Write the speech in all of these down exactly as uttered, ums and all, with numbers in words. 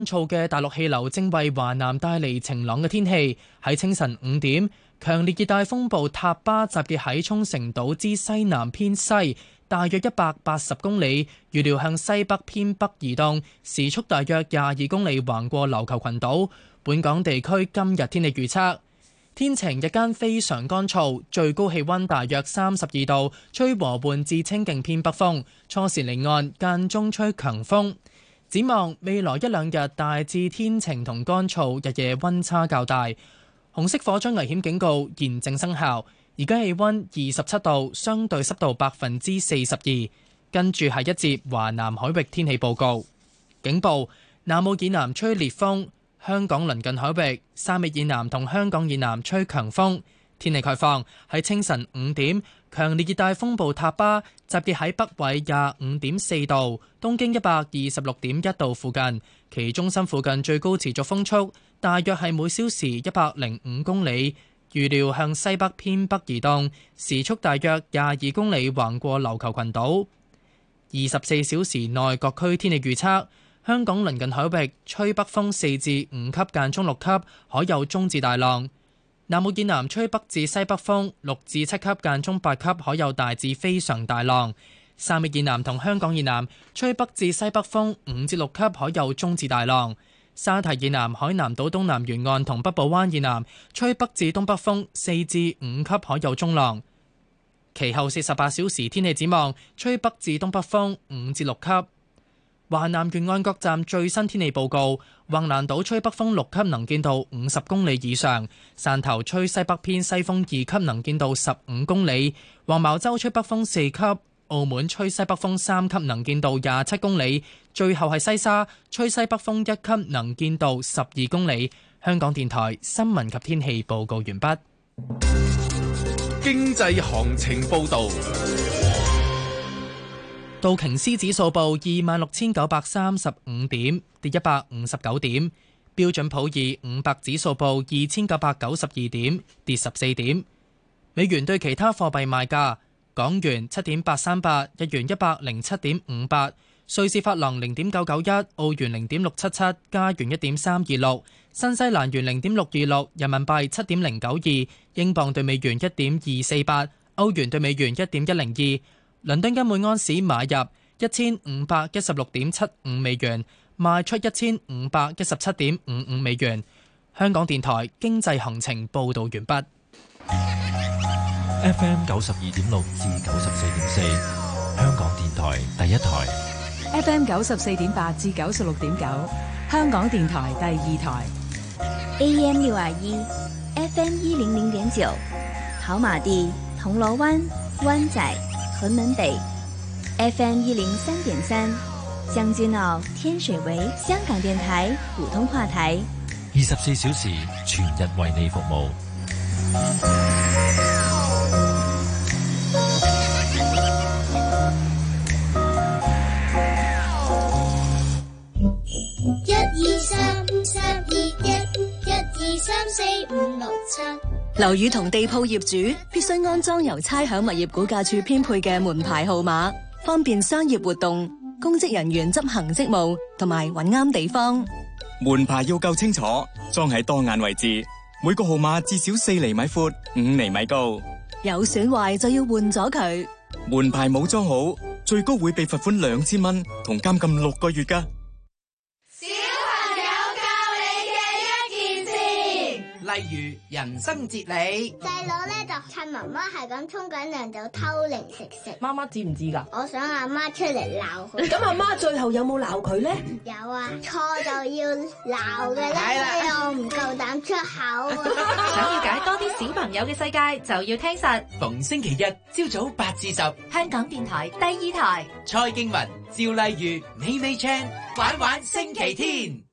燥嘅大陸氣流正為華南帶嚟晴朗嘅天氣。喺清晨五點，強烈熱帶風暴塔巴集結喺沖繩島之西南偏西，大約一百八十公里，預料向西北偏北移動，時速大約廿二公里，橫過琉球群島。本港地區今日天氣預測：天晴，日間非常乾燥，最高氣溫大約三十二度，吹和緩至清勁偏北風，初時離岸，間中吹強風。展望未來一兩日大致天晴同乾燥，日夜溫差較大。紅色火災危險警告現正生效。而家氣溫二十七度，相對濕度百分之四十二。跟住係一節華南海域天氣報告。警報：南澳以南吹烈風，香港鄰近海域、汕尾以南同香港以南吹強風。天氣概況：喺清晨五點，強烈熱帶風暴塔巴集結喺北緯廿五點四度、東經一百二十六點一度附近，其中心附近最高持續風速大約係每小時一百零五公里，預料向西北偏北移動，時速大約廿二公里，橫過琉球群島。二十四小時內各區天氣預測：香港鄰近海域吹北風四至五級，間中六級，海有中至大浪。南澳以南吹北至西北風六至七級，間中八級，海有大至非常大浪。汕尾以南同香港以南吹北至西北風五至六級，海有中至大浪。沙堤以南、海南島東南沿岸同北部灣以南吹北至東北風四至五級，海有中浪。其後四十八小時天氣展望：吹北至東北風五至六級。華南沿岸各站最新天氣報告：橫瀾島吹北風六級，能見度五十公里以上；汕頭吹西北偏西風二級，能見度十五公里；黃茅洲吹北風四級；澳門吹西北風三級，能見度廿七公里；最後係西沙吹西北風一級，能見度十二公里。香港電台新聞及天氣報告完畢。 經濟行情報導。 道瓊斯指數報二萬六千九百三十五點，跌一百五十九點。標準普爾五百指數報二千九百九十二點，跌十四點。美元對其他貨幣賣價：港元七點八三八，日元一百零七點五八，瑞士法郎零點九九一，澳元零點六七七，加元一點三二六，新西蘭元零點六二六，人民幣七點零九二，英鎊對美元一點二四八，歐元對美元一點一零二。倫敦金每安士買入一千五百一十六點七五美元，賣出一千五百一十七點五五美元。香港電台經濟行情報導完畢。 F M 九十二點六至九十四點四，香港電台第一台。 F M 九十四點八至九十六點九，香港電台第二台。 A M 六二一 ，F M 一零零點九，跑馬地、銅鑼灣、灣仔、屯門北 ，F M 一零三點三，將軍澳、天水圍，香港電台普通話台， 二十四小時全日為你服務。 一二三三二一，一二三四五六七。 樓宇同地鋪業主必須安裝由差餉物業估價署編配嘅門牌號碼，方便商業活動、公職人員執行職務同埋揾啱地方。 門牌要夠清楚，裝喺當眼位置，每個號碼至少四厘米闊、五厘米高。 有損壞就要換咗佢。 門牌冇裝好，最高會被罰款兩千蚊同監禁六個月㗎。 例如人生哲理， 細佬咧就趁媽媽係咁沖緊涼就偷零食食。 媽媽知唔知噶？ 我想阿媽出嚟鬧佢。 咁阿媽最後有冇鬧佢咧？ 有啊，錯就要鬧嘅咧，所以我唔夠膽出口啊。 想了解多啲小朋友嘅世界，就要聽實。 逢星期日朝早八至十， 香港電台第二台。 蔡敬文、趙麗如、美美 Chan 玩玩星期天。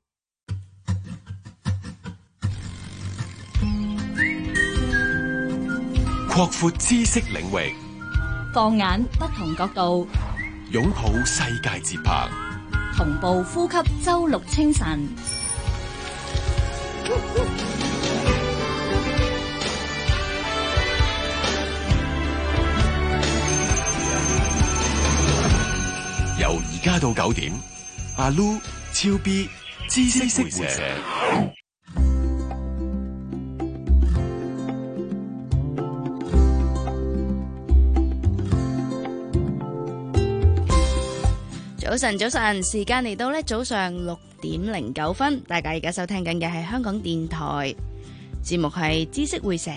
擴闊知識領域， 放眼不同角度， 擁抱世界節拍， 同步呼吸周六清晨。 由而家到九點，阿 Lu、超 B、 知識會社。 早晨，早晨，時間嚟到呢，早上六點零九分，大家而家收聽緊嘅係香港電台節目，係知識會社。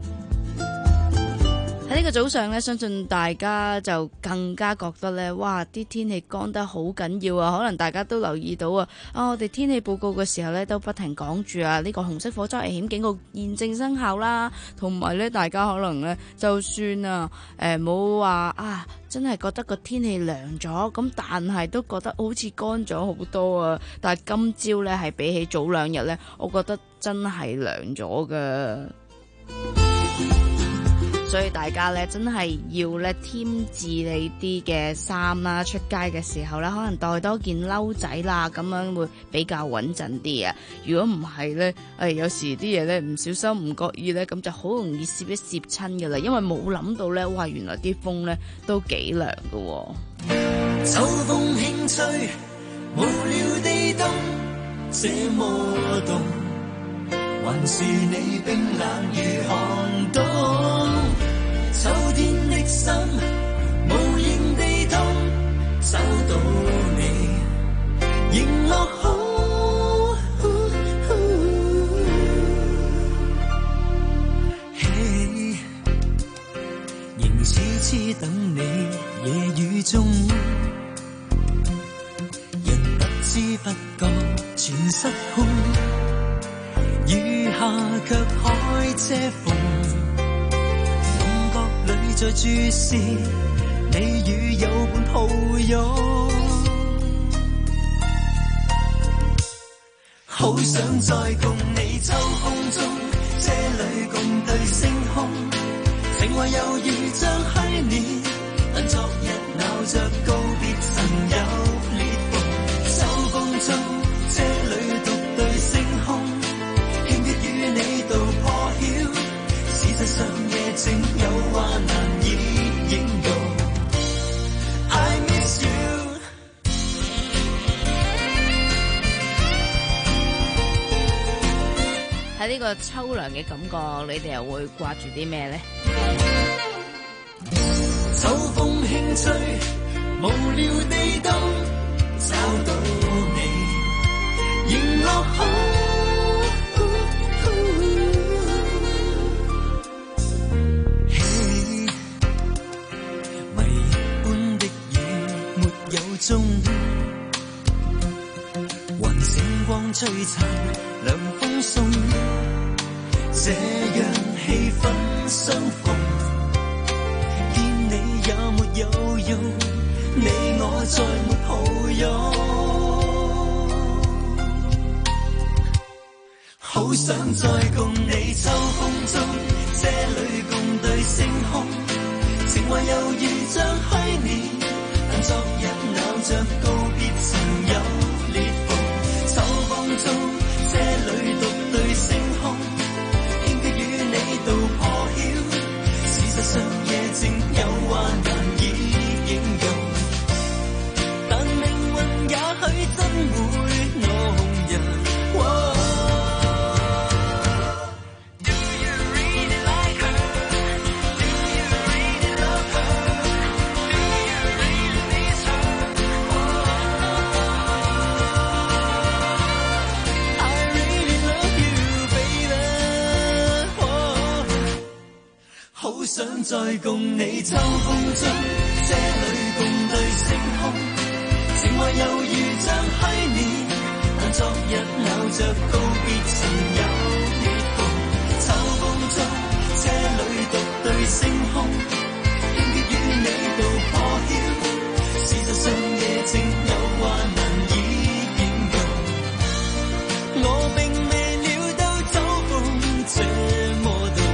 喺呢個早上呢，相信大家就更加覺得呢，哇！啲天氣乾得好緊要啊！可能大家都留意到啊，啊！我哋天氣報告嘅時候呢，都不停講住啊，呢個紅色火災危險警告現正生效啦。同埋呢，大家可能呢，就算啊，誒冇話啊，真係覺得個天氣涼咗，咁但係都覺得好似乾咗好多啊。但係今朝呢，係比起早兩日呢，我覺得真係涼咗噶。所以大家咧真係要咧添置你啲嘅衫啦，出街嘅時候咧可能帶多件褸仔啦，咁樣會比較穩陣啲啊。如果唔係咧，誒有時啲嘢咧唔小心唔覺意咧，咁就好容易攝一攝親噶啦，因為冇諗到咧，哇原來啲風咧都幾涼噶。 秋風輕吹，無聊地冬，這麼凍，還是你冰冷如寒冬。秋天的心無形地痛，找到你迎落空。嘿，仍痴痴等你夜雨中，人不知不覺全失控，雨下卻海遮縫，在注視你與友伴抱擁，好想再共你秋風中，這裏共對星空，情懷猶如像虛擬，但昨日鬧着告別曾有裂縫，秋風中這裏獨對星空，輕易與你道破曉，事實上夜靜有話難以形容。I miss you。 喺呢個秋涼嘅感覺，你哋又會掛住啲咩呢？ 秋風輕吹，無聊地冬，找到你迎落空。還星光璀璨，涼風送，這樣氣氛相逢，見你也沒有用，你我再沒抱擁，好想再共你秋風中，這裏共對星空，情懷猶如像虛擬，但昨日鬧着告別曾有裂縫，秋風中這裏獨對星空，輕易與你道破曉，事實上夜靜有話難以形容，但命運也許真會弄人。好想再共你秋風中，這裏共對星空，情懷猶如像虛擬，但昨日鬧着告別曾有裂縫，秋風中這裏獨對星空，輕易與你道破曉，事實上夜靜有話難以形容，我並未料到秋風這麼凍。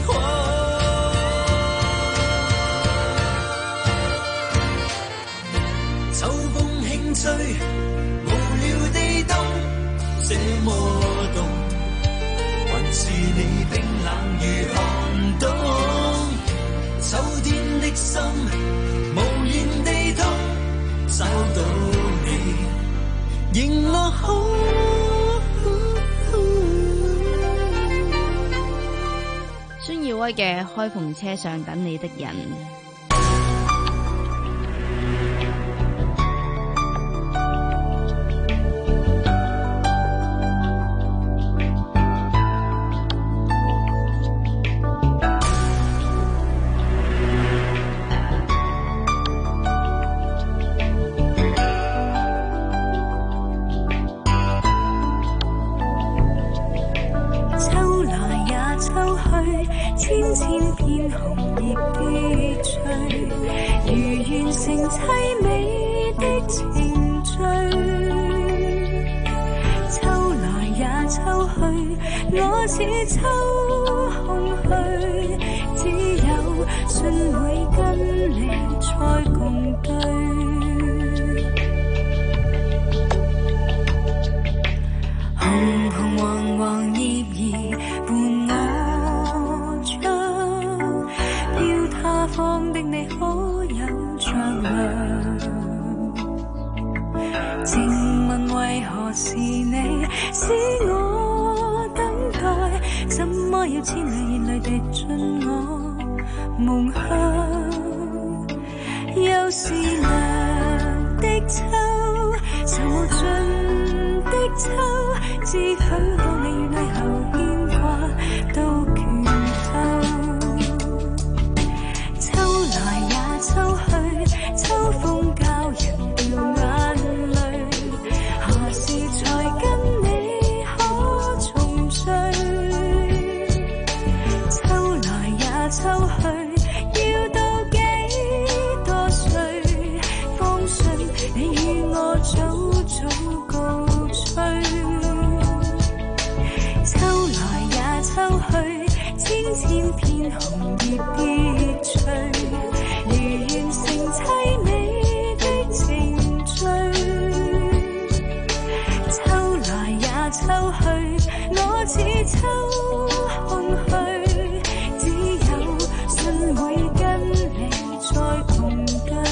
秋風輕吹，無聊地冬，這麼凍，還是你冰冷如寒冬。秋天的心，無言地痛，找到你，迎落空。 威嘅開篷車上等你的人。 千千片紅葉跌碎，如完成凄美的程序。秋來也秋去，我似秋空虛，只有信會跟你再共對。紅紅黃黃葉兒伴我他方的你可有着涼？靜問為何是你使我等待？怎麼要千里眼淚滴進我夢鄉？又是涼的秋，愁無盡的秋，只許當你與淚後牽掛到拳頭。秋去，秋風教人掉眼淚，何時才跟你可重聚？秋來也秋去，要到幾多歲？方信你與我早早告吹。秋來也秋去，千千片紅葉跌碎。凄美的情緒，秋來也秋去，我似秋空虛，只有信會跟你再共對。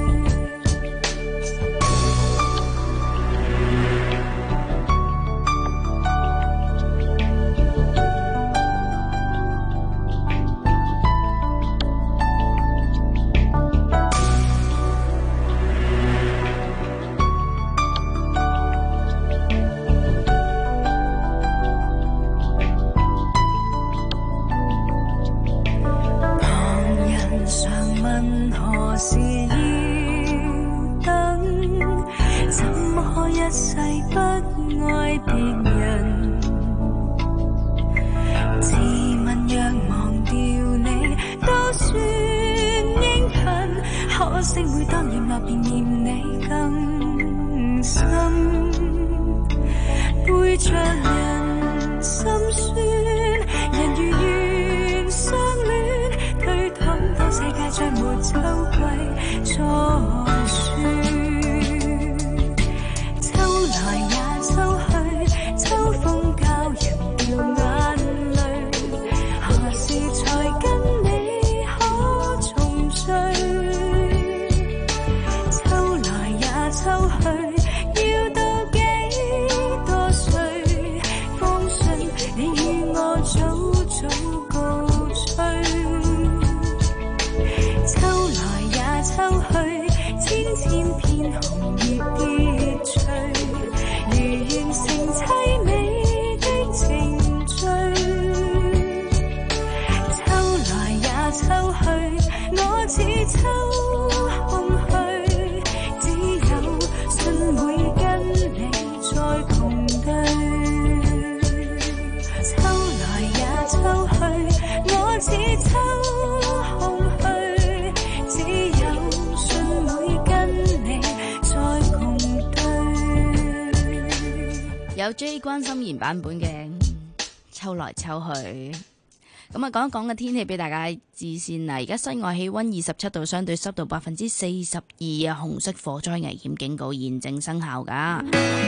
有 J 關心妍版本嘅秋來秋去。咁啊，講一講嘅天氣俾大家知先啦。而家室外氣溫二十七度，相對濕度百分之四十二啊，紅色火災危險警告現正生效噶。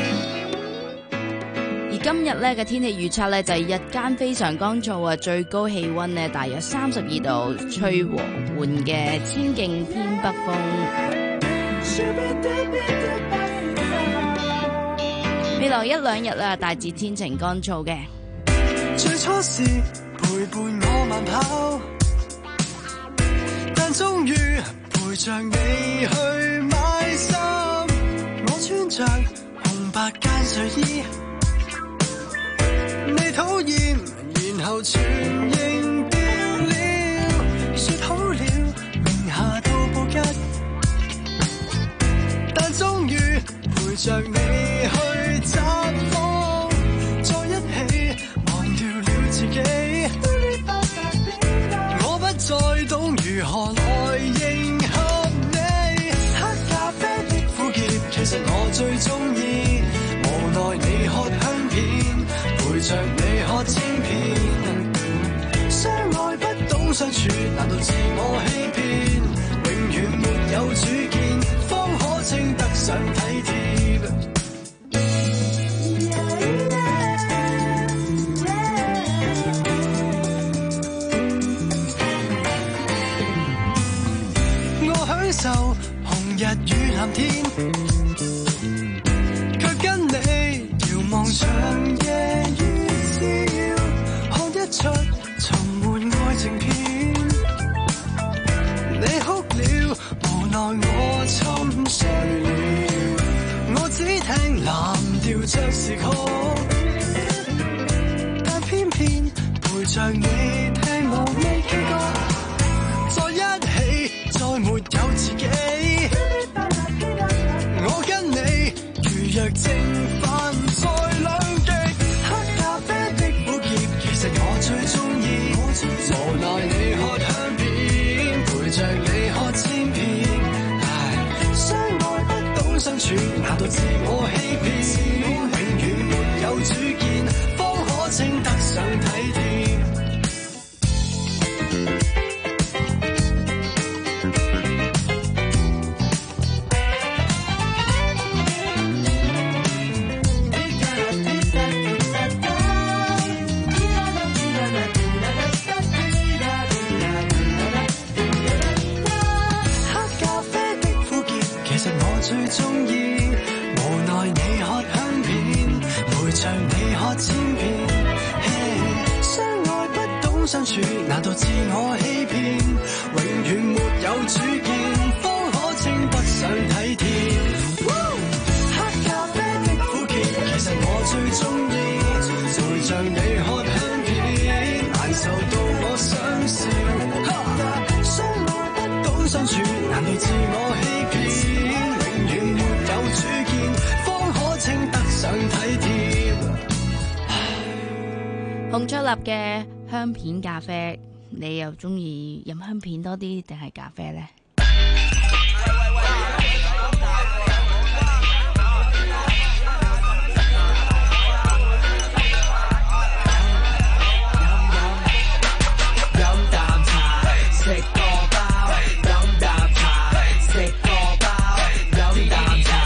而今日咧嘅天氣預測咧就係日間非常乾燥啊，最高氣溫呢大約三十二度，吹和緩嘅清勁偏北風。未來一兩日啊，大致天晴乾燥嘅。 最初是陪陪伴我慢跑，但終於陪着你去買衫。我穿着紅白間睡衣，你討厭，然後全認掉了，說好了明下到布吉，但終於陪着你去札幌，在一起忘掉了自己。我不再懂如何來迎合你，黑咖啡的苦澀其實我最鍾意，無奈你喝香片，陪着你喝千片。相愛不懂相處，難道自我欺騙？永遠沒有主見，方可稱得上體貼。我享受紅日與藍天，卻跟你遙望長夜月照，看一出沉悶愛情片。你哭了，無奈我沉睡了，我只聽藍調爵士曲，但偏偏陪着你聽我未記歌，在一起再沒有自己。我跟你如若正反在兩極，黑咖啡的苦澀其實我最鍾意，無奈你喝香片，陪着你喝千片。唉，相愛不懂相處，難道自我欺騙？永遠沒有主見，方可稱得上體貼。最鍾意，無奈你喝香片，陪着你喝千片。Hey, 相愛不懂相處，難道自我欺騙？永遠沒有主見，方可稱得上體貼。黑咖啡的苦澀，其實我最鍾意，陪着你喝香片，難受到我想笑。相愛不懂相處，難道自我欺騙？主見方可稱得上體貼。 洪卓立嘅香片咖啡，你又中意飲香片多啲定係咖啡呢？ 飲啖茶，食個包，飲啖茶，食個包，飲啖茶。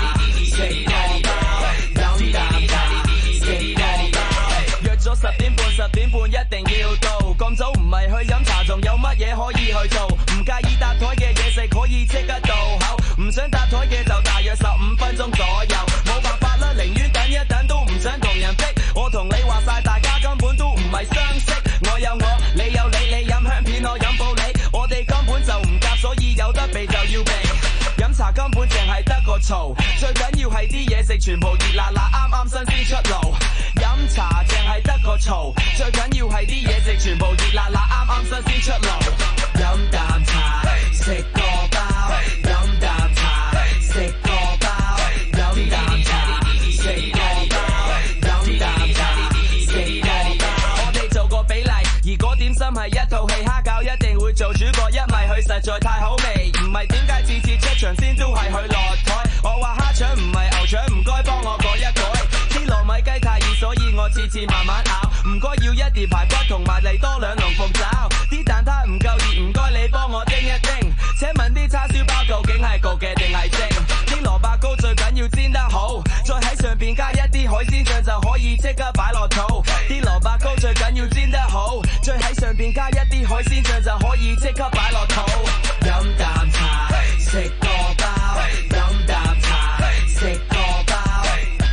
約咗十點半，十點半一定要到。咁早唔係去飲茶，仲有乜嘢可以去做？唔介意搭台嘅嘢食可以即刻到口，唔想搭台嘅就大約十五分鐘左右。冇辦法啦，寧願等一等都唔想同人逼。我同你話晒，大家根本都唔係相識。我有我，你有你，你飲香片，我飲布梨。我哋根本就唔夾，所以有得避就要避。飲茶根本淨係得個嘈，最緊要係啲嘢食全部熱辣辣，啱啱新鮮出爐。飲茶淨係得個嘈，最緊要係啲嘢食全部熱辣辣，啱啱新鮮出爐。飲啖茶，食個包，飲啖茶，食個包，飲啖茶，食個包，飲啖茶，食個包。我哋做個比例，如果點心係一套戲，蝦餃一定會做主角，因為佢實在太好味。唔係點解次次出場先都係佢落台？我話蝦腸唔係牛腸，唔該幫我改一改。啲糯米雞太熱，所以我次次慢慢咬。唔該要一碟排骨同埋嚟多兩籠鳳爪。啲蛋撻唔夠熱，唔該你幫我叮一叮。請問啲叉燒包究竟係焗嘅定係蒸？啲蘿蔔糕最緊要煎得好，再喺上邊加一啲海鮮醬就可以即刻擺落肚。啲蘿蔔糕最緊要煎得好，再喺上邊加一啲海鮮醬就可以即刻擺落肚。飲啖茶，食個包，飲啖茶，食個包。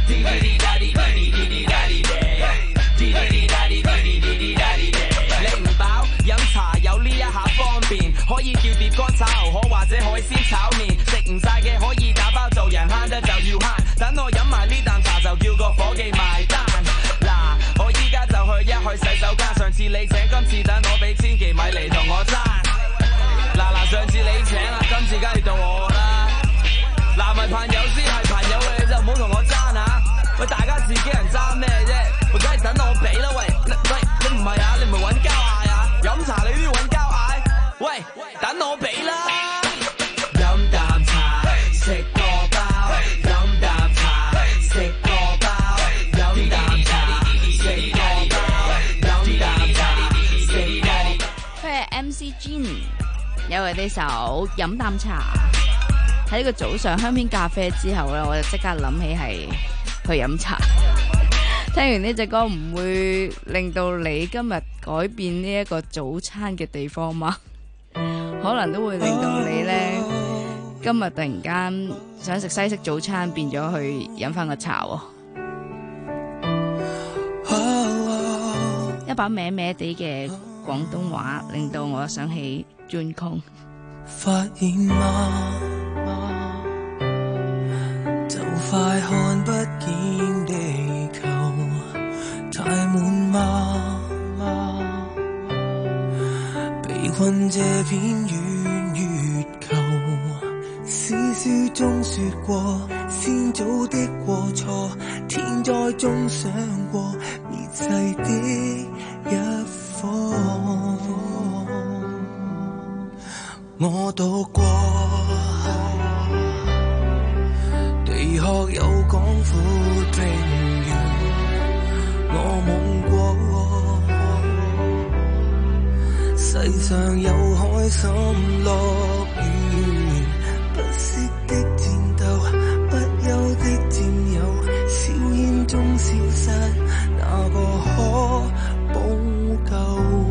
你唔等我俾啦，喂喂，你唔係啊，你唔係揾交嗌啊？飲茶你都要揾交嗌，喂，等我俾啦。飲啖茶，食個包，飲啖茶，食個包，飲啖茶，食個包，飲啖茶，食個。 佢係 M C Jin， 有佢呢首飲啖茶。喺呢個早上香片咖啡之後咧，我就即刻諗起係去飲茶。聽完呢隻歌唔會令到你今日改變呢一個早餐嘅地方嗎？可能都會令到你呢今日突然間想食西式早餐，變咗去飲翻個茶喎。一把歪歪地嘅廣東話，令到我想起專空。 發現嗎？就快看不見地球太滿嗎？被困這片圓月球，詩書中說過先祖的過錯，天災中想過滅世的一方。我讀過地殼有廣闊平原，我夢過世上有海參樂園，不息的戰鬥，不休的佔有，硝煙中消失，哪個可補救？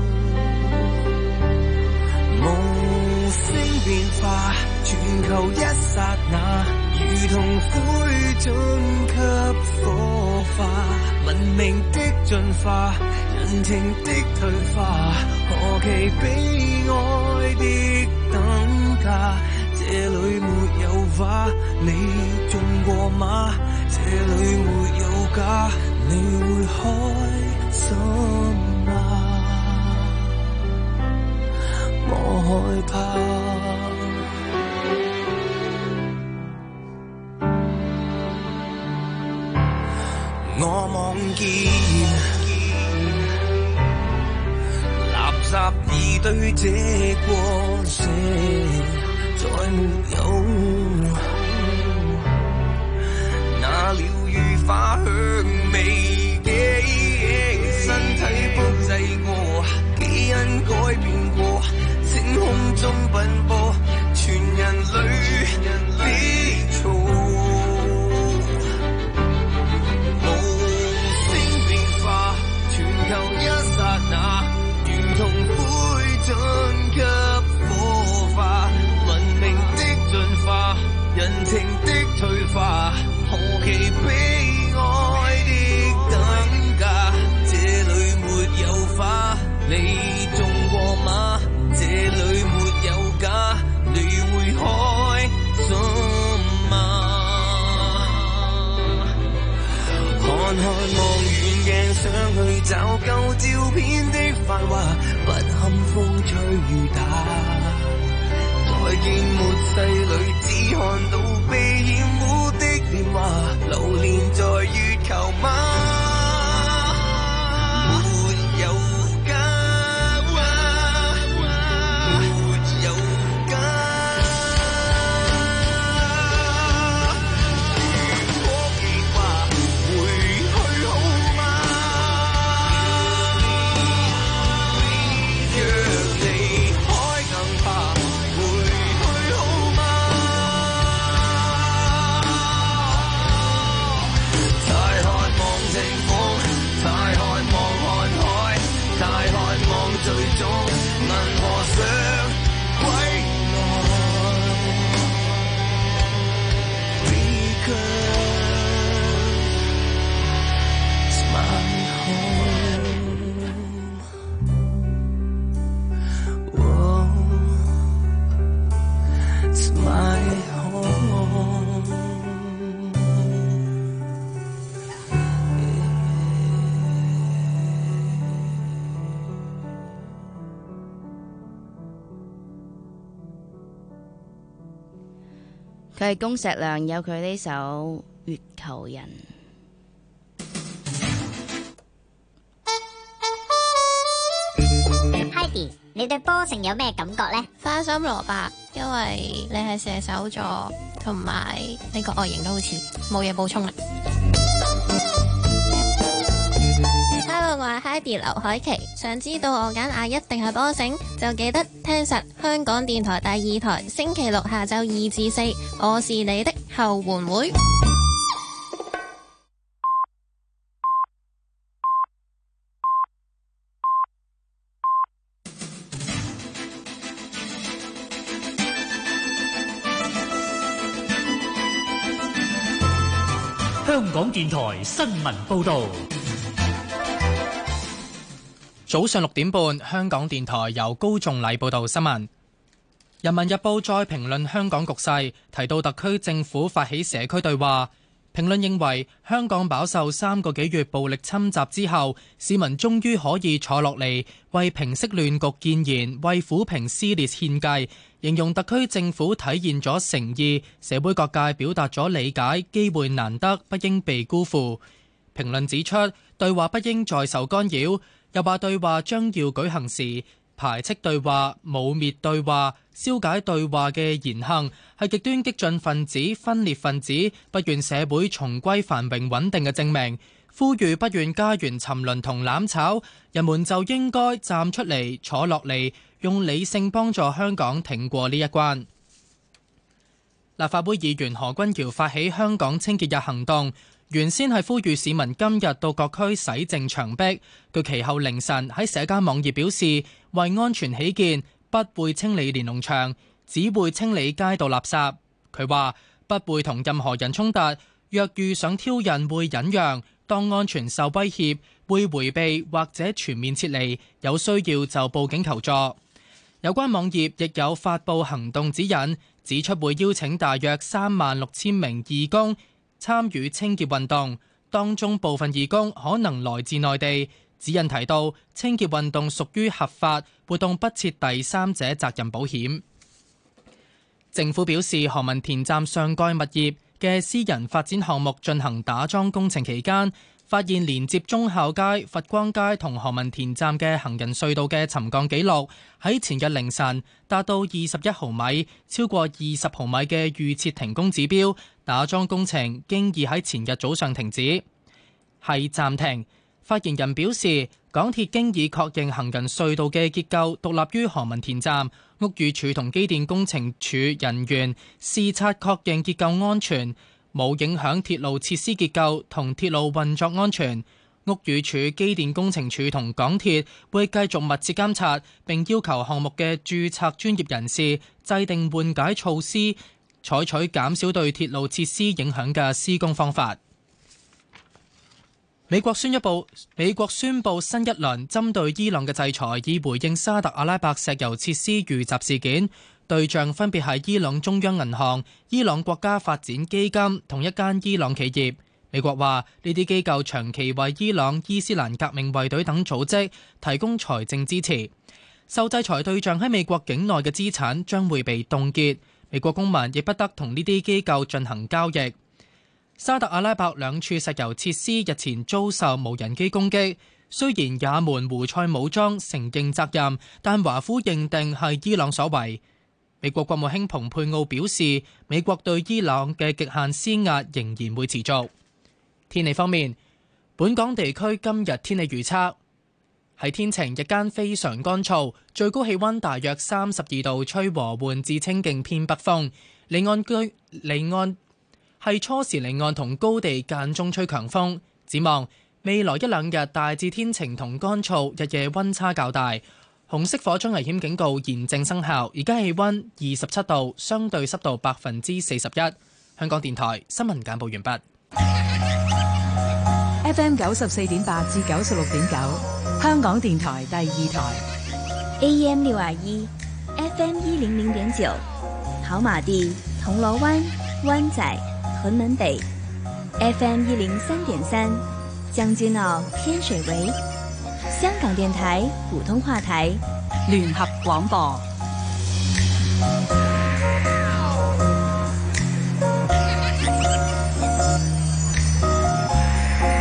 變化，全球一剎那，如同灰燼給火化，文明的進化，人情的退化，何其悲哀的等價。這裏沒有花，你種過嗎？這裏沒有家，你會開心嗎？我害怕。我望見垃圾已堆積過些，再沒有那療癒花香味嘅身體複製過，基因改變過，星空中奔波，全人類的錯。求一剎那，如同灰燼給火化，文明的進化，人情的退化，何其悲哀的等價。這裏沒有花，你種過嗎？這裏沒有家，你會開心嗎？看看望遠鏡上去找舊照片的繁華，不堪風吹雨打。再見末世裏，只看到被染污的年華，流連在月球嗎？沒有家，沒有家。科技話回去好嗎？最終銀河上歸來 Because it's my home. Whoa, it's my home. 佢係恭碩良，有佢呢首《月球人》。 你對波城有咩感覺呢？ 花心蘿蔔，因為你係射手座，同埋你個外形都好似，冇嘢補充啦。Hello， 我係 Heidi 劉海琪，想知道我揀亞一定係波城，就記得聽實香港電台第二台，星期六下晝二至四，我是你的後援會。 香港電台新聞報道。 早上六點半，香港電台由高仲禮報道新聞。人民日報再評論香港局勢，提到特區政府發起社區對話。評論認為，香港飽受三個幾月暴力侵襲之後，市民終於可以坐落嚟，為平息亂局建言，為撫平撕裂獻計。形容特區政府體現咗誠意，社會各界表達咗理解，機會難得，不應被辜負。評論指出，對話不應再受干擾，又話對話將要舉行時，排斥對話、污蔑對話、消解對話嘅言行，係極端激進分子、分裂分子不願社會重歸繁榮穩定嘅證明。呼籲不願家園沉淪同攬炒，人們就應該站出嚟、坐落嚟，用理性幫助香港挺過呢一關。立法會議員何君堯發起香港清潔日行動，原先係呼籲市民今日到各區洗淨牆壁，佢其後凌晨喺社交網頁表示，為安全起見，不會清理連儂牆，只會清理街道垃圾。佢話不會同任何人衝突，若遇上挑釁會忍讓，當安全受威脅會迴避或者全面撤離，有需要就報警求助。有關網頁亦有發布行動指引，指出會邀請大約三萬六千名義工參與清潔運動，當中部分義工可能來自內地。指引提到，清潔運動屬於合法活動，不設第三者責任保險。政府表示，何文田站上蓋物業嘅私人發展項目進行打樁工程期間，發現連接忠孝街、佛光街同何文田站嘅行人隧道嘅沉降記錄喺前日凌晨達到二十一毫米，超過二十毫米嘅預設停工指標，打樁工程經已喺前日早上停止，係暫停。發言人表示，港鐵經已確認行人隧道嘅結構獨立於何文田站，屋宇署同機電工程署人員視察確認結構安全，冇影響鐵路設施結構同鐵路運作安全。屋宇署、機電工程署同港鐵會繼續密切監察，並要求項目嘅註冊專業人士制定緩解措施，採取減少對鐵路設施影響嘅施工方法。美國宣布，美國宣布新一輪針對伊朗嘅制裁，以回應沙特阿拉伯石油設施遇襲事件，對象分別係伊朗中央銀行、伊朗國家發展基金同一間伊朗企業。美國話呢啲機構長期為伊朗伊斯蘭革命衛隊等組織提供財政支持。受制裁對象喺美國境內嘅資產將會被凍結，美國公民亦不得同呢啲機構進行交易。沙特阿拉伯兩處石油設施日前遭受無人機攻擊，雖然也門胡塞武裝承認責任，但華府認定係伊朗所為。美國國務卿蓬佩奧表示，美國對伊朗嘅極限施壓仍然會持續。天氣方面，本港地區今日天氣預測係天晴，日間非常乾燥，最高氣溫大約三十二度，吹和緩至清勁偏北風，離岸居離岸。係初時離岸同高地間中吹強風。展望未來一兩日大致天晴同乾燥，日夜溫差較大。紅色火災危險警告現正生效。而家氣溫二十七度，相對濕度百分之四十一。香港電台新聞簡報完畢。 F M 九十四點八至九十六點九，香港電台第二台。 A M 六二一，F M 一零零點九，跑馬地、銅鑼灣、灣仔、屯門北 ，F M 一零三點三，將軍澳、天水圍，香港電台普通話台， 聯合廣播。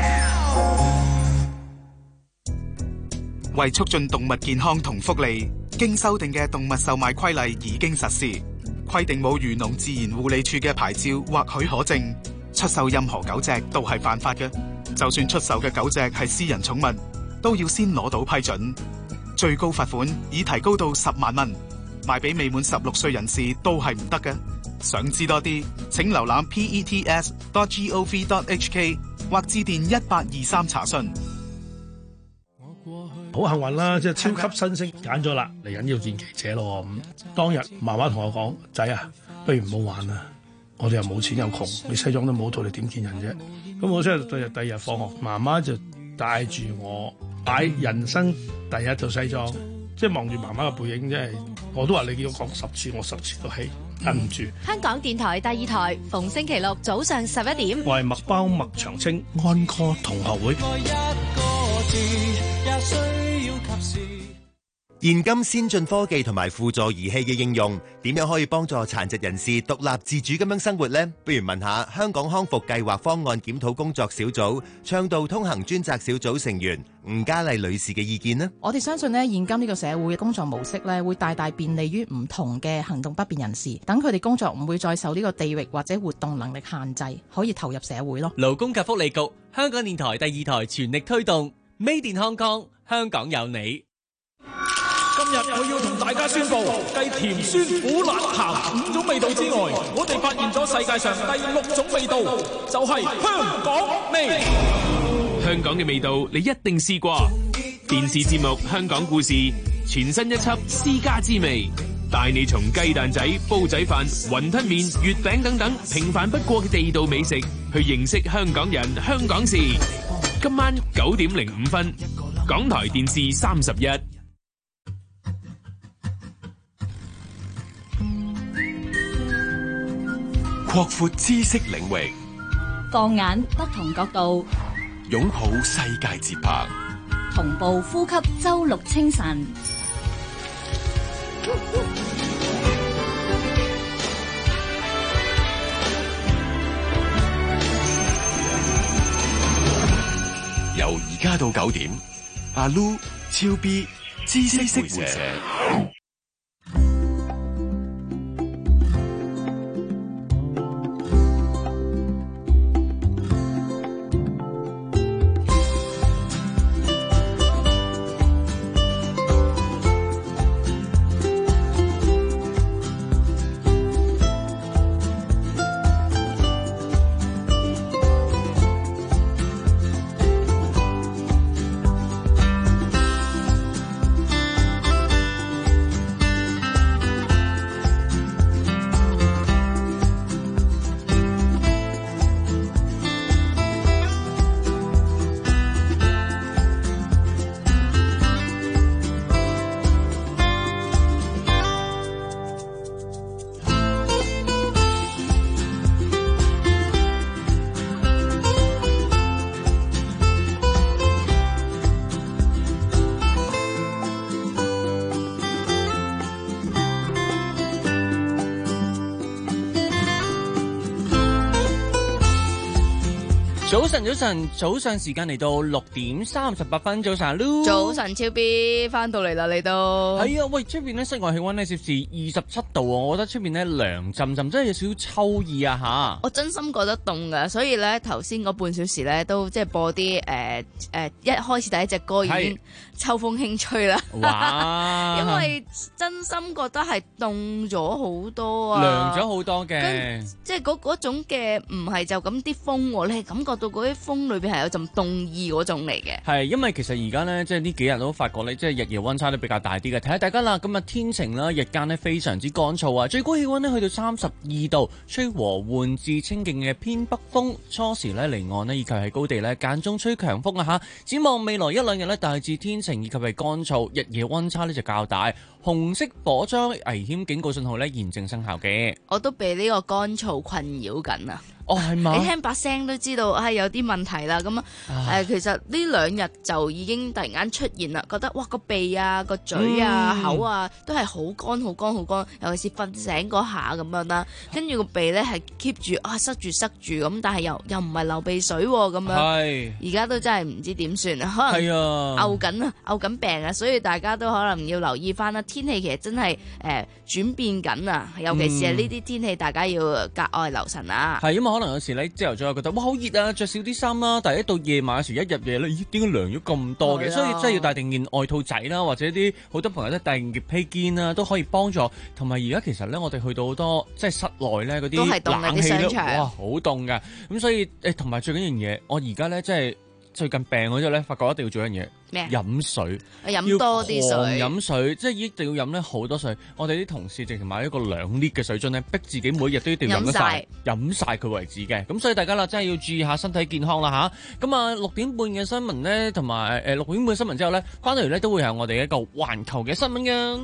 為促進動物健康同福利， 經修訂嘅動物售賣規例已經實施，規定冇漁農自然護理署嘅牌照或許可證，出售任何狗隻都係犯法嘅。就算出售嘅狗隻係私人寵物，都要先攞到批准，最高罰款已提高到十萬蚊。賣俾未滿十六歲人士都係唔得嘅。想知多啲，請瀏覽 pets dot gov dot hk 或致電一八二三查詢。 好幸運啦，即係超級新星揀咗啦，嚟緊要見記者咯。咁當日媽媽同我講：仔啊，不如唔好玩啦，我哋又冇錢又窮，你西裝都冇套，你點見人啫？咁我即係第日第二日放學，媽媽就帶住我擺人生第一套西裝，即係望住媽媽嘅背影，即係我都話你叫我講十次，我十次都係忍唔住。 香港電台第二台，逢星期六早上十一點。 我係麥包麥長青安哥同學會。 現今先進科技同埋輔助儀器嘅應用，點樣可以幫助殘疾人士獨立自主咁樣生活呢？不如問下香港康復計劃方案檢討工作小組倡導通行專責小組成員吳嘉麗女士嘅意見呢？ 我哋相信呢，現今呢個社會嘅工作模式呢，會大大便利於唔同嘅行動不便人士，等佢哋工作唔會再受呢個地域或者活動能力限制，可以投入社會咯。 勞工及福利局、香港電台第二台全力推動 Made in Hong Kong， 香港有你。 今日我要同大家宣布，繼甜酸苦辣鹹五種味道之外，我哋發現咗世界上第六種味道，就係香港味。 香港嘅味道你一定試過。電視節目《香港故事》全新一輯《私家之味》，帶你從雞蛋仔、煲仔飯、雲吞麵、月餅等等平凡不過嘅地道美食，去認識香港人、香港事。今晚九點零五分，港台電視三十一。 擴闊知識領域， 放眼不同角度， 擁抱世界節拍， 同步呼吸周六清晨。 由而家到九點，阿 Lu、超 B、知識會社。 早晨，早晨，早上時間嚟到六點三十八分，早晨 Lu， 早晨超 B 翻到嚟啦，嚟到係啊，喂，出邊咧室外氣溫咧攝氏二十七度啊，我覺得出邊咧涼浸浸，真係有少少秋意啊吓！ 我真心覺得凍噶，所以咧頭先嗰半小時咧都即係播啲誒誒，一開始第一隻歌已經秋風輕吹啦，哇！因為真心覺得係凍咗好多啊， 涼咗好多嘅， 即係嗰嗰種嘅唔係就咁啲風，你係感覺到嗰啲風裏邊係有陣凍意嗰種嚟嘅。係因為其實而家咧，即係呢幾日都發覺咧，即係日夜溫差都比較大啲嘅。睇下大家啦，今日天晴啦，日間呢非常之乾燥啊，最高氣溫呢去到三十二度，吹和緩至清勁嘅偏北風，初時呢離岸呢以及係高地呢間中吹強風啊吓。展望未來一兩日呢，大致天晴以及係乾燥，日夜溫差呢就較大。紅色火災危險警告信號呢現正生效嘅。我都被呢個乾燥困擾緊啊！ 哦，係嘛？ 你聽把聲都知道係、哎、有啲問題啦。咁啊誒，其實呢兩日就已經突然間出現啦，覺得哇個鼻啊、個嘴啊、嗯、口啊都係好乾、好乾、好乾，尤其是瞓醒嗰下咁樣啦。跟住個鼻咧係 keep 住啊塞住塞住咁，但係又又唔係流鼻水咁樣。係而家都真係唔知點算啊，可能嘔緊啊，嘔緊病啊，所以大家都可能要留意翻啦。天氣其實真係誒轉變緊啊，尤其是係呢啲天氣，大家要格外留神啊。 係因為可能有時咧朝頭早又覺得哇好熱啊，着少啲衫啦，但係一到夜晚嘅時候一入夜咧，咦點解涼咗咁多嘅？所以真係要帶定件外套仔啦，或者啲好多朋友都帶件披肩啦，都可以幫助。同埋而家其實咧，我哋去到好多即係室內咧嗰啲冷氣咧，哇好凍㗎。咁所以誒同埋最緊要嘢，我而家咧即係最近病嗰陣咧，發覺一定要做一樣嘢。咩？飲水， 飲多啲水， 飲水，即係一定要飲咧好多水。我哋啲同事直情買一個兩 litre 嘅水樽咧，逼自己每日都一定要飲晒，飲晒佢為止嘅。咁所以大家啦，真係要注意下身體健康啦吓。咁啊，六點半嘅新聞咧，同埋誒六點半新聞之後咧，翻到嚟咧都會係我哋一個環球嘅新聞㗎。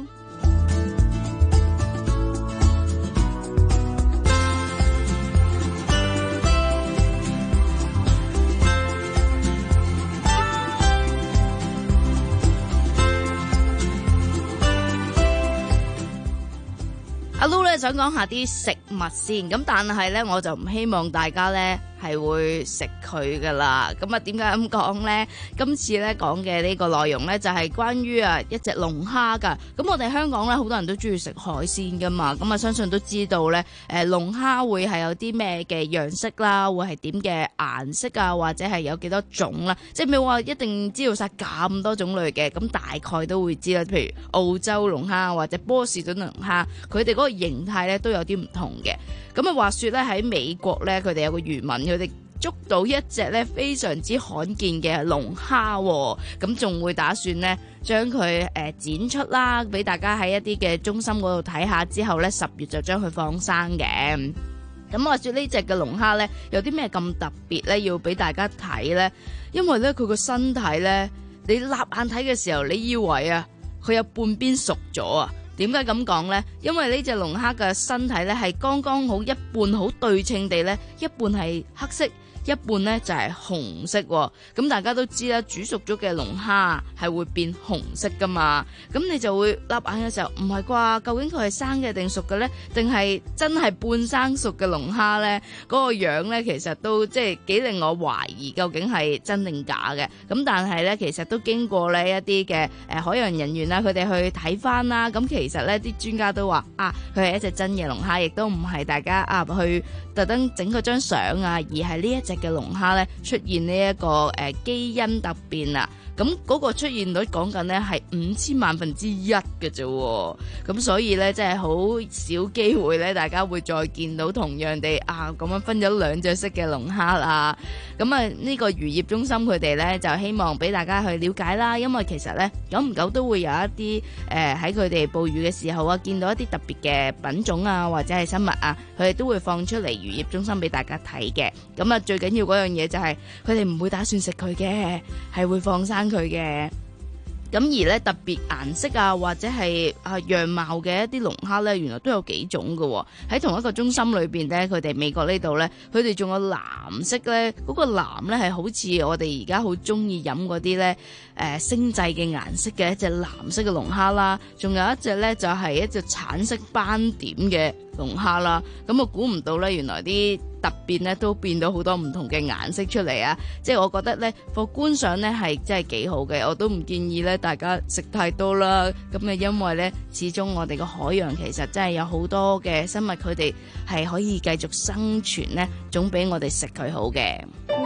阿 Lu 咧想講下啲食物先，咁但係咧我就唔希望大家咧係會食佢噶啦。咁啊點解咁講咧？今次咧講嘅呢個內容咧就係關於啊一隻龍蝦噶。咁我哋香港咧好多人都中意食海鮮噶嘛，咁啊相信都知道咧誒龍蝦會係有啲咩嘅樣式啦，會係點嘅顏色啊，或者係有幾多種啦，即係冇話一定知道晒咁多種類嘅，咁大概都會知啦。譬如澳洲龍蝦或者波士頓龍蝦，佢哋嗰個形態咧都有啲唔同嘅。咁啊話說咧喺美國咧，佢哋有個漁民，佢哋捉到一隻咧非常之罕見嘅龍蝦，咁仲會打算咧將佢誒展出啦，俾大家喺一啲嘅中心嗰度睇下，之後咧十月就將佢放生嘅。咁話說呢隻嘅龍蝦咧有啲咩咁特別咧，要俾大家睇咧？因為咧佢個身體咧，你立眼睇嘅時候，你以為啊佢有半邊熟咗啊？點解咁講呢？因為呢隻龍蝦嘅身體咧係剛剛好一半好對稱地咧，一半係黑色，一半呢就係紅色。咁大家都知啦，煮熟咗嘅龍蝦係會變紅色噶嘛。咁你就會立眼嘅時候，唔係啩？究竟佢係生嘅定熟嘅呢？定係真係半生熟嘅龍蝦呢？嗰個樣呢，其實都即係幾令我懷疑究竟係真定假嘅。咁但係呢，其實都經過呢一啲嘅誒海洋人員啦，佢哋去睇翻啦。咁其實呢啲專家都話啊，佢係一隻真嘅龍蝦，亦都唔係大家啊去特登整嗰張相啊，而係呢一隻嘅龍蝦咧出現呢、這、一個誒、呃、基因突變啊，咁嗰個出現率講緊咧係五千萬分之一嘅啫，咁所以咧真係好少機會咧，大家會再見到同樣地啊咁樣分咗兩隻色嘅龍蝦啦。咁啊呢個漁業中心佢哋咧就希望俾大家去了解啦，因為其實咧久唔久都會有一啲誒喺佢哋捕魚嘅時候啊，見到一啲特別嘅品種啊或者係生物啊，佢哋都會放出嚟漁業中心俾大家睇嘅。咁啊最緊要嗰樣嘢就係佢哋唔會打算食佢嘅，係會放生佢嘅。咁而咧特別顏色啊或者係啊樣貌嘅一啲龍蝦咧，原來都有幾種嘅喎。喺同一個中心裏邊咧，佢哋美國呢度咧，佢哋仲有藍色咧，嗰個藍咧係好似我哋而家好中意飲嗰啲咧誒星際嘅顏色嘅一隻藍色嘅龍蝦啦，仲有一隻咧就係一隻橙色斑點嘅龍蝦啦。咁我估唔到咧，原來啲突變咧都變到好多唔同嘅顏色出嚟啊！即係我覺得咧，個觀賞咧係真係幾好嘅，我都唔建議咧大家食太多啦。咁啊，因為咧始終我哋個海洋其實真係有好多嘅生物，佢哋係可以繼續生存咧，總比我哋食佢好嘅。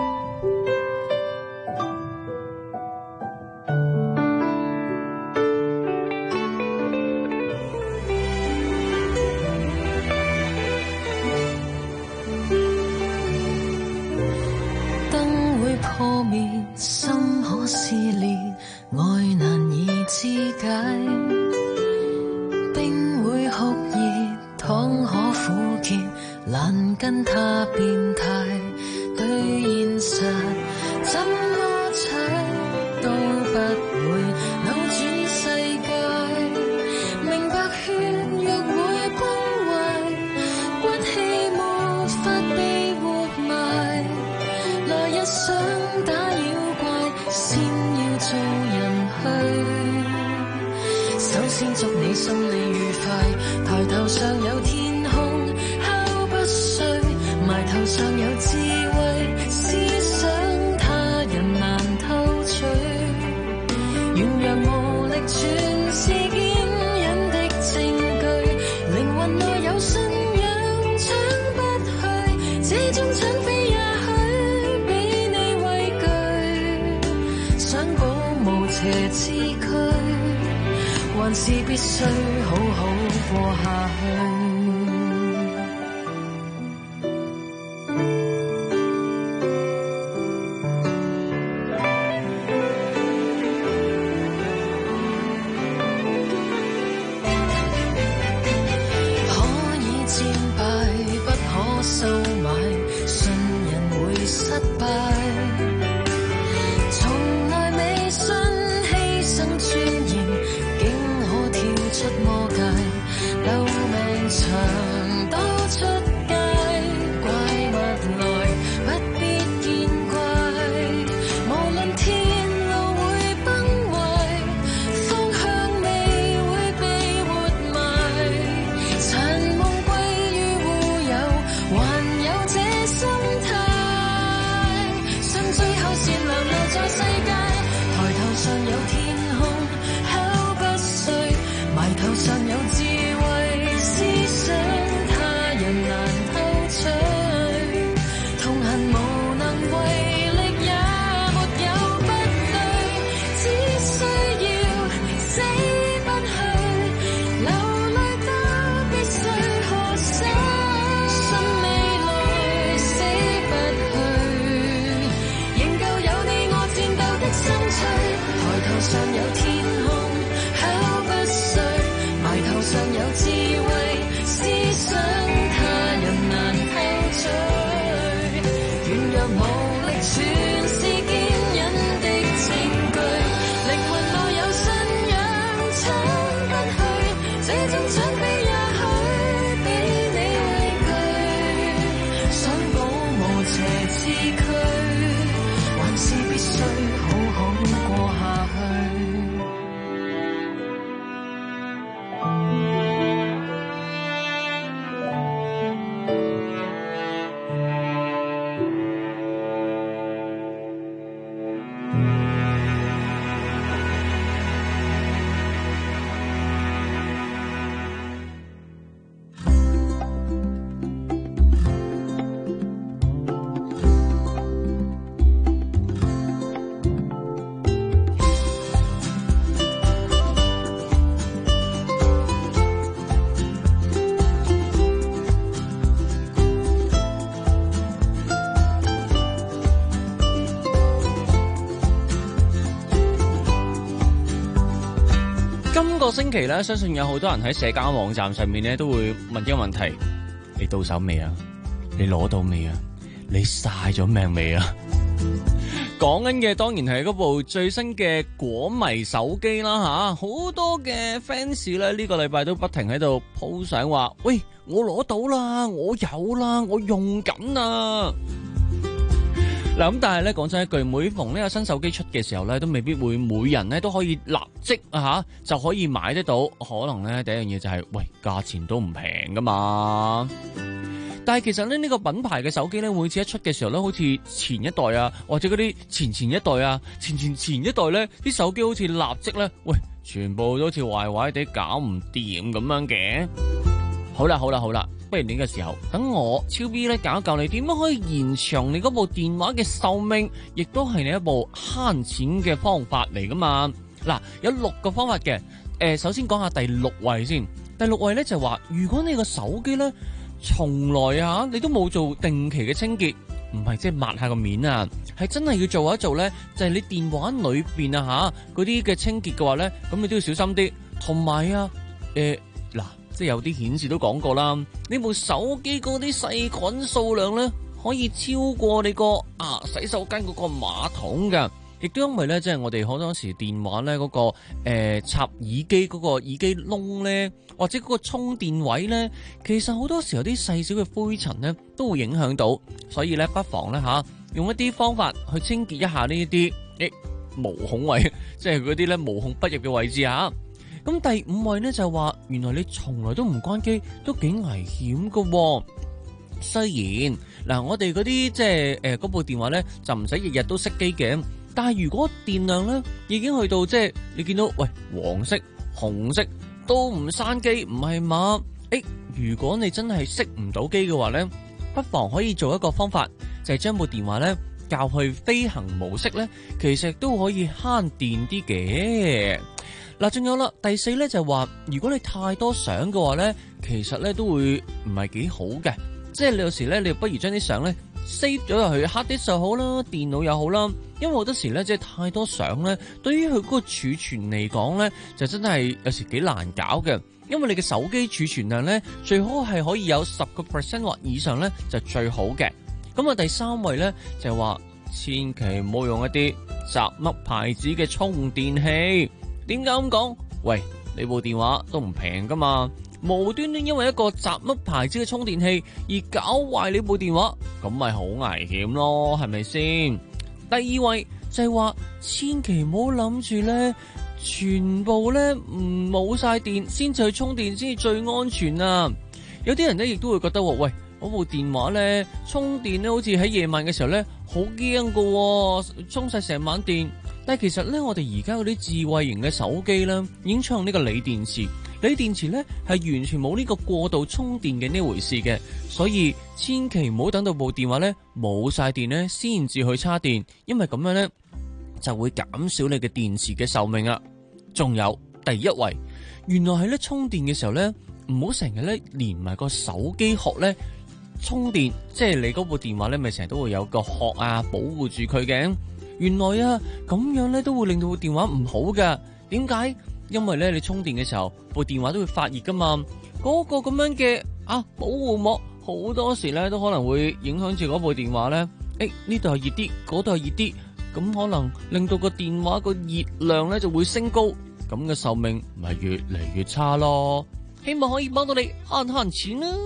破滅，心可撕裂，愛難以肢解。冰會酷熱，湯可苦澀，難跟他變態。對現實怎麼踩都不會扭轉世界。明白血肉會崩壞，骨氣沒法庇護。 做人去。首先祝你心理愉快，抬頭上有天空敲不碎，埋頭上有智慧，思想他人難偷取，軟弱無力全是堅忍的證據，靈魂內有信仰搶不去，這種搶非也許俾你畏懼，想保無邪之軀，還是必須好好過下去。可以戰敗，不可收買，信人會失敗，從來未信犧牲尊嚴出魔界，鬥命長多出街，怪物來不必見怪，無論天路會崩壞，方向未會被活埋，殘夢歸於烏有，還有這心態，信最後善良留在世界，抬頭上有天空敲不碎，埋頭上有智慧，思想他人難偷取，痛恨無能為力也沒有不對，只需要死不去，流淚都必須喝水，信未來死不去，仍舊有你我戰鬥的心趣，抬頭上有天空敲不碎，埋頭上有智慧，思想他人難偷取，軟弱無力全是堅忍的證據，靈魂內有信仰搶不去，這種搶非也許俾你畏懼，想保無邪之軀，還是必須好好過下去。 今個星期咧，相信有好多人喺社交網站上面咧都會問一個問題：你到手未啊？你攞到未啊？你晒咗命未啊？講緊嘅當然係嗰部最新嘅果迷手機啦吓，好多嘅 fans 咧呢個禮拜都不停喺度 po 相話：喂，我攞到啦，我有啦，我用緊啊！嗱咁，但係咧講真一句，每逢呢個新手機出嘅時候咧，都未必會每人咧都可以立即啊吓就可以買得到。可能咧第一樣嘢就係、是，喂，價錢都唔平噶嘛。但係其實咧呢、這個品牌嘅手機咧，每次一出嘅時候咧，好似前一代啊，或者嗰啲前前一代啊，前前前一代咧，啲手機好似立即咧，喂，全部都好似壞壞地搞唔掂咁樣嘅。好啦好啦好啦，不如呢個時候等我超 B 咧教一教你點樣可以延長你嗰部電話嘅壽命，亦都係你一部慳錢嘅方法嚟噶嘛。嗱，有六個方法嘅。誒、呃，首先講下第六位先。第六位咧就係話，如果你個手機咧從來啊你都冇做定期嘅清潔，唔係即係抹下個面啊，係真係要做一做咧，就係、是、你電話裏邊啊吓嗰啲嘅清潔嘅話咧，咁你都要小心啲。同埋啊，誒、呃、嗱。即係有啲顯示都講過啦，呢部手機嗰啲細菌數量咧，可以超過你個啊洗手間嗰個馬桶㗎。亦都因為咧，即係我哋好多時電話咧嗰個誒、呃、插耳機嗰個耳機窿咧，或者嗰個充電位咧，其實好多時候啲細小嘅灰塵咧都會影響到，所以咧不妨咧吓用一啲方法去清潔一下呢一啲。誒毛孔位，即係嗰啲咧無孔不入嘅位置啊。咁第五位呢，就話，原來你從來都唔關機，都幾危險噶喎。雖然嗱，我哋嗰啲即係誒嗰部電話咧就唔使日日都熄機嘅，但係如果電量咧已經去到即係你見到喂黃色、紅色都唔閂機，唔係嘛？誒，如果你真係熄唔到機嘅話咧，不妨可以做一個方法，就係將部電話咧校去飛行模式咧，其實都可以慳電啲嘅。嗱，仲有啦，第四咧就係話，如果你太多相嘅話咧，其實咧都會唔係幾好嘅。即係你有時咧，你不如將啲相咧 save 咗入去 hard disk 又好啦，電腦又好啦。因為好多時咧，即係太多相咧，對於佢嗰個儲存嚟講咧，就真係有時幾難搞嘅。因為你嘅手機儲存量咧，最好係可以有十個 percent 或以上咧，就最好嘅。咁啊，第三位咧就係話，千祈唔好用一啲雜乜牌子嘅充電器。點解咁講？喂，你部電話都唔平噶嘛，無端端因為一個雜乜牌子嘅充電器而搞壞你部電話，咁咪好危險咯，係咪先？第二位就係話，千祈唔好諗住咧，全部咧唔冇晒電先至去充電先至最安全啊！有啲人咧亦都會覺得，喂，我部電話咧充電咧，好似喺夜晚嘅時候咧好驚噶，充晒成晚電。但係其實咧，我哋而家嗰啲智慧型嘅手機咧，已經採用呢個鋰電池。鋰電池咧係完全冇呢個過度充電嘅呢回事嘅，所以千祈唔好等到部電話咧冇晒電咧先至去叉電，因為咁樣咧就會減少你嘅電池嘅壽命啊。仲有第一位，原來係咧充電嘅時候咧，唔好成日咧連埋個手機殼咧充電，即係你嗰部電話咧咪成日都會有個殼啊保護住佢嘅。原來啊，咁樣咧都會令到部電話唔好噶。點解？因為咧你充電嘅時候，部電話都會發熱噶嘛。嗰個咁樣嘅啊保護膜，好多時咧都可能會影響住嗰部電話咧。誒，呢度係熱啲，嗰度係熱啲，咁可能令到個電話個熱量咧就會升高，咁嘅壽命咪越嚟越差咯。希望可以幫到你慳慳錢啦。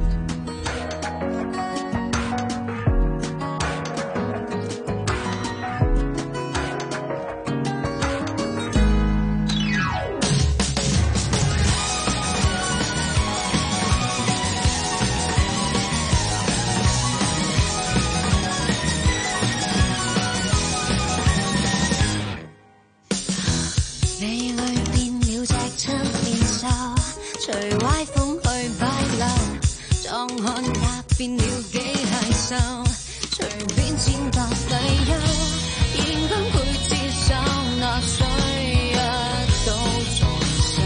變了幾係瘦，隨便踐踏第一，現今佢接受那衰一都在手，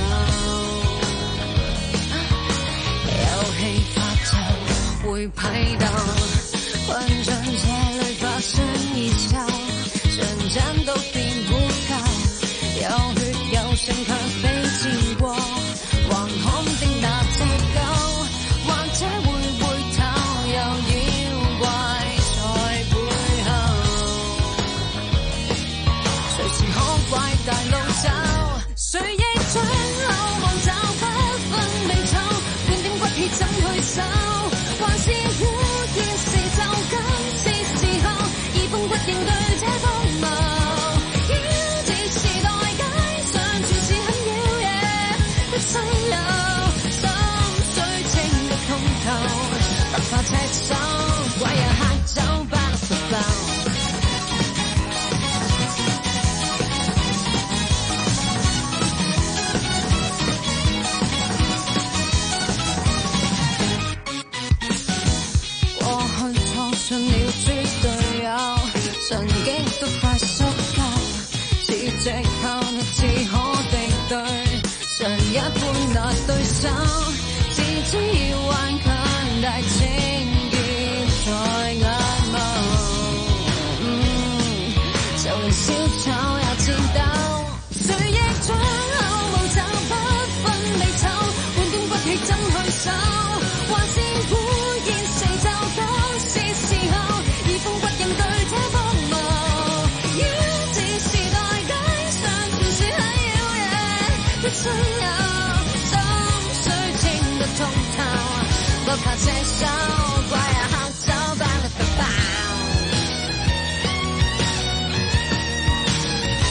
遊戲法則會批鬥，困進這裏發生熱臭，純真都變污垢，有血有性卻非戰過，還看定那隻狗，或者會大路走，誰亦想口望找不分美醜，半點骨氣怎去守？還是要見時就今是時候，以風骨應對這荒謬。要這時代街上全是很妖冶的新友，心水清的通透，不怕赤手，鬼也黑走不服爆。信了豬隊友，神經都快縮夠，似藉口只可敵對，神一般那對手，自知要頑強大情結在眼眸，嗯，就連小丑也戰鬥，誰亦想口望找不分美醜，半點骨氣怎去守？還是會見成就當是時候，以風骨應對這荒謬。要這時代街上全是很妖冶的新友，心水清得通透，不怕赤手，怪也黑走，擺得特爆。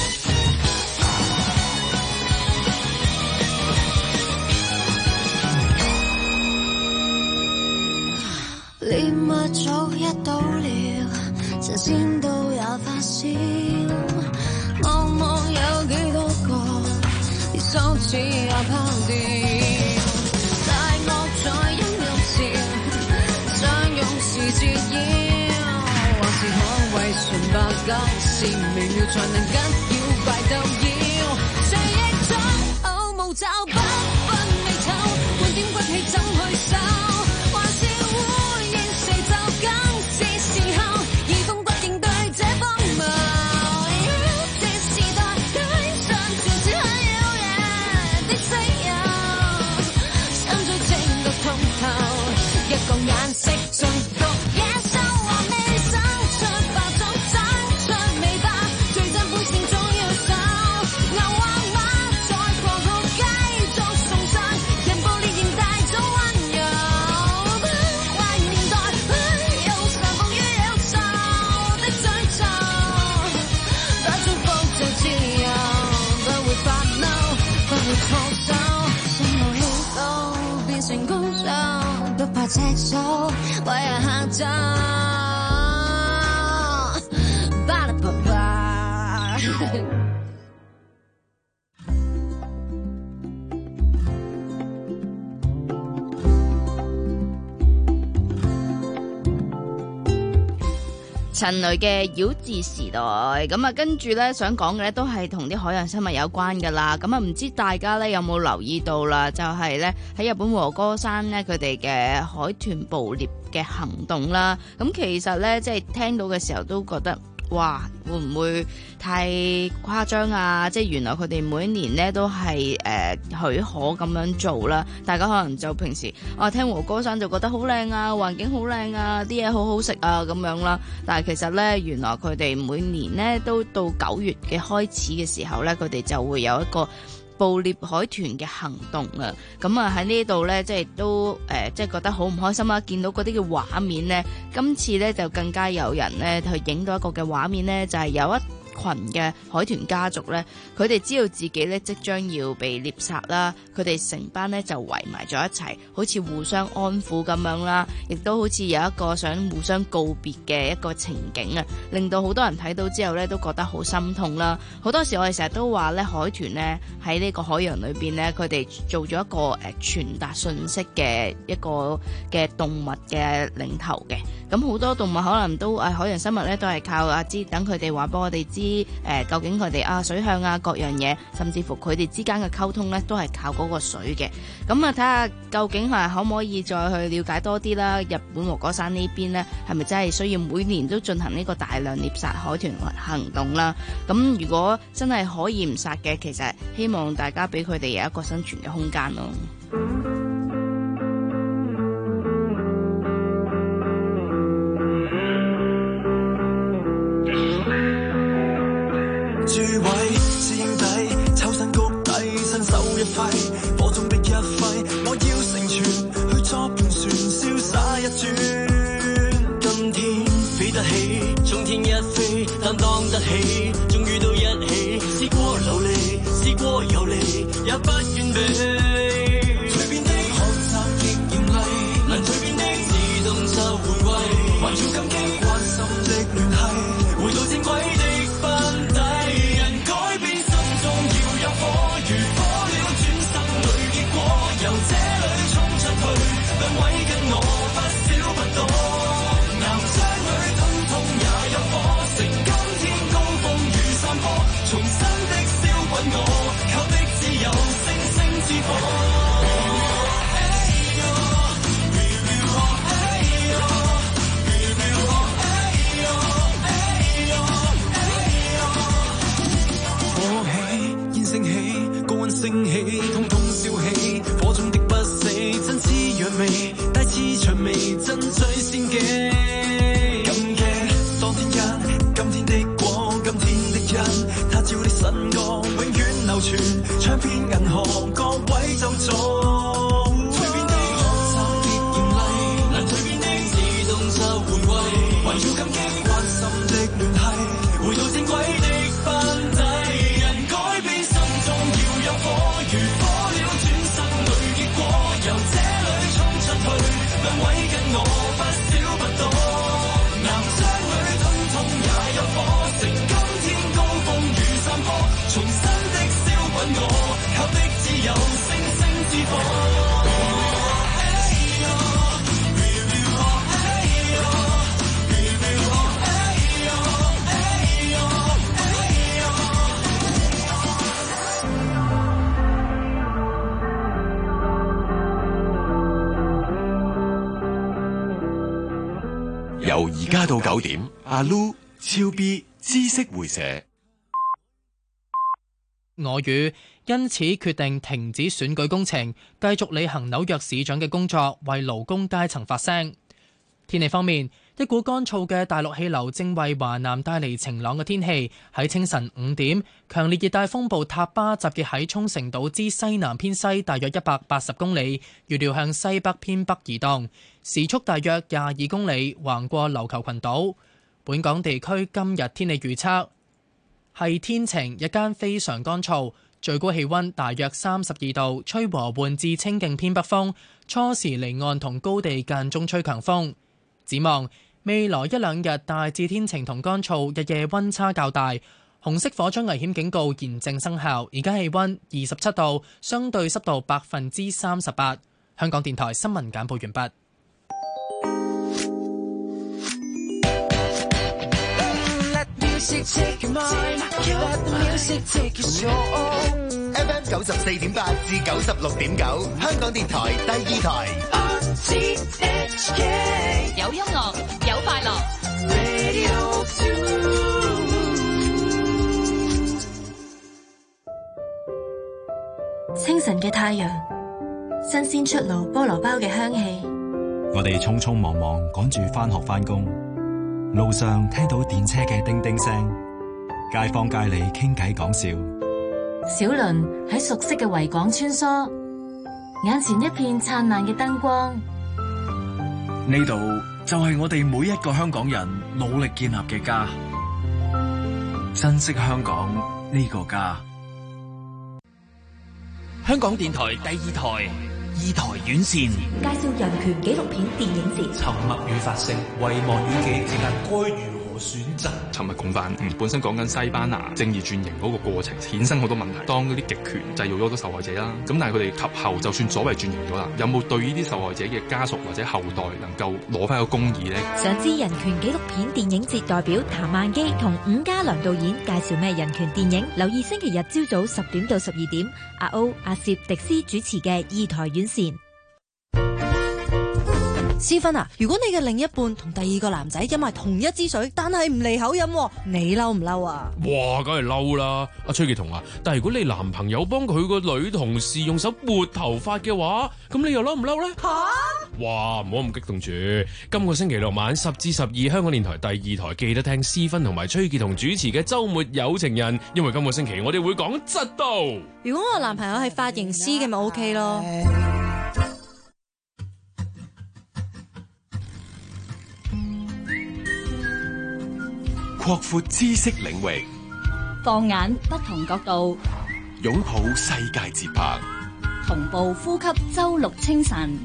似也拋掉。大惡在陰暗潮，相擁是折腰，還是可為純白更是微妙，才能緊要快鬥要。誰亦想偶無找不分美醜，半點骨氣怎去守？還是會現時就更是時候，義風不應對這荒謬。這時代對上全是很耀眼的聲音，心最清覺通透，一個顏色盡服野獸還未生出爆種，生出尾巴，最真本性總要守。牛或馬在狂號繼續送上，人暴烈仍帶種溫柔。壞年代有常服於有獸的追求，不祝福就自由，不會發嬲，不會錯手，心無氣到變成高手，不怕赤手為人下咒。巴拉巴巴。 陳雷嘅妖冶時代，咁啊跟住咧想講嘅咧都係同啲海洋生物有關噶啦，咁啊唔知大家咧有冇留意到啦？就係咧喺日本和歌山咧佢哋嘅海豚捕獵嘅行動啦，咁其實咧即係聽到嘅時候都覺得，哇，會唔會太誇張啊？即係原來佢哋每一年咧都係誒、呃、許可咁樣做啦。大家可能就平時啊聽和歌山就覺得好靚啊，環境好靚啊，啲嘢好好食啊咁樣啦。但係其實咧，原來佢哋每年咧都到九月嘅開始嘅時候咧，佢哋就會有一個捕獵海豚嘅行動啊！咁啊喺呢度呢，即係都誒、呃，即係覺得好唔開心啦！見到嗰啲嘅畫面呢，今次呢就更加有人呢去影到一個嘅畫面呢，就係、是、有一群嘅海豚家族呢，佢哋知道自己呢即將要被獵殺啦，佢哋成班呢就圍埋咗一齊，好似互相安撫咁樣啦，亦都好似有一個想互相告別嘅一個情景啊，令到好多人睇到之後呢都覺得好心痛啦。好多時我哋成日都話呢，海豚呢喺呢個海洋裏邊呢，佢哋做咗一個誒傳達信息嘅一個嘅動物嘅領頭嘅。咁好多動物可能都誒海洋生物呢都係靠啊知等佢哋話俾我哋知。誒、呃，究竟佢哋啊水向啊各樣嘢，甚至乎佢哋之間嘅溝通呢，都係靠嗰個水嘅。咁啊，睇下究竟係可唔可以再去了解多啲啦？日本和歌山呢邊呢，係咪真係需要每年都進行呢個大量獵殺海豚行動啦？咁如果真係可以唔殺嘅，其實希望大家俾佢哋有一個生存嘅空間咯。 諸位師兄弟，抽身谷底，伸手一揮，火中的一揮，我要成全，去作盤旋，瀟灑一轉。今天飛得起，衝天一飛，擔當得起，終於到一起，試過流離，試過遊離，也不願避。蛻變的學習極嚴厲，能蛻變的自動就回歸，還要感激關心的聯繫，回到正軌的班底。由這裏衝出去，兩位跟我不少不多，岩漿裏通通也有火，乘今天高峰如山坡，重新的燒滾我，靠的只有星星之火。火起，煙升起，高溫升起，通通燒起，火中的不死，真似藥味，帶刺薔薇，真最先機。感激當天因，今天的果，今天的因，他照的神光永遠流傳，唱遍銀河各位就做。蛻變的學習極嚴厲，能蛻變的自動就換位，還要感激關心的聯繫，回到正軌的班底。人改變心中要有火，如火鳥轉生裏結果，由這裏衝出去，兩位跟我不少不多，岩漿裏通通也有火，乘今天高峰如山坡，重新的燒滾我，靠的只有星星之火。 由而家到九點，阿 Lu 超 B 知識會社。 俄語因此決定停止選舉工程，繼續履行紐約市長嘅工作，為勞工階層發聲。天氣方面，一股乾燥嘅大陸氣流正為華南帶嚟晴朗嘅天氣。喺清晨五點，強烈熱帶風暴塔巴集結喺沖繩島之西南偏西大約一百八十公里，預料向西北偏北移動，時速大約廿二公里，橫過琉球群島。本港地區今日天氣預測係天晴，日間非常乾燥，最高氣溫大約三十二度，吹和緩至清勁偏北風，初時離岸同高地間中吹強風。展望未來一兩日大致天晴同乾燥，日夜溫差較大。紅色火災危險警告現正生效。而家氣溫二十七度，相對濕度百分之三十八。香港電台新聞簡報完畢。 F M 九十四點八至九十六點九，香港電台第二台。 有音樂，有快樂。 清晨嘅太陽，新鮮出爐菠蘿包嘅香氣。 我哋匆匆忙忙趕住返學返工，路上聽到電車嘅叮叮聲，街坊街里傾偈講笑。 小輪喺熟悉嘅維港穿梭，眼前一片燦爛嘅燈光。 呢度就係我哋每一個香港人努力建立嘅家，珍惜香港呢個家。 香港電台第二台二台院線介紹人權紀錄片電影節。 沉默與發聲，遺忘與記憶之間該如何選擇？ 尋日共犯，嗯，本身講緊西班牙正義轉型嗰個過程，衍生好多問題。當嗰啲極權製造咗好多受害者啦，咁但係佢哋及後就算所謂轉型咗啦，有冇對呢啲受害者嘅家屬或者後代能夠攞翻個公義呢？ 想知人權紀錄片電影節代表譚萬基同伍家良導演介紹咩人權電影？留意星期日朝早十點到十二點，阿歐、阿攝、迪斯主持嘅二台院線。 思芬啊，如果你嘅另一半同第二個男仔飲埋同一支水，但係唔離口飲，你嬲唔嬲啊？ 哇，梗係嬲啦！阿崔潔彤啊，但係如果你男朋友幫佢個女同事用手撥頭髮嘅話，咁你又嬲唔嬲呢？吓、啊！哇，唔好咁激動住。今個星期六晚十至十二，香港電台第二台記得聽思芬同埋崔潔彤主持嘅周末有情人，因為今個星期我哋會講嫉妒。 如果我男朋友係髮型師嘅，咪 OK 咯。 擴闊知識領域， 放眼不同角度， 擁抱世界節拍， 同步呼吸周六清晨。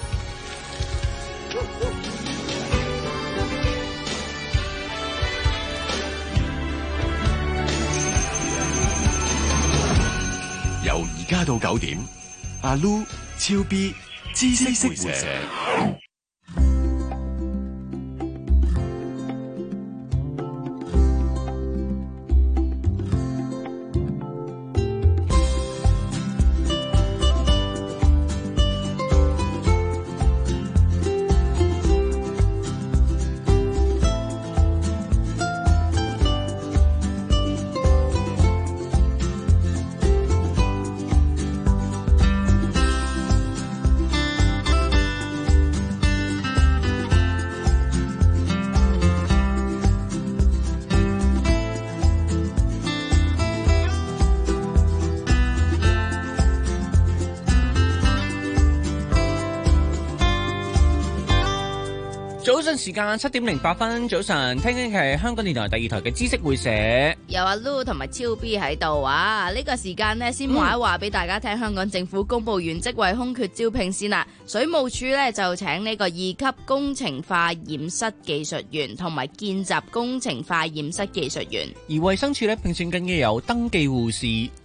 由而家到九點，阿 Lu 超 B 知識會社。 早晨時間七點零八分，早晨，聽緊係香港電台第二台嘅知識會社， 有阿 Lu 同埋超 B 喺度啊！呢、這個時間呢，先話一話俾大家聽，香港政府公布完職位空缺招聘先啦。水務署呢，就請呢個二級工程化驗室技術員同埋見習工程化驗室技術員， 而衛生署呢，聘請緊嘅有登記護士。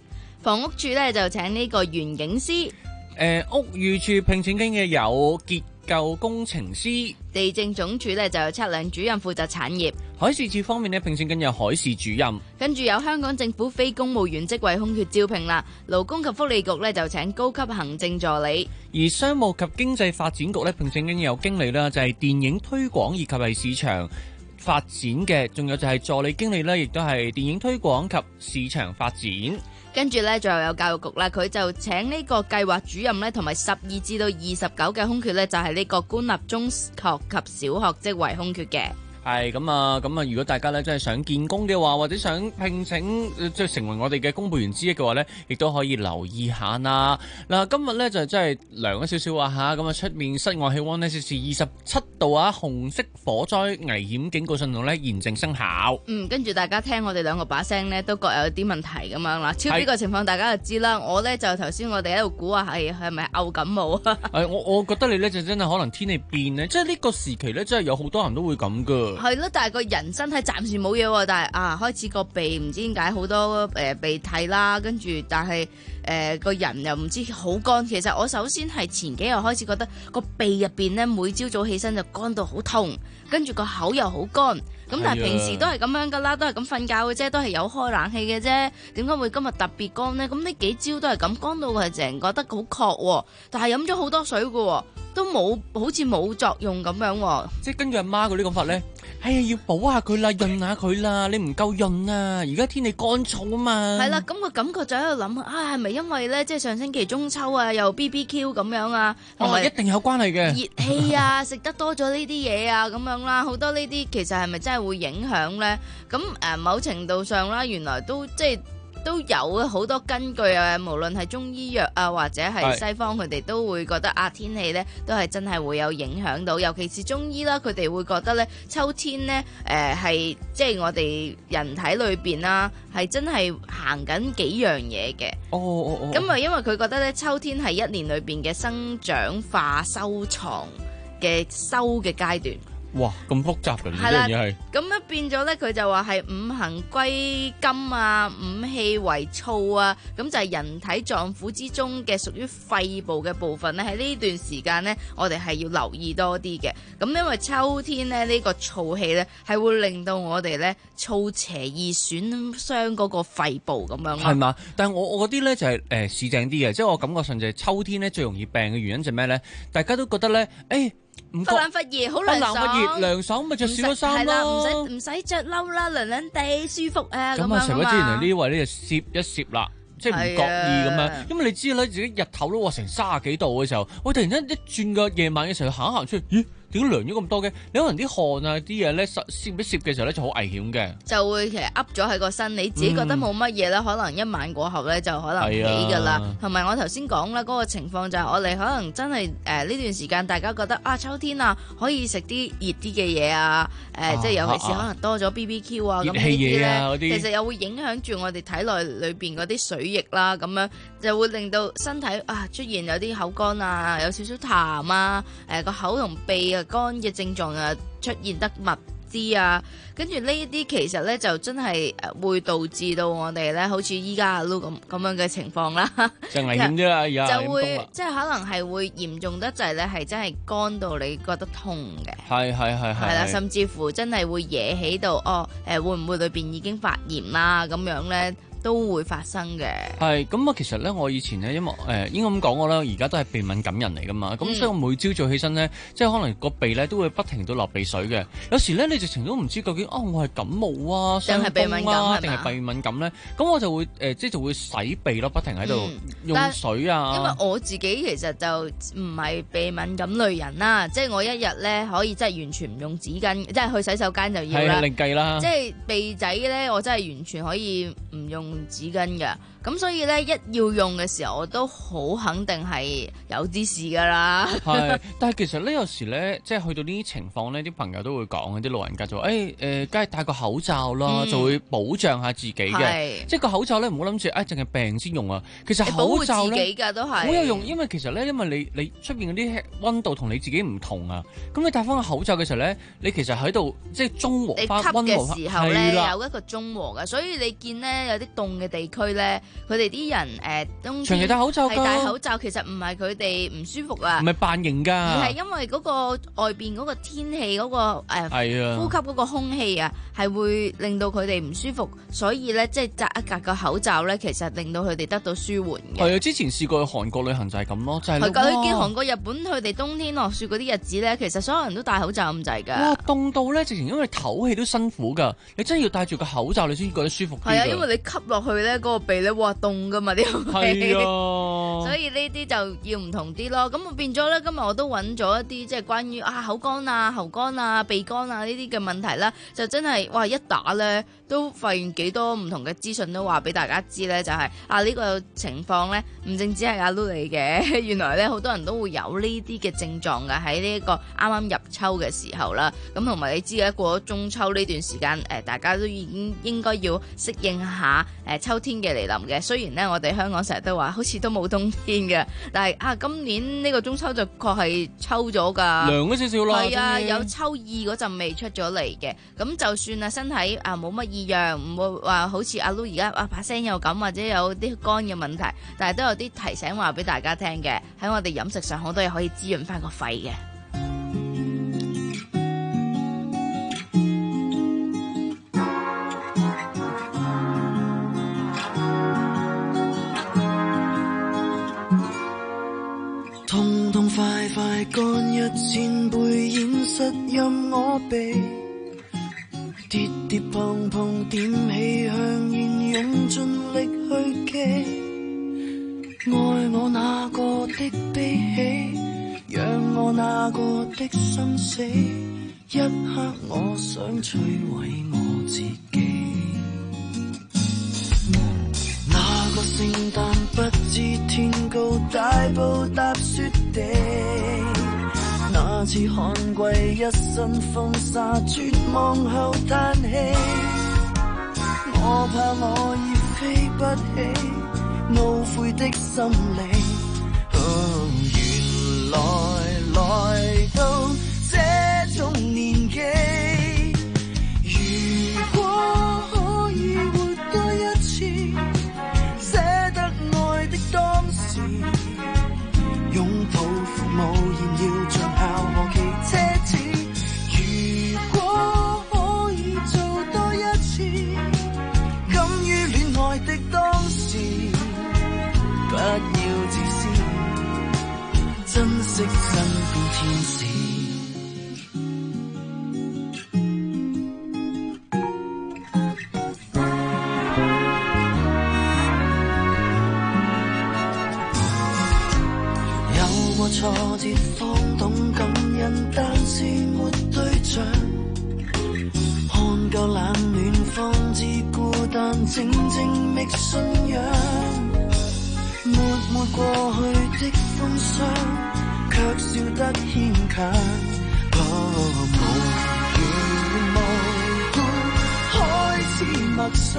房屋署咧就請呢個園景師。 誒、呃、屋宇署聘請緊嘅有結構工程師。 地政總署咧就有測量主任負責產業。 海事處方面咧聘請緊有海事主任。 跟住有香港政府非公務員職位空缺招聘啦，勞工及福利局咧就請高級行政助理。 而商務及經濟發展局咧聘請緊有經理啦，就係電影推廣以及係市場發展嘅，仲有就係助理經理咧，亦都係電影推廣及市場發展。 跟住咧，最後有教育局啦，佢就請呢個計劃主任咧，同埋十二至到二十九嘅空缺咧，就係呢個官立中學及小學職位空缺嘅。 係咁啊，咁啊，如果大家咧真係想見工嘅話，或者想聘請即係成為我哋嘅公務員之一嘅話咧，亦都可以留意下啦。嗱，今日咧就真係涼咗少少啊嚇，咁啊出面室外氣溫呢，攝氏二十七度啊，紅色火災危險警告信號咧現正生效。 嗯，跟住大家聽我哋兩個把聲咧，都各有啲問題咁樣啦。超呢個情況大家就知啦。我咧就頭先我哋喺度估啊，係係咪牛感冒啊？ 誒，我我覺得你咧就真係可能天氣變咧，即係呢個時期咧，真係有好多人都會咁噶。 係咯，但係個人身體暫時冇嘢喎，但係啊開始個鼻唔知點解好多誒、呃、鼻涕啦，跟住但係誒個人又唔知好乾。其實我首先係前幾日開始覺得個鼻入邊咧，每朝早起身就乾到好痛，跟住個口又好乾。咁但係平時都係咁樣噶啦，都係咁瞓覺嘅啫，都係有開冷氣嘅啫。點解會今日特別乾呢？咁呢幾朝都係咁乾到係淨覺得好確喎，但係飲咗好多水嘅喎，都冇好似冇作用咁樣喎。 即係根據阿媽嗰啲講法咧，哎呀要補下佢啦，潤下佢啦，你唔夠潤啊！而家天氣乾燥啊嘛。 係啦，咁個感覺就喺度諗啊，係咪因為咧即係上星期中秋啊，又 B B Q 咁樣啊？ 哦，一定有關係嘅。 熱氣啊，食得多咗呢啲嘢啊，咁樣啦，好多呢啲其實係咪真係會影響咧？咁誒、呃，某程度上啦，原來都即係都有好多根據啊，無論係中醫藥啊，或者係西方，佢哋都會覺得啊，天氣咧都係真係會有影響到，尤其是中醫啦，佢哋會覺得咧秋天咧誒係即係我哋人體裏邊啦，係真係行緊幾樣嘢嘅。 哦哦哦。 咁啊，因為佢覺得咧秋天係一年裏邊嘅生長、化、收藏嘅收嘅階段。 哇，咁複雜嘅呢樣嘢係， 咁樣變咗咧，佢就話係五行歸金啊，五氣為燥啊，咁就係人體臟腑之中嘅屬於肺部嘅部分咧。喺呢段時間咧，我哋係要留意多啲嘅。咁因為秋天咧呢個燥氣咧，係會令到我哋咧燥邪易損傷嗰個肺部咁樣。 係嘛？但係我我嗰啲咧就係誒市正啲嘅，即係我感覺上就係秋天咧最容易病嘅原因就係咩咧？大家都覺得咧，誒。 忽冷忽熱，好涼爽。忽冷忽熱， 涼爽咪着少咗衫咯。 唔使唔使着褸啦，涼涼地舒服啊。 咁啊，除咗之前嚟呢位咧就攝一攝啦，即係唔覺意咁樣。因為你知啦，自己日頭都話成三十幾度嘅時候，我突然間一轉個夜晚嘅時候行一行出去，咦？點解涼咗咁多嘅？你可能啲汗啊啲嘢咧攝一攝嘅時候咧就好危險嘅，就會其實噏咗喺個身，你自己覺得冇乜嘢啦，可能一晚過後咧就可能起㗎啦。同埋、啊、我頭先講啦，嗰、嗰個情況就係我哋可能真係誒呢段時間大家覺得啊秋天啊可以食啲熱啲嘅嘢啊，誒、呃、即係尤其是可能多咗 B B Q 啊咁呢啲咧，其實又會影響住我哋體內裏邊嗰啲水液啦，咁樣就會令到身體啊出現有啲口乾啊，有少少痰啊，誒、呃、個口同鼻啊乾嘅症狀啊出現得密啲啊，跟住呢一啲其實咧就真係誒會導致到我哋咧好似依家阿 Lu 咁咁樣嘅情況啦，就危險啲啦，而家就會即係可能係會嚴重得滯咧，係真係乾到你覺得痛嘅，係係係係啦，甚至乎真係會惹起到哦誒、呃、會唔會裏邊已經發炎啦咁樣咧？都會發生嘅。係咁啊，其實咧，我以前咧，因為誒、呃、應該咁講過啦，而家都係鼻敏感人嚟噶嘛，咁、嗯、所以我每朝早起身咧，即係可能個鼻咧都會不停到流鼻水嘅。有時咧，你直情都唔知究竟啊、哦，我係感冒啊，傷風啊，定係鼻敏感咧？咁我就會誒、呃，即係就會洗鼻咯，不停喺度用水啊。因為我自己其實就唔係鼻敏感類人啦，即係我一日咧可以真係完全唔用紙巾，即係去洗手間就要啦。係另計啦。即係鼻仔咧，我真係完全可以唔用紙巾㗎，咁所以咧一要用嘅時候，我都好肯定係有啲事噶啦。係，但係其實咧有時咧，即係去到呢啲情況咧，啲朋友都會講，啲老人家就話：誒、欸、誒，梗、呃、係戴個口罩啦，嗯、就會保障下自己嘅。即係個口罩咧，唔好諗住誒，淨係病先用啊。其實口罩咧，保護自己㗎都係好有用，因為其實咧，因為你你出邊嗰啲溫度同你自己唔同啊。咁你戴翻個口罩嘅時候咧，你其實喺度即係中和翻溫度嘅時候咧，有一個中和嘅，所以你見咧有啲凍嘅地區咧。 佢哋啲人誒、呃、冬天長期戴口罩㗎， 係戴口罩，其實唔係佢哋唔舒服啊， 唔係扮型㗎， 而係因為嗰個外邊嗰個天氣嗰、嗰個誒、呃、呼吸嗰個空氣啊，係會令到佢哋唔舒服，所以咧即係摘一格個口罩咧，其實令到佢哋得到舒緩嘅。 係啊，之前試過去韓國旅行就係咁咯，就係、是、 係㗎，去見韓國、日本，佢哋冬天落雪嗰啲日子咧，其實所有人都戴口罩咁滯㗎。 哇，凍到咧，直情因為唞氣都辛苦㗎，你真係要戴住個口罩，你先覺得舒服啲。 係啊，因為你吸落去咧，嗰、嗰個鼻咧，哇凍㗎嘛啲鼻。係啊， 所以呢啲就要唔同啲咯。咁我變咗咧，今日我都揾咗一啲即係關於啊口乾啊、喉乾啊、鼻乾啊呢啲嘅問題啦，就真係哇一打咧都發現幾多唔同嘅資訊都話俾大家知咧，就係、是、啊呢、呢個情況咧唔淨止係阿 Lu 嚟嘅，原來咧好多人都會有呢啲嘅症狀㗎，喺呢一個啱啱入秋嘅時候啦。咁同埋你知嘅過咗中秋呢段時間，誒、呃、大家都已經應該要適應下誒、呃、秋天嘅嚟臨嘅。雖然咧我哋香港成日都話好似都冇冬天嘅，但係啊今年呢個中秋就確係秋咗㗎， 涼咗少少啦。 係啊，有秋意嗰陣味出咗嚟嘅。咁就算啊身體啊冇乜異樣，唔會話好似阿 Lu 而家啊把聲又咁，或者有啲乾嘅問題，但係都有啲提醒話俾大家聽嘅。喺我哋飲食上好多嘢可以滋潤翻個肺嘅。 痛痛快快乾一千杯現實任我避，跌跌碰碰點起香煙，用盡力去記，愛我那個的悲喜，讓我那個的心死，一刻我想摧毀我自己。那個聖誕不知天高大步踏雪地，那次旱季一身風沙絕望後嘆氣，我怕我已飛不起懊悔的心理、哦、原來來到這種年紀，如果可以活多一次，捨得愛的當時，擁抱父母現要盡孝何其奢侈，如果可以做多一次，敢於戀愛的當時，不要自私，珍惜身邊天使。挫折方懂感恩，但是沒對象，看夠冷暖方知孤單，靜靜覓信仰，抹抹過去的風霜，卻笑得牽強，哦，無緣無故開始默想，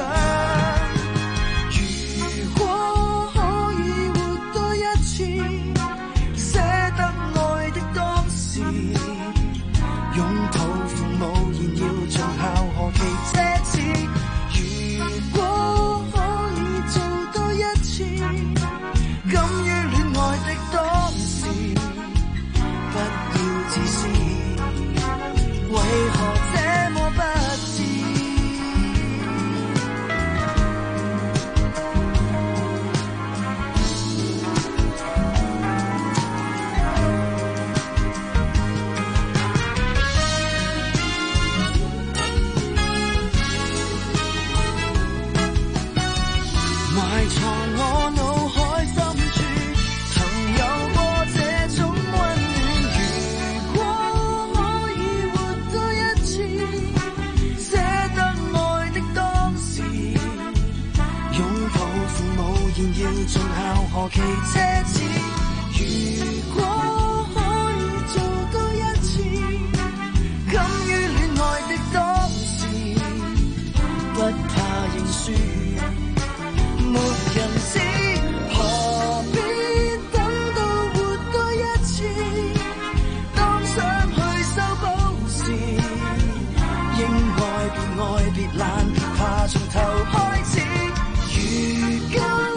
如果可以活多一次，捨得愛的當時，擁抱父母現要盡孝何其奢侈，如果可以做多一次，敢於戀愛的當時，不要自私，為何這麼不智，埋藏我腦海深處，曾有過這種溫暖。如果可以活多一次，捨得愛的當時，擁抱父母現要盡孝何其奢侈。如果可以做多一次，敢於戀愛的當時，不怕認輸。沒人知，何必等到活多一次？當想去修補時，應愛別愛別懶，別怕從頭開始。如今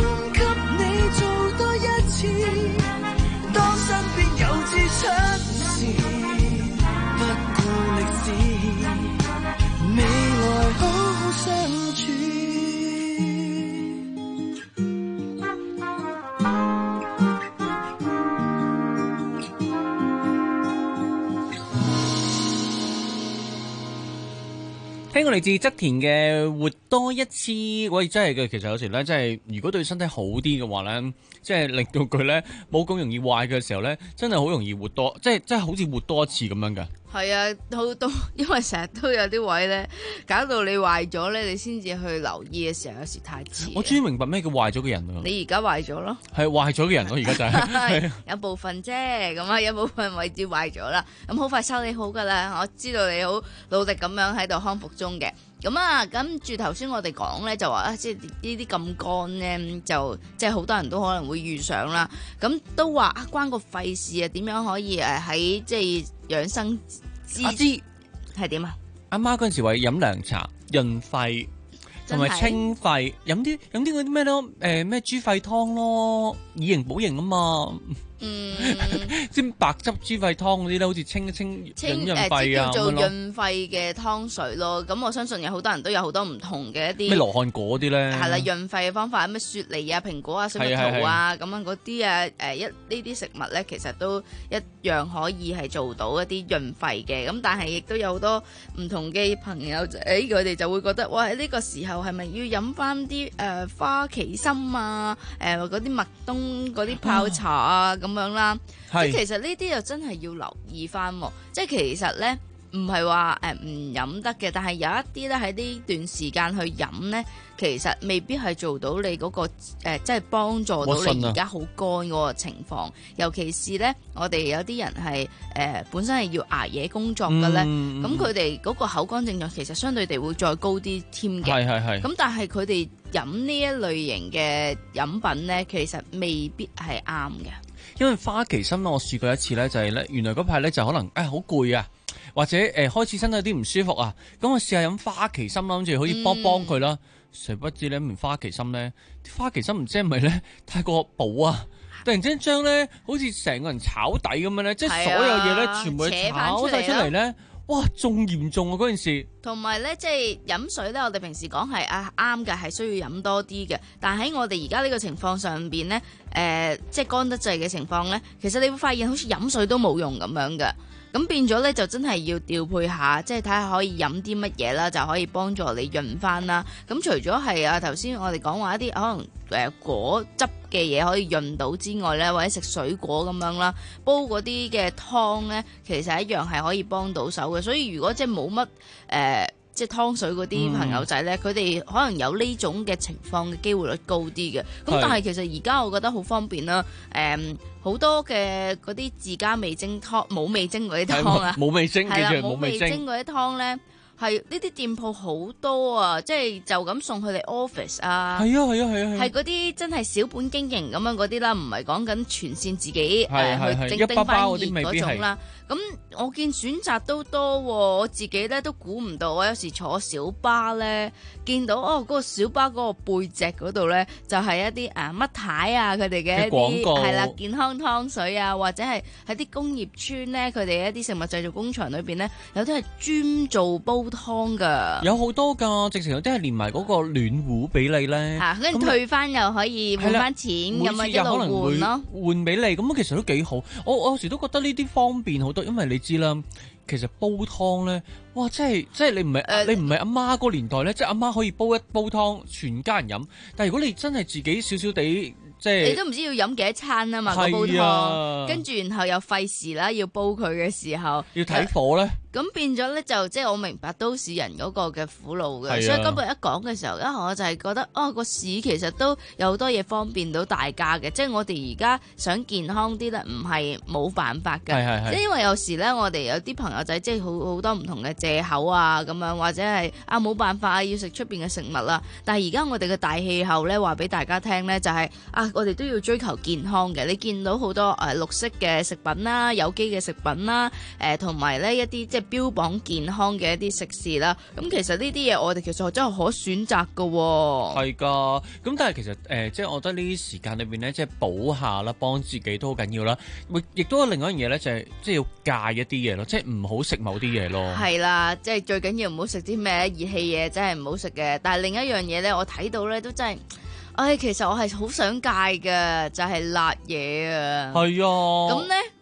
聽過嚟自側田嘅活多一次，喂，真係嘅。其實有時咧，真係如果對身體好啲嘅話咧，即係令到佢咧冇咁容易壞嘅時候咧，真係好容易活多，即係真係好似活多一次咁樣㗎。 係啊，好多，因為成日都有啲位咧，搞到你壞咗咧，你先至去留意嘅時候，有時太遲。 我終於明白咩叫壞咗嘅人啊！ 你而家壞咗咯， 係壞咗嘅人咯，而家就係有部分啫，咁啊有部分位置壞咗啦，咁好快修理好噶啦。我知道你好努力咁樣喺度康復中嘅。咁啊，跟住頭先我哋講咧，就話啊，即係呢啲咁乾咧，就即係好多人都可能會遇上啦。咁都話啊，關個肺事啊，點樣可以誒喺即係養生之係點啊？ 阿媽嗰陣時話飲涼茶潤肺同埋清肺，飲啲飲啲嗰啲咩咯？誒咩豬肺湯咯，以形補形啊嘛。嗯，先白汁豬肺湯嗰啲咧，好似清一清清潤肺啊， 叫做潤肺嘅湯水咯。咁我相信有好多人都有好多唔同嘅一啲咩羅漢果啲咧， 係啦，潤肺嘅方法，咩雪梨啊、蘋果啊、水蜜桃啊咁樣嗰啲啊，誒一呢啲食物咧，其實都一樣可以係做到一啲潤肺嘅。咁但係亦都有好多唔同嘅朋友仔，佢哋就會覺得，哇！喺呢個時候係咪要飲翻啲誒花旗參啊、誒嗰啲麥冬嗰啲泡茶啊咁？咁樣啦，即係其實呢啲又真係要留意翻，即係其實咧唔係話誒唔飲得嘅，但係有一啲咧喺呢段時間去飲咧，其實未必係做到你嗰、嗰個誒、呃，即係幫助到你而家好乾嗰個情況。尤其是咧，我哋有啲人係誒、呃、本身係要捱夜工作嘅咧，咁佢哋嗰個口乾症狀其實相對地會再高啲添嘅。係係係。咁但係佢哋飲呢一類型嘅飲品咧，其實未必係啱嘅。 因為花旗參我試過一次咧，就係、是、咧原來嗰排咧就可能誒好攰啊，或者誒、呃、開始身體有啲唔舒服啊，咁我試下飲花旗參啦，諗住可以幫幫佢啦。誰、嗯、不知咧，唔花旗參咧，花旗參唔知係咪咧太過補啊，突然之間將咧好似成個人炒底咁樣咧，即係所有嘢咧全部炒晒出嚟咧。哇，仲嚴重啊！嗰件事， 同埋咧，即係飲水咧，我哋平時講係啊啱嘅，係需要飲多啲嘅。但喺我哋而家呢個情況上邊咧，誒、呃，即係乾得滯嘅情況咧，其實你會發現好似飲水都冇用咁樣嘅。咁變咗咧，就真係要調配下，即係睇下可以飲啲乜嘢啦，就可以幫助你潤翻啦。咁除咗係啊頭先我哋講話一啲可能誒果汁嘅嘢可以潤到之外咧，或者食水果咁樣啦，煲嗰啲嘅湯咧，其實一樣係可以幫到手嘅。所以如果即係冇乜誒即係湯水嗰啲朋友仔咧，佢哋、嗯、可能有呢種嘅情況嘅機會率高啲嘅。咁但係其實而家我覺得好方便啦，誒、嗯。好多嘅嗰啲自家味精湯，冇味精嗰啲湯啊， 冇味精， 係啦，冇味精嗰啲湯咧，係呢啲店鋪好多啊，即係就咁送佢哋 office 啊， 係啊係啊係啊， 係嗰啲真係小本經營咁樣嗰啲啦，唔係講緊全線自己誒去整叮翻熱嗰種啦。咁我見選擇都多，我自己咧都估唔到，我有時坐小巴咧，見到哦嗰、嗰個小巴嗰個背脊嗰度咧，就係、係、一啲誒乜太啊佢哋嘅一啲係啦健康湯水啊，或者係喺啲工業村咧，佢哋一啲食物製造工場裏邊咧，有啲係專做煲湯噶， 有好多噶，直情有啲係連埋嗰個暖壺俾你咧， 嚇跟住退翻又可以換翻錢咁啊，一路換咯， 換俾你咁其實都幾好。我我有時都覺得呢啲方便好多。因為你知啦，其實煲湯咧，哇，即係即係你唔係、呃、你唔係阿媽嗰個年代咧，即係阿媽可以煲一煲湯，全家人飲。但係如果你真係自己少少地，即係你都唔知要飲幾多餐啊嘛，個煲湯，跟住然後又費事啦，要煲佢嘅時候要睇火咧。 咁變咗咧，就即係我明白都市人嗰個嘅苦惱嘅，所以今日一講嘅時候，一我就係覺得，哦個市其實都有好多嘢方便到大家嘅，即係我哋而家想健康啲咧，唔係冇辦法嘅，即係因為有時咧，我哋有啲朋友仔即係好好多唔同嘅藉口啊，咁樣或者係啊冇辦法啊，要食出邊嘅食物啦。但係而家我哋嘅大氣候咧，話俾大家聽咧，就係、是、啊，我哋都要追求健康嘅。你見到好多誒、呃、綠色嘅食品啦，有機嘅食品啦，誒同埋咧一啲即係標榜健康嘅一啲食肆啦，咁其實呢啲嘢我哋其實真係可選擇噶、哦， 係噶。咁但係其實誒、呃，即係我覺得呢啲時間裏邊咧，即係補下啦，幫自己都好緊要啦。亦都有另外一樣嘢咧，就係、是、即係要戒一啲嘢咯，即係唔好食某啲嘢咯。係啦， 即係最緊要唔好食啲咩熱氣嘢，真係唔好食嘅。但係另一樣嘢咧，我睇到咧都真係。唉，其實我係好想戒嘅，就係、是、辣嘢啊。 係啊。 咁咧，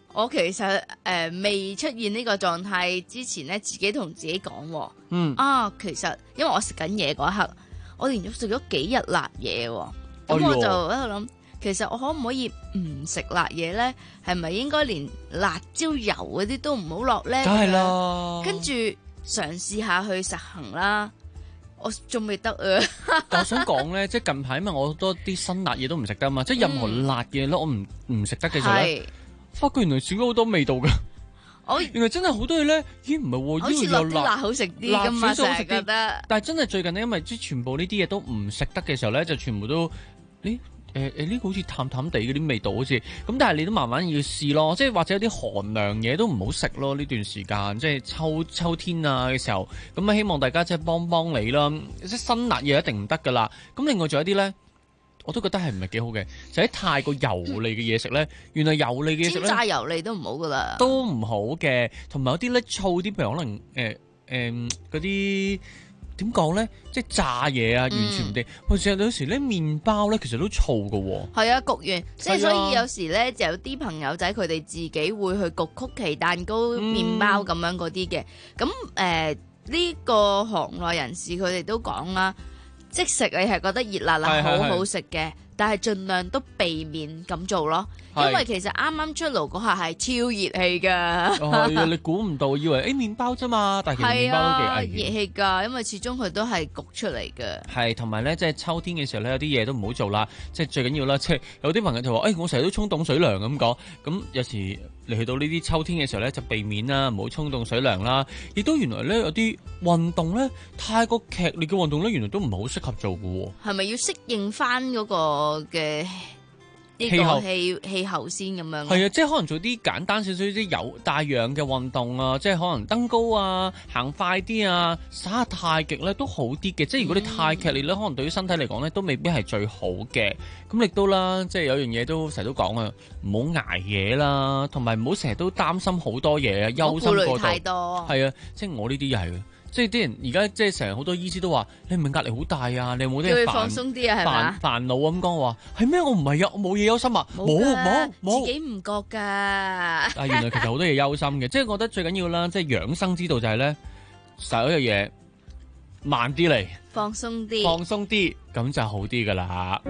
我其實誒、呃、未出現呢個狀態之前咧，自己同自己講， 嗯啊，其實因為我食緊嘢嗰一刻，我連續食咗幾日辣嘢，咁、 哎、呦我就喺度諗，其實我可唔可以唔食辣嘢咧？係咪應該連辣椒油嗰啲都唔好落咧？ 梗係啦， 跟住嘗試下去實行啦。我仲未得啊！ 但我想講咧，即係近排因為我多啲辛辣嘢都唔食得嘛，即係任何辣嘢咧，我唔唔食得嘅時候咧，發覺原來少咗好多味道㗎。 我原來真係好多嘢咧，咦唔係喎， 好似落啲辣好食啲㗎嘛，成日覺得。 但係真係最近咧，因為即係全部呢啲嘢都唔食得嘅時候咧，就全部都呢。誒誒呢個好似淡淡地嗰啲味道好似，咁但係你都慢慢要試咯，即係或者有啲寒涼嘢都唔好食咯呢段時間，即係秋秋天啊嘅時候，咁啊希望大家即係幫幫你啦，即係辛辣嘢一定唔得噶啦。咁另外仲有啲咧，我都覺得係唔係幾好嘅，就喺太過油膩嘅嘢食咧，原來油膩嘅嘢食咧， 煎炸油膩都唔好噶啦， 都唔好嘅，同埋有啲咧燥啲，譬如可能誒誒嗰啲。點講咧？即係炸嘢啊，完全唔掂。或者、嗯、有時咧麵包咧，其實都燥㗎喎。 係啊，焗完，即係、啊、所以有時咧就有啲朋友仔佢哋自己會去焗曲奇蛋糕、嗯、麵包咁樣嗰啲嘅。咁誒呢個行內人士佢哋都講啦，即食你係覺得熱辣辣好好食嘅，但係盡量都避免咁做咯。因為其實啱啱出爐嗰下係超熱氣㗎， 係啊！你估唔到，以為誒麵包啫嘛，但係其實麵包都幾危險。 熱氣㗎，因為始終佢都係焗出嚟嘅。 係，同埋咧，即係秋天嘅時候咧，有啲嘢都唔好做啦。即係最緊要啦，即係有啲朋友就話：誒、哎，我成日都沖凍水涼咁講。咁有時你去到呢啲秋天嘅時候咧，就避免啦，唔好沖凍水涼啦。亦都原來咧有啲運動咧，太過劇烈嘅運動咧，原來都唔係好適合做㗎喎。 係咪要適應翻嗰個嘅？呢個氣氣候先咁樣， 係啊，即係可能做啲簡單少少啲有帶氧嘅運動啊，即係可能登高啊、行快啲啊，耍太極咧都好啲嘅。即係如果你太劇烈咧，可能對於身體嚟講咧都未必係最好嘅。咁亦都啦，即係有樣嘢都成日都講啊，唔好捱夜啦，同埋唔好成日都擔心好多嘢啊，憂心過度。 太多。係啊，即係我呢啲又係嘅。即係啲人而家即係成日好多醫師都話：你係咪壓力好大啊？你有冇啲煩放鬆啲啊？係嘛？ 煩煩惱咁講話係咩？我唔係啊，我冇嘢憂心啊，冇冇冇， 自己唔覺㗎。 啊，原來其實好多嘢憂心嘅，即係我覺得最緊要啦，即係養生之道就係咧，所有嘢慢啲嚟， 放鬆啲， 放鬆啲，咁就好啲㗎啦。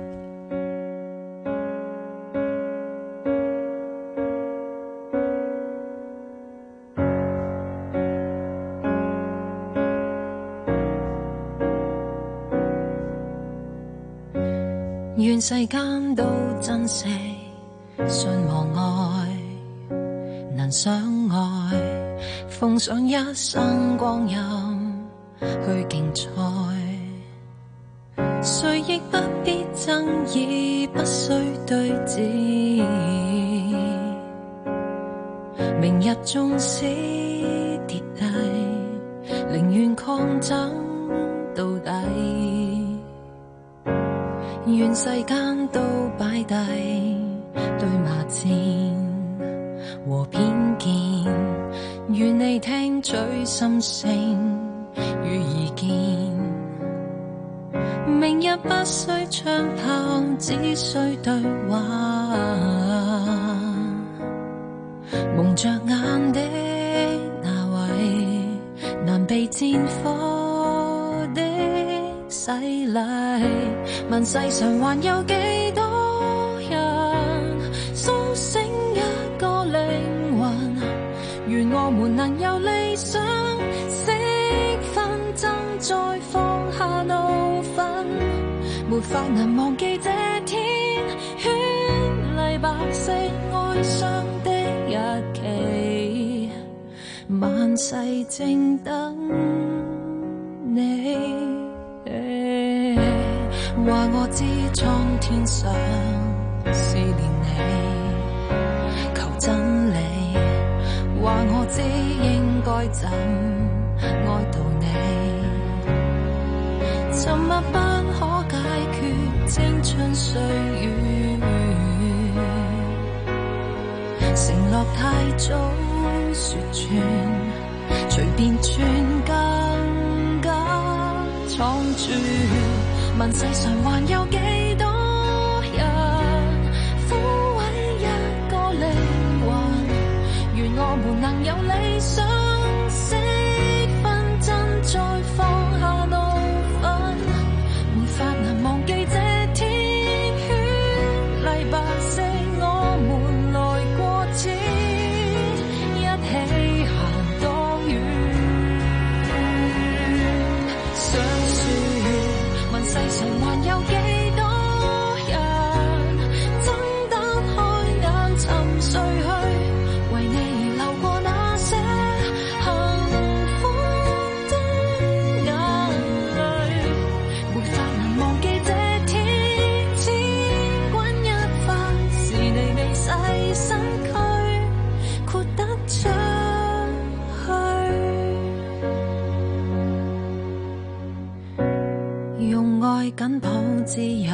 願世間都珍惜，信望愛，能相愛，奉上一生光陰去競賽。誰亦不必爭議，不需對峙。明日縱使跌低，寧願抗爭到底。願世間都擺低對罵戰和偏見，願你聽取心聲與意見。明日不需長談，只需對話。蒙着眼的那位，難被戰火的洗禮。問世上還有幾多人甦醒一個靈魂？願我們能有理想識分爭，再放下怒憤，沒法能忘記這天絢麗白色哀傷的日期，萬世正等你。話我知蒼天上思念你，求真理。話我知應該怎愛悼你，沉默不可解決青春歲月，承諾太早說穿，隨便轉更加倉促。問世上還有幾多人撫慰一個靈魂？ 身軀豁得出去，用愛緊抱自由，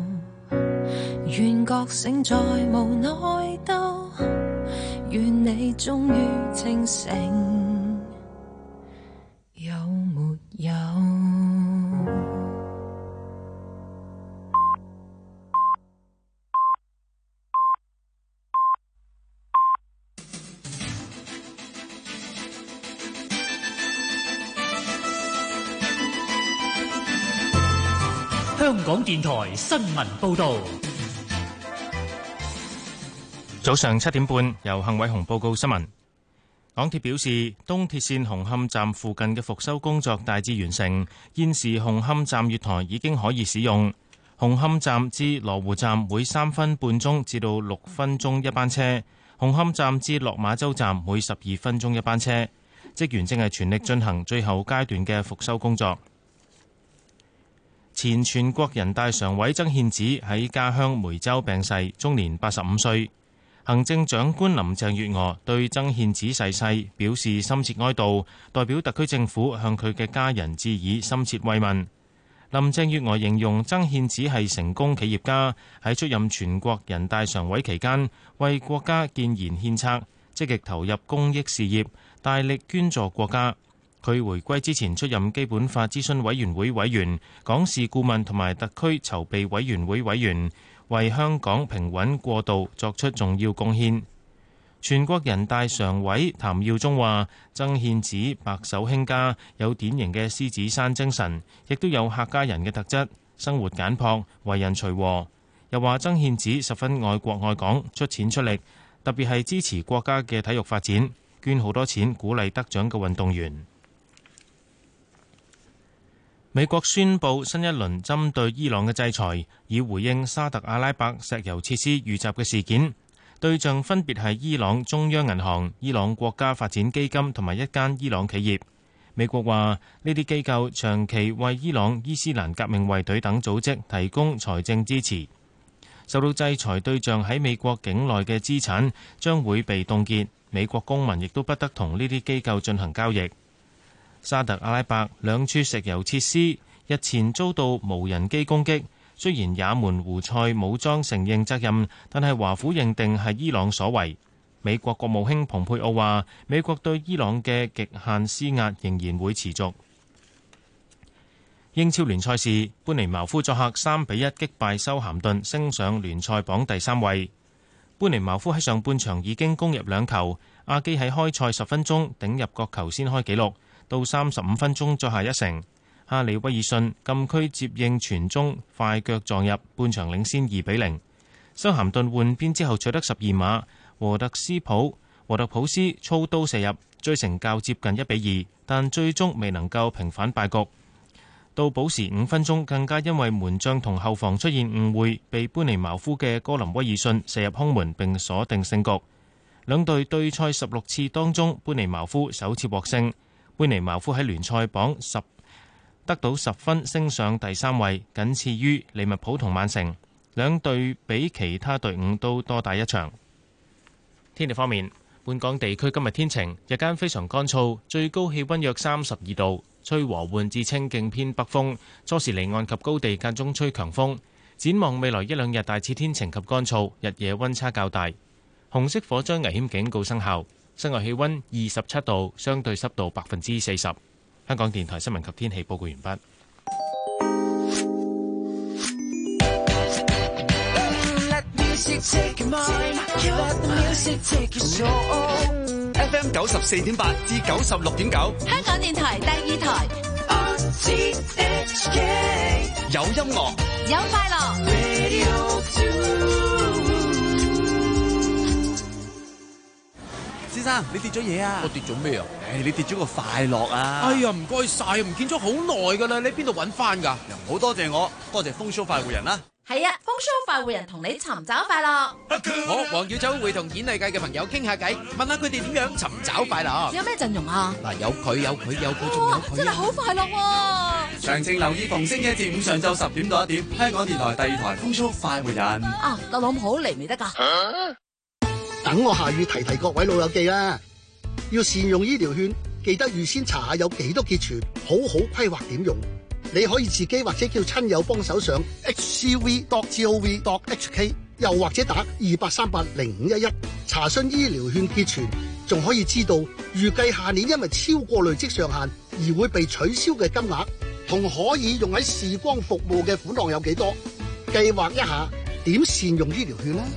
願覺醒在無奈兜，願你終於清醒，有沒有？ 香港電台新聞報道。 早上七點半，由幸偉雄報告新聞。港鐵表示，東鐵線紅磡站附近嘅復修工作大致完成，現時紅磡站月台已經可以使用。紅磡站至羅湖站每三分半鐘至到六分鐘一班車，紅磡站至落馬洲站每十二分鐘一班車。職員正係全力進行最後階段嘅復修工作。前全國人大常委曾憲梓喺家鄉梅州病逝，終年八十五歲。行政長官林鄭月娥對曾憲梓逝世表示深切哀悼，代表特區政府向佢嘅家人致以深切慰問。林鄭月娥形容曾憲梓係成功企業家，喺出任全國人大常委期間，為國家建言獻策，積極投入公益事業，大力捐助國家。佢回歸之前出任基本法諮詢委員會委員、港事顧問同埋特區籌備委員會委員，為香港平穩過渡作出重要貢獻。全國人大常委譚耀宗話：曾憲梓白手興家，有典型嘅獅子山精神，亦都有客家人嘅特質，生活簡樸，為人隨和。又話曾憲梓十分愛國愛港，出錢出力，特別係支持國家嘅體育發展，捐好多錢鼓勵得獎嘅運動員。美國宣布新一輪針對伊朗嘅制裁，以回應沙特阿拉伯石油設施遇襲嘅事件，對象分別係伊朗中央銀行、伊朗國家發展基金同埋一間伊朗企業。美國話呢啲機構長期為伊朗伊斯蘭革命衛隊等組織提供財政支持。受到制裁對象喺美國境內嘅資產將會被凍結，美國公民亦都不得同呢啲機構進行交易。沙特阿拉伯兩處石油設施日前遭到無人機攻擊，雖然也門胡塞武裝承認責任，但係華府認定係伊朗所為。美國國務卿蓬佩奧話：美國對伊朗嘅極限施壓仍然會持續。英超聯賽事，般尼茅夫作客三比一擊敗修咸頓，升上聯賽榜第三位。般尼茅夫喺上半場已經攻入兩球，阿基喺開賽十分鐘頂入角球先開紀錄。到三十五分鐘再下一城，哈利威爾遜禁區接應傳中，快腳撞入，半場領先二比零。修咸頓換邊之後取得十二碼，和特斯普和特普斯操刀射入，追成較接近一比二，但最終未能夠平反敗局。到補時五分鐘，更加因為門將同後防出現誤會，被般尼茅夫嘅哥林威爾遜射入空門並鎖定勝局。兩隊對賽十六次當中，般尼茅夫首次獲勝。般尼茅夫喺聯賽榜十得到十分，升上第三位，僅次於利物浦同曼城。兩隊比其他隊伍都多打一場。天氣方面，本港地區今日天晴，日間非常乾燥，最高氣溫約三十二度，吹和緩至清勁偏北風，初時離岸及高地間中吹強風。展望未來一兩日大致天晴及乾燥，日夜溫差較大。紅色火災危險警告生效。室外氣溫二十七度，相對濕度百分之四十。香港電台新聞及天氣報告完畢。 F M 九十四點八至九十六點九， 香港電台第二台。 有音樂， 有快樂。 先生，你跌咗嘢啊！ 我跌咗咩啊？ 誒，你跌咗個快樂啊！ 哎呀，唔該晒，唔見咗好耐噶啦，你邊度揾翻噶？ 唔好多謝我，多謝風騷快活人啦。 係啊，風騷快活人同你尋找快樂。 我黃耀祖會同演藝界嘅朋友傾下偈，問下佢哋點樣尋找快樂。 有咩陣容啊？ 嗱，有佢有佢有佢仲有佢， 真係好快樂喎！ 詳情留意逢星期一至五上晝十點到一點，香港電台第二台風騷快活人。 啊，特朗普嚟未得㗎？ 等我下雨提提各位老友記啦，要善用醫療券，記得預先查下有幾多結存，好好規劃點用。你可以自己或者叫親友幫手上 h c v dot gov dot h k， 又或者打二八三八零五一一查詢醫療券結存，仲可以知道預計下年因為超過累積上限而會被取消嘅金額，同可以用喺視光服務嘅款項有幾多，計劃一下點善用醫療券啦。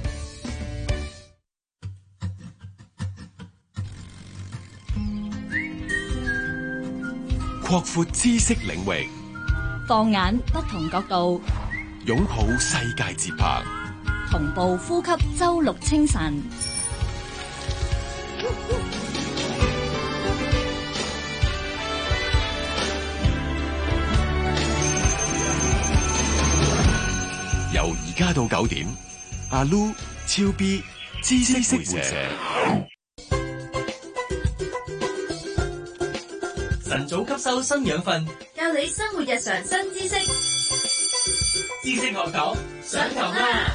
擴闊知識領域， 放眼不同角度， 擁抱世界節拍， 同步呼吸周六清晨。 由而家到九點，阿 Lu、超 B、知識會社。 晨早吸收新養分， 教你生活日常新知識。 知識學堂上堂啦！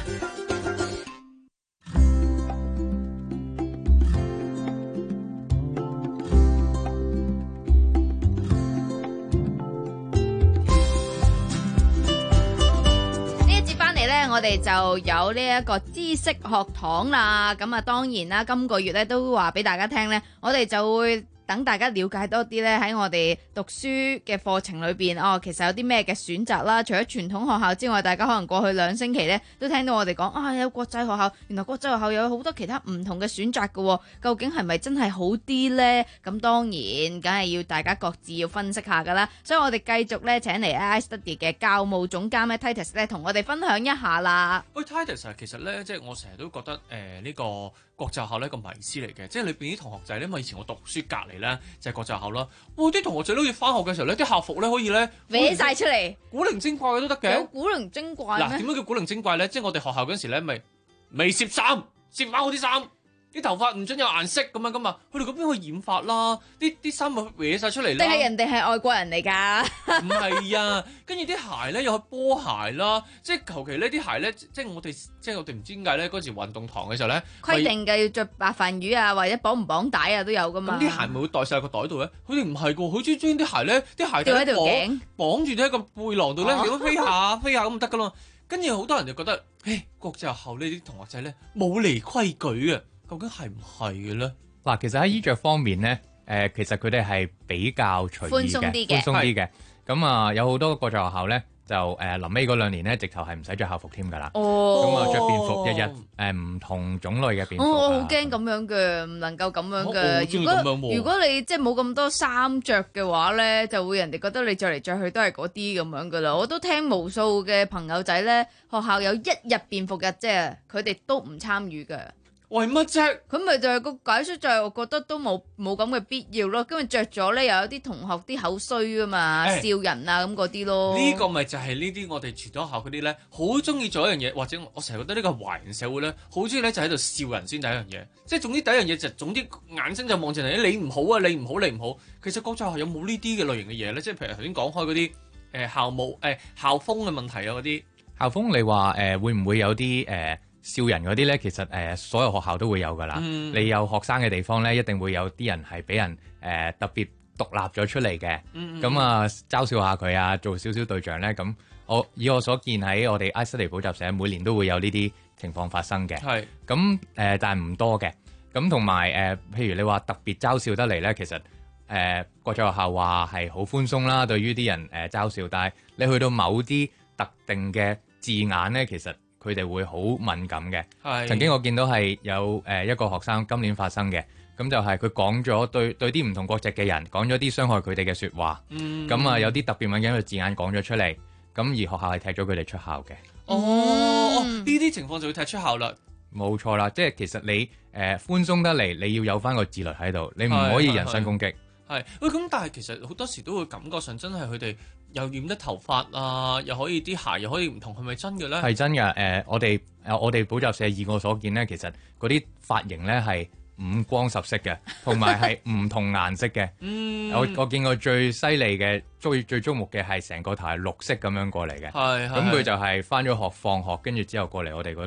呢一節翻嚟咧，我哋就有呢一個知識學堂啦。咁啊，當然啦，今個月咧都話俾大家聽咧，我哋就會等大家了解多啲咧，喺我哋讀書嘅課程裏邊，哦，其實有啲咩嘅選擇啦。除咗傳統學校之外，大家可能過去兩星期咧都聽到我哋講啊，有國際學校，原來國際學校有好多其他唔同嘅選擇嘅，究竟係咪真係好啲呢？咁當然，梗係要大家各自要分析下噶啦。所以我哋繼續咧請嚟 iStudy 嘅教務總監咧 Titus 咧，同我哋分享一下啦。 喂 Titus 其實咧，即係我成日都覺得誒呢、呃這個國際學校呢個迷思嚟嘅，即係裏邊啲同學仔咧，因為以前我讀書隔離咧就係、是、國際學校啦。哇！啲同學仔都好似翻學嘅時候咧，啲校服咧可以咧搲晒出嚟， 古靈精怪嘅都得嘅。 有古靈精怪咩？ 嗱，點樣叫古靈精怪咧？即係我哋學校嗰陣時咧，咪未攝衫，攝翻好啲衫。啲頭髮唔準有顏色咁樣噶嘛，佢哋嗰邊去染髮啦，啲啲衫咪搲晒出嚟啦。 定係人哋係外國人嚟㗎？ 唔係啊，跟住啲鞋咧又係波鞋啦，即係求其呢啲鞋咧，即係我哋即係我哋唔知點解咧嗰時運動堂嘅時候咧， 規定嘅要着白飯魚啊，或者綁唔綁帶啊都有噶嘛。 咁啲鞋咪會袋晒個袋度咧？佢哋唔係㗎，好中意將啲鞋咧，啲鞋吊喺條頸， 綁住喺個背囊度咧，如果、 哦、 飛下飛下咁得㗎啦。跟住好多人就覺得，誒國際學校呢啲同學仔咧冇嚟規矩啊。究竟係唔係嘅咧？ 嗱，其實喺衣着方面咧，誒、呃，其實佢哋係比較隨意嘅，寬鬆啲嘅，寬鬆啲嘅。咁啊，有好多國際學校咧，就誒臨尾嗰兩年咧，直頭係唔使着校服添㗎啦。哦，咁啊，着便服日日誒唔、呃、同種類嘅便服、啊。 哦，我好驚咁樣嘅，唔能夠咁樣嘅。如果如果你即係冇咁多衫着嘅話咧，就會人哋覺得你着嚟着去都係嗰啲咁樣㗎啦。我都聽無數嘅朋友仔咧，學校有一日便服日啫，佢哋都唔參與嘅。 為乜啫？ 佢咪就係個解釋，就係我覺得都冇冇咁嘅必要咯。跟住着咗咧，又有啲同學啲口衰啊嘛，欸、笑人啊咁嗰啲咯。 呢個咪就係呢啲我哋傳統學校嗰啲咧，好中意做一樣嘢，或者我成日覺得呢個華人社會咧，好中意咧就喺度笑人先第一樣嘢。即係總之第一樣嘢就總之眼睛就望住人，你唔好啊，你唔好，你唔好。其實國際學校有冇呢啲嘅類型嘅嘢咧？即係譬如頭先講開嗰啲誒校務誒、呃、校風嘅問題啊嗰啲。 校風你話誒、呃、會唔會有啲誒？呃笑人嗰啲咧，其實誒、呃、所有學校都會有噶啦。嗯、你有學生嘅地方咧，一定會有啲人係俾人誒、呃、特別獨立咗出嚟嘅。咁、嗯嗯、啊，嘲笑下佢啊，做少少對象咧。咁我以我所見喺我哋 iStudy 補習社，每年都會有呢啲情況發生嘅。係咁誒，但係唔多嘅。咁同埋誒，譬如你話特別嘲笑得嚟咧，其實誒、呃、國際學校話係好寬鬆啦，對於啲人誒、呃、嘲笑。但係你去到某啲特定嘅字眼咧，其實佢哋會好敏感嘅。曾經我見到係有誒一個學生今年發生嘅，咁就係佢講咗對對啲唔同國籍嘅人講咗啲傷害佢哋嘅説話，咁啊、嗯、有啲特別敏感嘅字眼講咗出嚟，咁而學校係踢咗佢哋出校嘅。 哦，呢啲、嗯、情況就會踢出校啦。 冇錯啦，即係其實你誒、呃、寬鬆得嚟，你要有翻個自律喺度，你唔可以人身攻擊。 係喂，咁但係其實好多時都會感覺上真係佢哋又染得頭髮啊，又可以啲鞋又可以唔同，係咪真嘅咧？係真嘅。誒、呃，我哋誒我哋補習社以我所見咧，其實嗰啲髮型咧係五光十色嘅，同埋係唔同顏色嘅。嗯，我我見過最犀利嘅、最最矚目嘅係成個頭係綠色咁樣過嚟嘅。係，咁佢就係返咗學、放學，跟住之後過嚟我哋嗰度。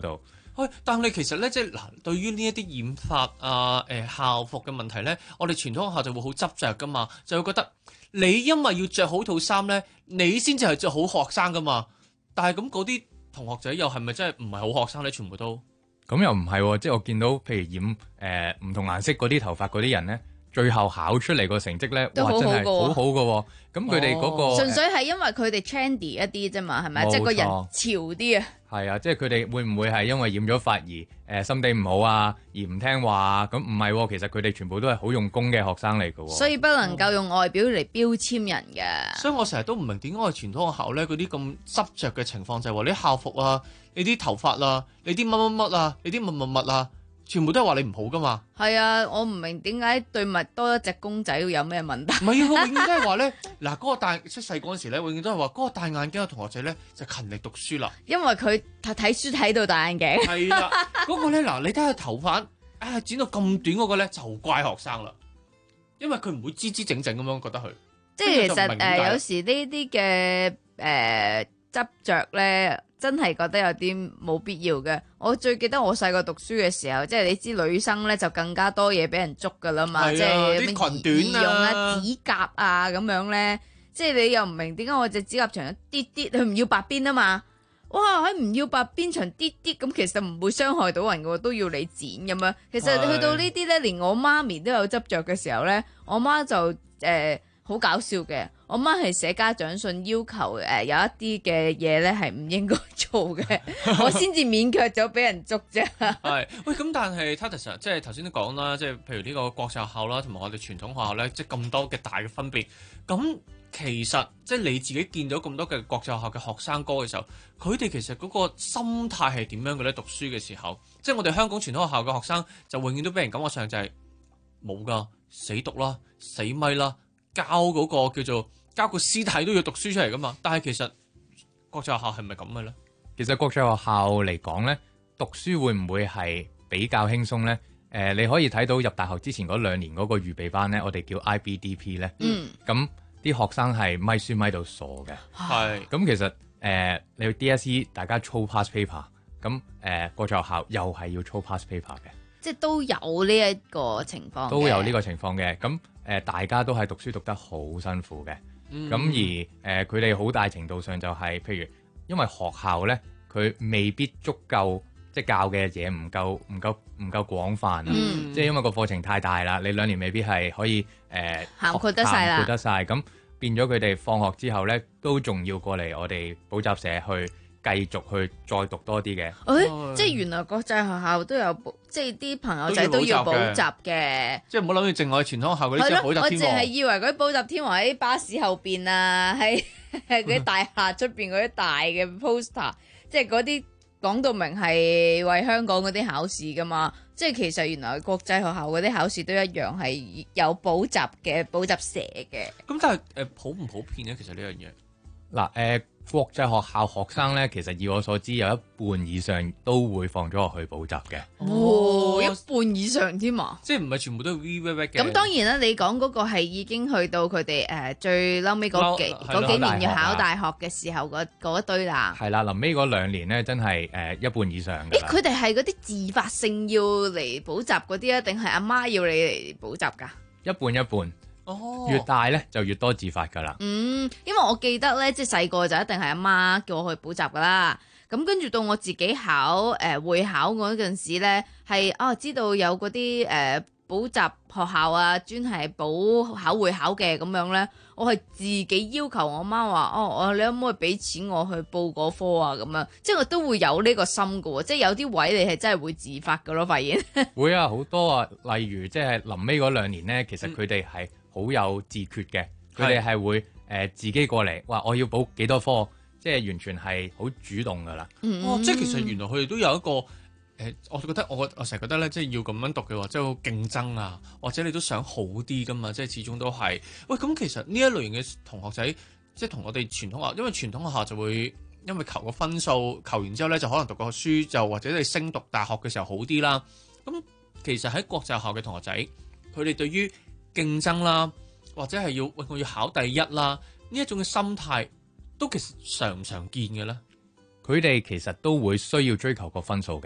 喂，但係其實咧，即係嗱，對於呢一啲染髮啊、誒、呃、校服嘅問題咧，我哋傳統學校就會好執着噶嘛，就會覺得你因為要着好套衫咧，你先至係着好學生噶嘛。但係咁嗰啲同學仔又係咪真係唔係好學生咧？全部都咁又唔係喎，即係我見到譬如染誒唔、呃、同顏色嗰啲頭髮嗰啲人咧，最後考出嚟個成績咧，哇真係好好噶喎。咁佢哋嗰個純粹係因為佢哋 trendy 一啲啫嘛，係咪？即係個人潮啲啊。 係啊，即係佢哋會唔會係因為染咗髮而誒、呃、心地唔好啊，而唔聽話啊？咁唔係喎，其實佢哋全部都係好用功嘅學生嚟㗎喎。 所以不能夠用外表嚟標籤人嘅、哦。 所以我成日都唔明點解我哋傳統學校咧嗰啲咁執着嘅情況就係話你校服啊、你啲頭髮啊、你啲乜乜乜啊、你啲乜乜乜啊。全部都係話你唔好噶嘛？ 係啊，我唔明點解對襪多一隻公仔會有咩問題？ 唔係啊，我永遠都係話咧，嗱嗰個戴出世嗰陣時咧，永遠都係話嗰個戴眼鏡嘅同學仔咧就勤力讀書啦。 因為佢睇睇書睇到戴眼鏡。 係啦，嗰個咧嗱，你睇下頭髮，啊剪到咁短嗰個咧就怪學生啦，因為佢唔會支支整整咁樣覺得佢。 即係其實誒、呃，有時呢啲嘅誒執着咧。真係覺得有啲冇必要嘅。我最記得我細個讀書嘅時候，即係你知女生咧就更加多嘢俾人捉噶啦嘛，即係啲裙短啊、指甲啊咁樣咧。即係你又唔明點解我隻指甲長咗啲啲，佢唔要白邊啊嘛。哇，喺唔要白邊長啲啲，咁其實唔會傷害到人嘅，都要你剪咁樣。其實去到呢啲咧，連我媽咪都有執着嘅時候咧，我媽就誒好、呃、搞笑嘅。我媽係寫家長信要求誒、呃、有一啲嘅嘢咧係唔應該做嘅，我先至勉強咗俾人捉啫。 係喂，咁但係 Tatus 即係頭先都講啦，即係譬如呢個國際學校啦，同埋我哋傳統學校咧，即係咁多嘅大嘅分別。咁其實即係你自己見到咁多嘅國際學校嘅學生哥嘅時候，佢哋其實嗰個心態係點樣嘅咧？讀書嘅時候，即係我哋香港傳統學校嘅學生就永遠都俾人感覺上就係冇㗎，死讀啦，死咪啦，交嗰個叫做。交個屍體都要讀書出嚟噶嘛？但係其實國際學校係咪咁嘅咧？ 其實國際學校嚟講咧，讀書會唔會係比較輕鬆咧？誒、呃，你可以睇到入大學之前嗰兩年嗰個預備班咧，我哋叫 I B D P 咧。嗯。咁啲學生係咪書咪到傻嘅？係。咁其實誒、呃，你去 D S E 大家操 pass paper，咁誒、呃、國際學校又係要操 pass paper 嘅。 即係都有呢一個情況。 都有呢個情況嘅。咁誒、呃，大家都係讀書讀得好辛苦嘅。咁、嗯、而誒佢哋好大程度上就係、是，譬如因為學校咧，佢未必足夠，即係教嘅嘢唔夠唔夠唔夠廣泛啊！嗯、即係因為個課程太大啦，你兩年未必係可以誒涵括得晒啦，涵括得晒。咁變咗佢哋放學之後咧，都仲要過嚟我哋補習社去繼續去再讀多啲嘅。誒、 欸，即係原來國際學校都有補，即係啲朋友仔都要補習嘅。即係唔好諗住淨係傳統學校嗰啲先補習天王。 我淨係以為嗰啲補習天王喺巴士後邊啊，喺嗰啲大廈出邊嗰啲大嘅 poster，即係嗰啲講到明係為香港嗰啲考試噶嘛。即係其實原來國際學校嗰啲考試都一樣係有補習嘅補習社嘅。 咁但係誒、呃、普唔普遍咧？其實呢樣嘢嗱誒。呃國際學校學生咧，其實以我所知有一半以上都會放咗落去補習嘅。 哦，一半以上添啊！ 即係唔係全部都係 V V V 嘅。 咁當然啦，你講嗰個係已經去到佢哋誒最嬲尾嗰幾嗰幾年要考大學嘅時候嗰嗰一堆啦。 係啦，臨尾嗰兩年咧，真係誒一半以上嘅。 誒，佢哋係嗰啲自發性要嚟補習嗰啲啊，定係阿媽要你嚟補習㗎？ 一半一半。哦、越大咧就越多自發噶啦。 嗯，因為我記得咧，即係細個就一定係阿媽叫我去補習噶啦。咁跟住到我自己考誒、呃、會考嗰陣時咧，係啊知道有嗰啲誒補習學校啊，專係補考會考嘅咁樣咧，我係自己要求我媽話，哦，我你可唔可以俾錢我去報嗰科啊？咁樣，即係我都會有呢個心噶喎，即係有啲位你係真係會自發噶咯，發現。 會啊，好多啊，例如即係臨尾嗰兩年咧，其實佢哋係好有自決嘅，佢哋係會誒、呃、自己過嚟，話我要補幾多科，即係完全係好主動噶啦。 嗯、哦，即係其實原來佢哋都有一個誒、呃，我覺得我我成日覺得咧，即係要咁樣讀嘅話，即係好競爭啊，或者你都想好啲噶嘛，即係始終都係。喂，咁其實呢一類型嘅同學仔，即係同我哋傳統學校，因為傳統學校就會因為求個分數，求完之後咧就可能讀個書，就或者你升讀大學嘅時候好啲啦。咁其實喺國際學校嘅同學仔，佢哋對於競爭啦，或者係要喂我要考第一啦，呢一種嘅心態都其實常唔常見嘅咧。 佢哋其實都會需要追求個分數嘅，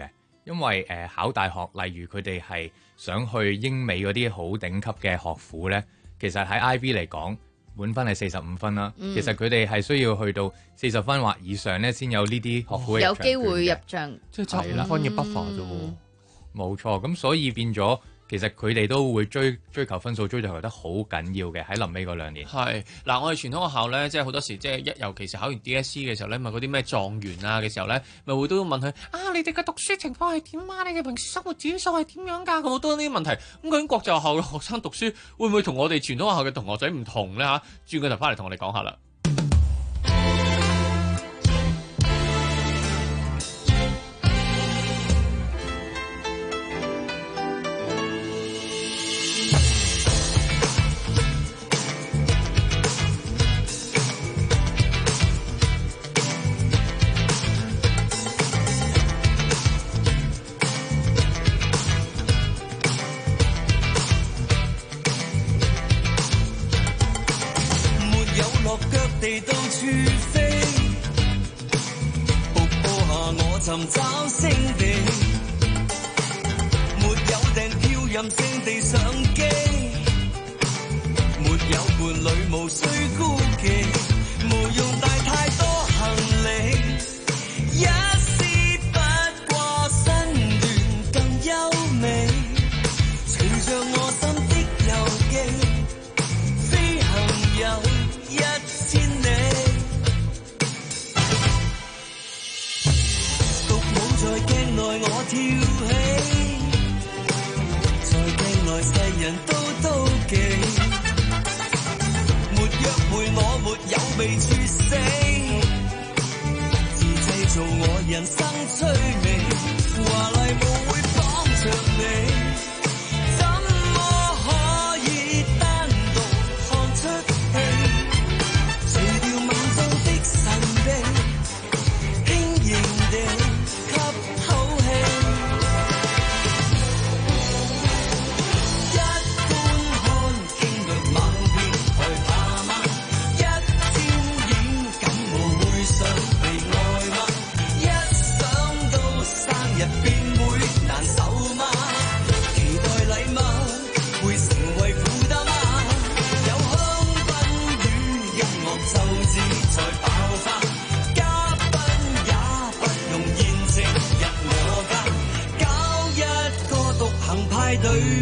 因為誒、呃、考大學，例如佢哋係想去英美嗰啲好頂級嘅學府咧，其實喺 I B 嚟講，滿分係四十五分啦。嗯、其實佢哋係需要去到四十分或以上咧，先有呢啲學府嘅入場券嘅。 有機會入場， 即係差五分嘅 buffer 啫喎。 冇錯，咁所以變咗。其實佢哋都會追追求分數，追求得好緊要嘅喺臨尾嗰兩年。 係嗱，我哋傳統學校咧，即係好多時即係一，尤其是考完 D S E 嘅時候咧，咪嗰啲咩狀元啊嘅時候咧，咪會都問佢啊，你哋嘅讀書情況係點啊？你哋平時生活指數係點樣㗎？咁好多呢啲問題。咁究竟國際學校嘅學生讀書會唔會同我哋傳統學校嘅同學仔唔同咧？嚇，轉個頭翻嚟同我哋講下啦。 地到處飛，瀑布下我尋找星地，沒有訂票任性地上機，沒有伴侶無需孤寂，無用帶太多行李，一絲不過身段更優美，隨着我心的遊記，飛行有一千里，獨舞在鏡內我跳起，在鏡內世人都妒忌，沒約會我沒有被處死，自製造我人生趣味，華麗舞會綁着你。對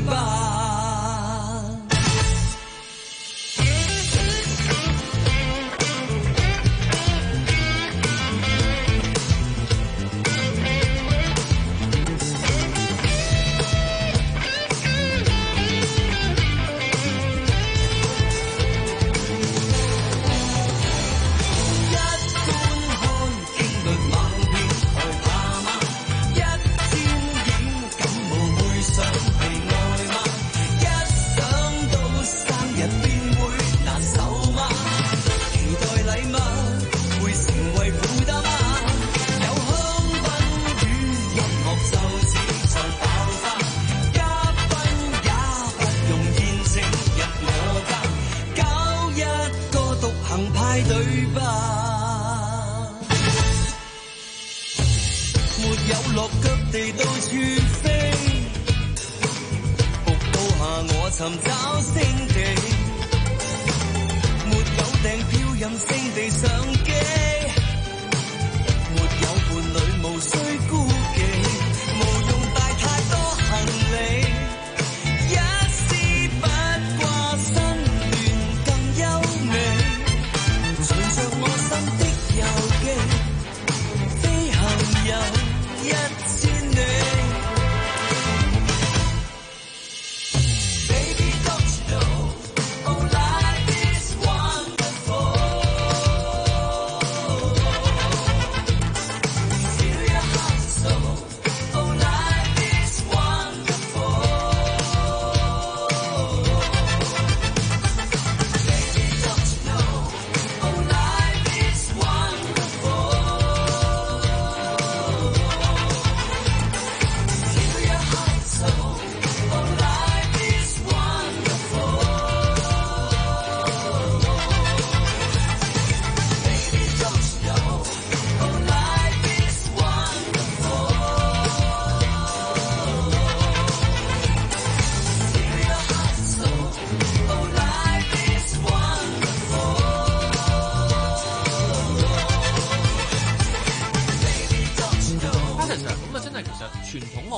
吧？So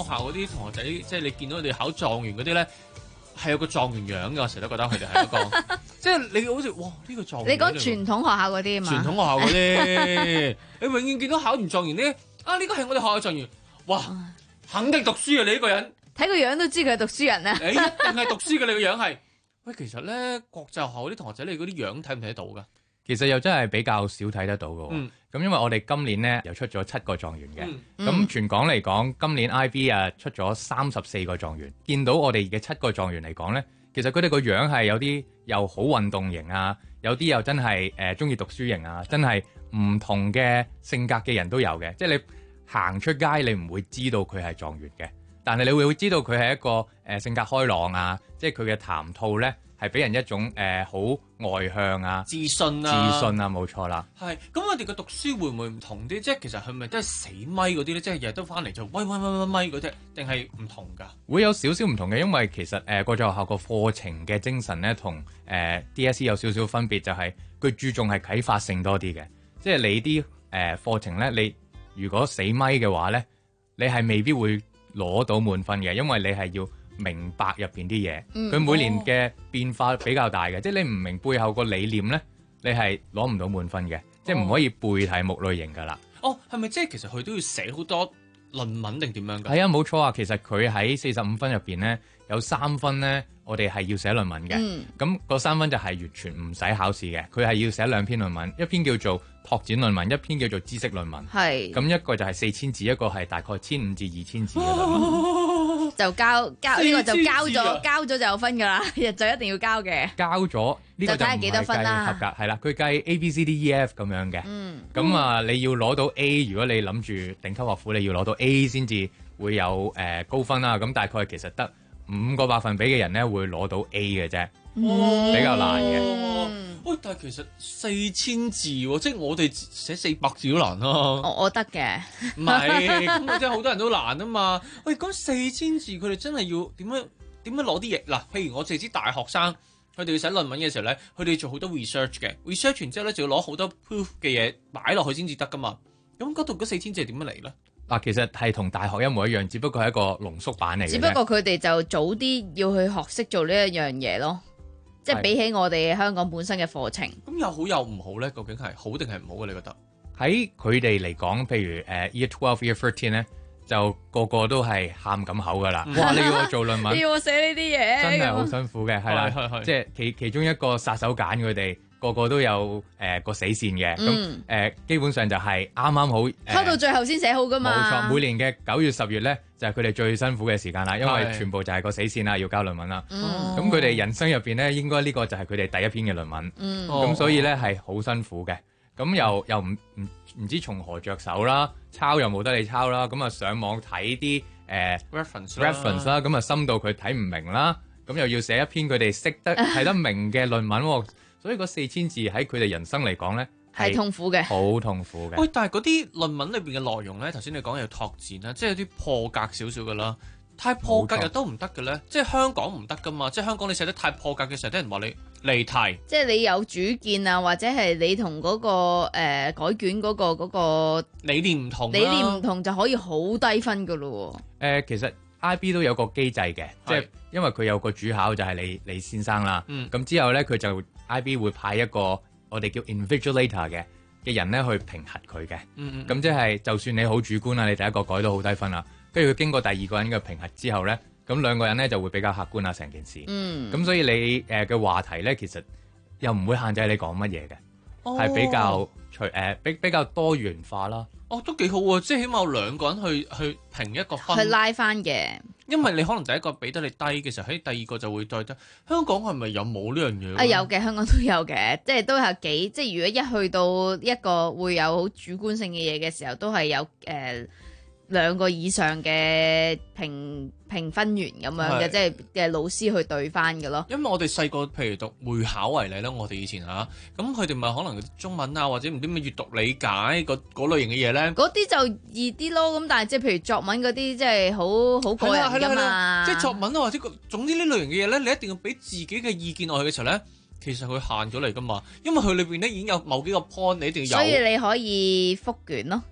校嗰啲同學仔，即係你見到佢哋考狀元嗰啲咧，係有個狀元樣嘅，我成日都覺得佢哋係一個，即係你好似哇呢個狀元。 你講傳統學校嗰啲嘛？ 傳統學校嗰啲，你永遠見到考完狀元咧，啊呢個係我哋學校狀元，哇肯定讀書啊！你呢個人睇個樣都知佢係讀書人啊！ 你一定係讀書嘅，你個樣係。喂，其實咧國際學校嗰啲同學仔，你嗰啲樣睇唔睇得到㗎？ 其實又真係比較少睇得到嘅。咁、嗯、因為我哋今年咧又出咗七個狀元嘅，咁、嗯、全港嚟講，今年 I B 啊出咗三十四個狀元。見到我哋嘅七個狀元嚟講咧，其實佢哋個樣係有啲又好運動型啊，有啲又真係誒中意讀書型啊，真係唔同嘅性格嘅人都有嘅。即係你行出街，你唔會知道佢係狀元嘅，但係你會知道佢係一個誒、呃、性格開朗啊，即係佢嘅談吐咧。係俾人一種誒好、呃、外向啊、 自信啊、 自信啊，冇錯啦。 係咁，我哋嘅讀書會唔會唔同啲？即係其實係咪都係死咪嗰啲咧？即係日日都翻嚟就喂喂喂喂咪嗰啲，定係唔同㗎？ 會有少少唔同嘅，因為其實誒、呃、國際學校個課程嘅精神咧，同誒、呃、D S E 有少少分別，就係、是、佢注重係啟發性多啲嘅。即係你啲誒課程咧，你如果死咪嘅話咧，你係未必會攞到滿分嘅，因為你係要明白入邊啲嘢，佢、嗯、每年嘅變化比較大嘅、哦，即係你唔明背後個理念咧，你係攞唔到滿分嘅、哦，即係唔可以背題目類型噶啦。 哦，係咪即係其實佢都要寫好多論文定點樣㗎？ 係啊，冇錯啊。其實佢喺四十五分入邊咧，有三分咧，我哋係要寫論文嘅。咁、嗯、嗰三分就係完全唔使考試嘅，佢係要寫兩篇論文，一篇叫做拓展論文，一篇叫做知識論文。係。咁一個就係四千字，一個係大概千五至二千字嘅論文。哦就交交呢、這個就交咗，交咗就有分噶啦，日就一定要交嘅。 交咗呢、這個就唔係計合格，係啦，佢計 A B C D E F 咁樣嘅。嗯，咁啊，你要攞到 A，如果你諗住頂級學府，你要攞到 A 先至會有誒、呃、高分啦。咁大概其實得五個百分比嘅人咧會攞到 A 嘅啫、嗯，比較難嘅。 喂、哦，但係其實四千字喎，即係我哋寫四百字都難咯、啊。 我我得嘅， 唔係咁啊，即係好多人都難啊嘛。喂，咁四千字佢哋真係要點樣點樣攞啲嘢嗱？譬如我哋知大學生佢哋要寫論文嘅時候咧，佢哋做好多 research 嘅 research 完之後咧，就要攞好多 proof 嘅嘢擺落去先至得噶嘛。咁嗰度嗰四千字係點樣嚟咧？ 嗱，其實係同大學一模一樣，只不過係一個濃縮版嚟嘅。 只不過佢哋就早啲要去學識做呢一樣嘢咯。即係比起我哋香港本身嘅課程， 咁有好有唔好咧？究竟係好定係唔好嘅？你覺得喺佢哋嚟講，譬如誒、uh, Year twelve、Year thirteen 咧，就個個都係喊咁口噶啦。哇！你要我做論文， 你要我寫呢啲嘢， 真係好辛苦嘅，係啦。即係其其中一個殺手鐧，佢哋個個都有誒、呃、個死線嘅。咁、嗯、誒、呃、基本上就係啱啱好，抽、 呃、到最後先寫好噶嘛。 冇錯，每年嘅九月、十月咧，就係佢哋最辛苦嘅時間啦，因為全部就係個死線啦，要交論文啦。咁佢哋人生入邊咧，應該呢個就係佢哋第一篇嘅論文。咁、嗯、所以咧係好辛苦嘅。咁又又唔唔唔知從何着手啦，抄又冇得你抄啦。咁啊上網睇啲誒 reference reference 啦，咁啊深到佢睇唔明啦。咁又要寫一篇佢哋識得睇得明嘅論文。所以嗰四千字喺佢哋人生嚟講咧係痛苦嘅， 好痛苦嘅。 喂，但係嗰啲論文裏邊嘅內容咧，頭先你講有拓展啦，即係有啲破格少少嘅啦。太破格又都唔得嘅咧，即係香港唔得噶嘛。即係香港你寫得太破格嘅時候，啲人話你離題。 即係你有主見啊，或者係你同嗰、嗰個、呃、改卷嗰、嗰個嗰、嗰個理念唔同， 理念唔同就可以好低分噶咯。誒、 呃，其實 I B 都有個機制嘅，即係因為佢有個主考就係李李先生啦。咁、嗯、之後咧，佢就 I B 會派一個我哋叫 invigilator 嘅嘅人咧去評核佢嘅。咁、嗯嗯、即係就算你好主觀啦，你第一個改到好低分啦，跟住佢經過第二個人嘅評核之後咧，咁兩個人咧就會比較客觀啦成件事。咁、嗯、所以你誒嘅話題咧，其實又唔會限制你講乜嘢嘅，係、哦、比較隨誒比比較多元化啦。 哦，都幾好喎！即係起碼有兩個人去去評一個分， 去拉翻嘅。 因為你可能第一個俾得你低嘅時候，喺第二個就會再低。香港係咪有冇呢樣嘢？ 啊，有嘅，香港都有嘅，即係都係幾即係如果一去到一個會有好主觀性嘅嘢嘅時候，都係有誒。呃兩個以上嘅評評分員咁樣嘅，即係嘅老師去對翻嘅咯。 因為我哋細個，譬如讀會考為例啦，我哋以前嚇，咁佢哋咪可能中文啊，或者唔知咩閱讀理解嗰嗰類型嘅嘢咧。 嗰啲就易啲咯。咁但係即係譬如作文嗰啲，即係好好個人㗎嘛。 即係作文啊，或者總之呢類型嘅嘢咧，你一定要俾自己嘅意見落去嘅時候咧，其實佢限咗嚟㗎嘛。因為佢裏邊咧已經有某幾個 point，你一定要有。 所以你可以複卷咯。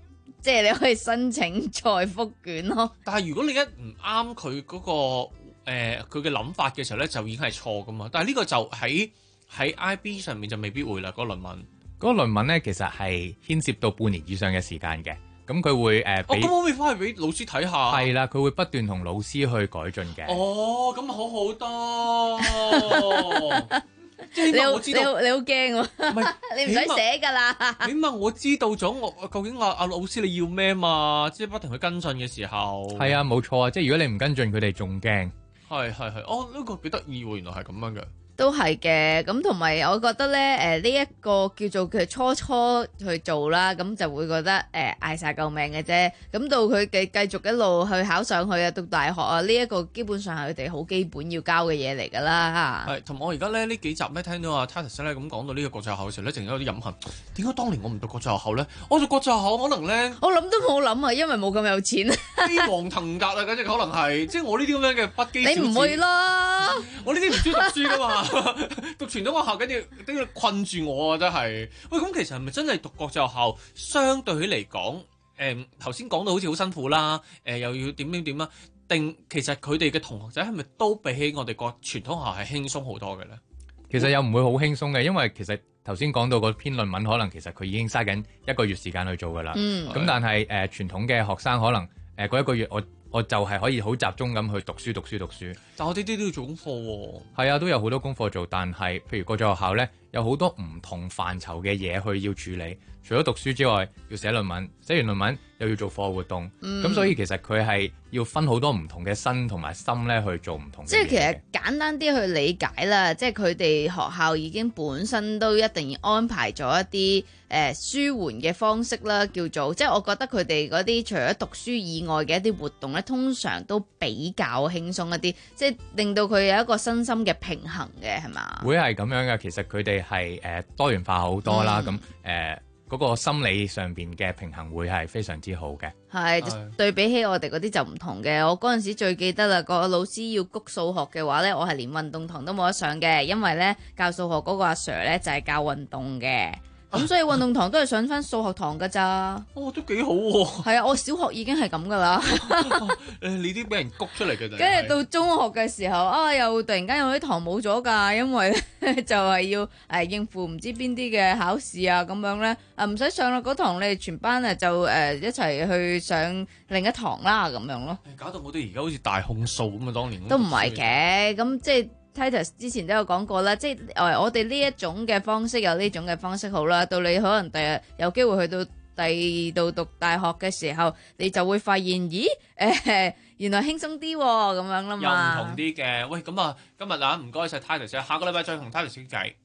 即係你可以申請再復卷咯。 但係如果你一唔啱佢嗰個誒佢嘅諗法嘅時候咧，就已經係錯噶嘛。但係呢個就喺喺 I B 上面就未必會啦。嗰、那個論文嗰個論文咧，其實係牽涉到半年以上嘅時間嘅。咁佢會誒， 哦，咁我可以翻去俾老師睇下。 係啦，佢會不斷同老師去改進嘅。 哦，咁好好多。即係起碼我知道你好你好驚喎，唔係你唔使寫㗎啦。 起碼我知道咗我究竟阿阿老師你要咩嘛？即係不停去跟進嘅時候。係啊，冇錯啊！即係如果你唔跟進，佢哋仲驚。 係係係，哦，呢、呢個幾得意喎！原來係咁樣嘅。 都係嘅，咁同埋我覺得咧，誒呢一個叫做佢初初去做啦，咁就會覺得誒嗌晒救命嘅啫。咁到佢繼繼續一路去考上去啊，讀大學啊，呢、這、一個基本上係佢哋好基本要交嘅嘢嚟㗎啦嚇。 係，同埋我而家咧呢幾集咧聽到阿 Titus 咧咁講到呢個國際學校嘅時候咧，淨係有啲飲恨。點解當年我唔讀國際學校咧？我讀國際學校可能咧， 我諗都冇諗啊，因為冇咁有錢。 飛黃騰達啊，簡直可能係，即係我呢啲咁樣嘅不羈小子。 你唔會啦， 我呢啲唔中意讀書㗎嘛。讀傳統學校跟住跟住困住我啊！真係，喂，咁其實係咪真係讀國際學校相對起嚟講，誒頭先講到好似好辛苦啦，誒、呃、又要點點點啊？定其實佢哋嘅同學仔係咪都比起我哋個傳統學校係輕鬆好多嘅咧？ 其實又唔會好輕鬆嘅，因為其實頭先講到嗰篇論文，可能其實佢已經嘥緊一個月時間去做㗎啦。嗯，咁但係誒、呃、傳統嘅學生可能誒嗰、呃、一個月我。我就係可以好集中咁去讀書讀書讀書， 但我哋啲都要做功課喎。 係啊，都有好多功課做，但係譬如國際學校呢，有好多唔同範疇嘅嘢去要處理。除咗讀書之外，要寫論文，寫完論文又要做課外活動，咁、嗯、所以其實佢係要分好多唔同嘅身同埋心咧去做唔同嘅嘢。 即係其實簡單啲去理解啦，即係佢哋學校已經本身都一定要安排咗一啲誒、呃、舒緩嘅方式啦，叫做即係我覺得佢哋嗰啲除咗讀書以外嘅一啲活動咧，通常都比較輕鬆一啲，即係令到佢有一個身心嘅平衡嘅，係嘛？ 會係咁樣嘅，其實佢哋係誒多元化好多啦，咁誒、嗯。嗰、那個心理上邊嘅平衡會係非常之好嘅， 係對比起我哋嗰啲就唔同嘅。我嗰陣時最記得啦，個老師要谷數學嘅話咧，我係連運動堂都冇得上嘅，因為咧教數學嗰個阿 Sir 咧就係、是、教運動嘅。咁所以運動堂都係上翻數學堂噶咋？ 哦，都幾好喎！ 係啊，我小學已經係咁噶啦。 誒，你啲俾人谷出嚟嘅啫。 跟住到中學嘅時候啊，又突然間有啲堂冇咗㗎，因為咧就係要誒應付唔知邊啲嘅考試啊咁樣咧，啊唔使上啦嗰堂，你哋全班啊就誒一齊去上另一堂啦咁樣咯。 搞到我哋而家好似大控數咁啊！當年都唔係嘅，咁即係。Titus 之前都有講過啦，即係誒我哋呢一種嘅方式有呢種嘅方式好啦，到你可能第日有機會去到第二度讀大學嘅時候，你就會發現，咦誒、呃、原來輕鬆啲咁樣啦嘛， 又唔同啲嘅。喂，咁啊今日啊唔該晒 Titus， 下個禮拜再同 Titus 傾偈。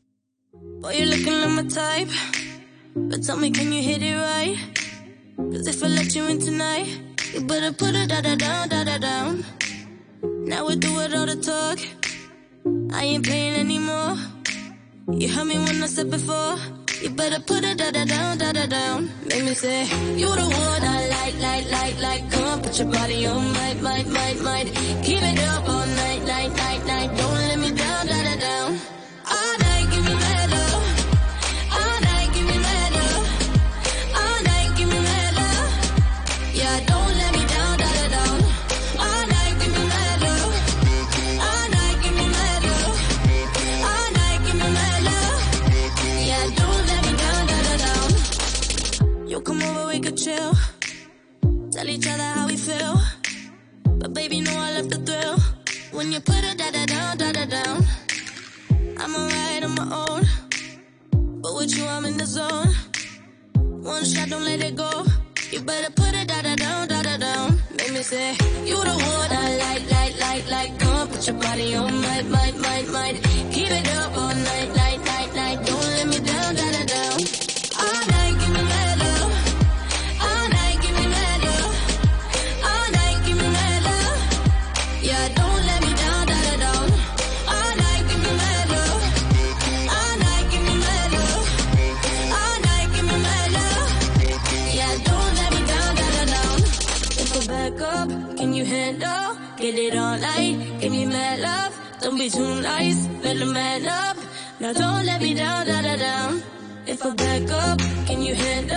I ain't playing anymore. You heard me when I said before. You better put it da da down, da da down. Make me say, you the one I like, like, like, like. Come on, put your body on, might, might, might, might. Keep it up all night, night, night, night. Don't let me down, da da down. All night, give me mad love. All night, give me mad love. All night, give me mad love. Yeah, don't let me down, da da down. All night, give me mad love. All night, give me mad love. All night, give me mad love. Yeah, don't let me down, da da down. You come over, we could chill. Tell each other how we feel. But baby, know I love the thrill. When you put it da da down, da da down. I'm alright on my own. But with you, I'm in the zone. One shot, don't let it go. You better put it da da down, da da down. Make me say, you the one I like, like, like, like. Come on, put your body on, might, might, might, might. Keep it up all night, night, night, night. Don't let me down, da da down. All night, give me mad love. All night, give me mad love. All night, give me mad love. Yeah, don't let me down, da da down. All night, give me mad love. All night, give me mad love. All night, give me mad love. Yeah, don't let me down, da da down. If I back up, can you handle? Get it all night, give me mad love. Don't be too nice, let the man up. Now don't let me down, da da down. If I back up, can you handle?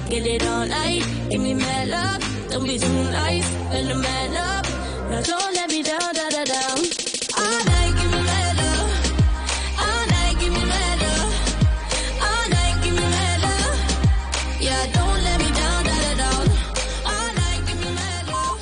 get it all night. Give me mad love, don't be too nice. When I'm mad love, now don't let me down, down, down, down. All night, give me mad love. All night, give me mad love. All night, give me mad love. Yeah, don't let me down, down, down, down. All night, give me mad love.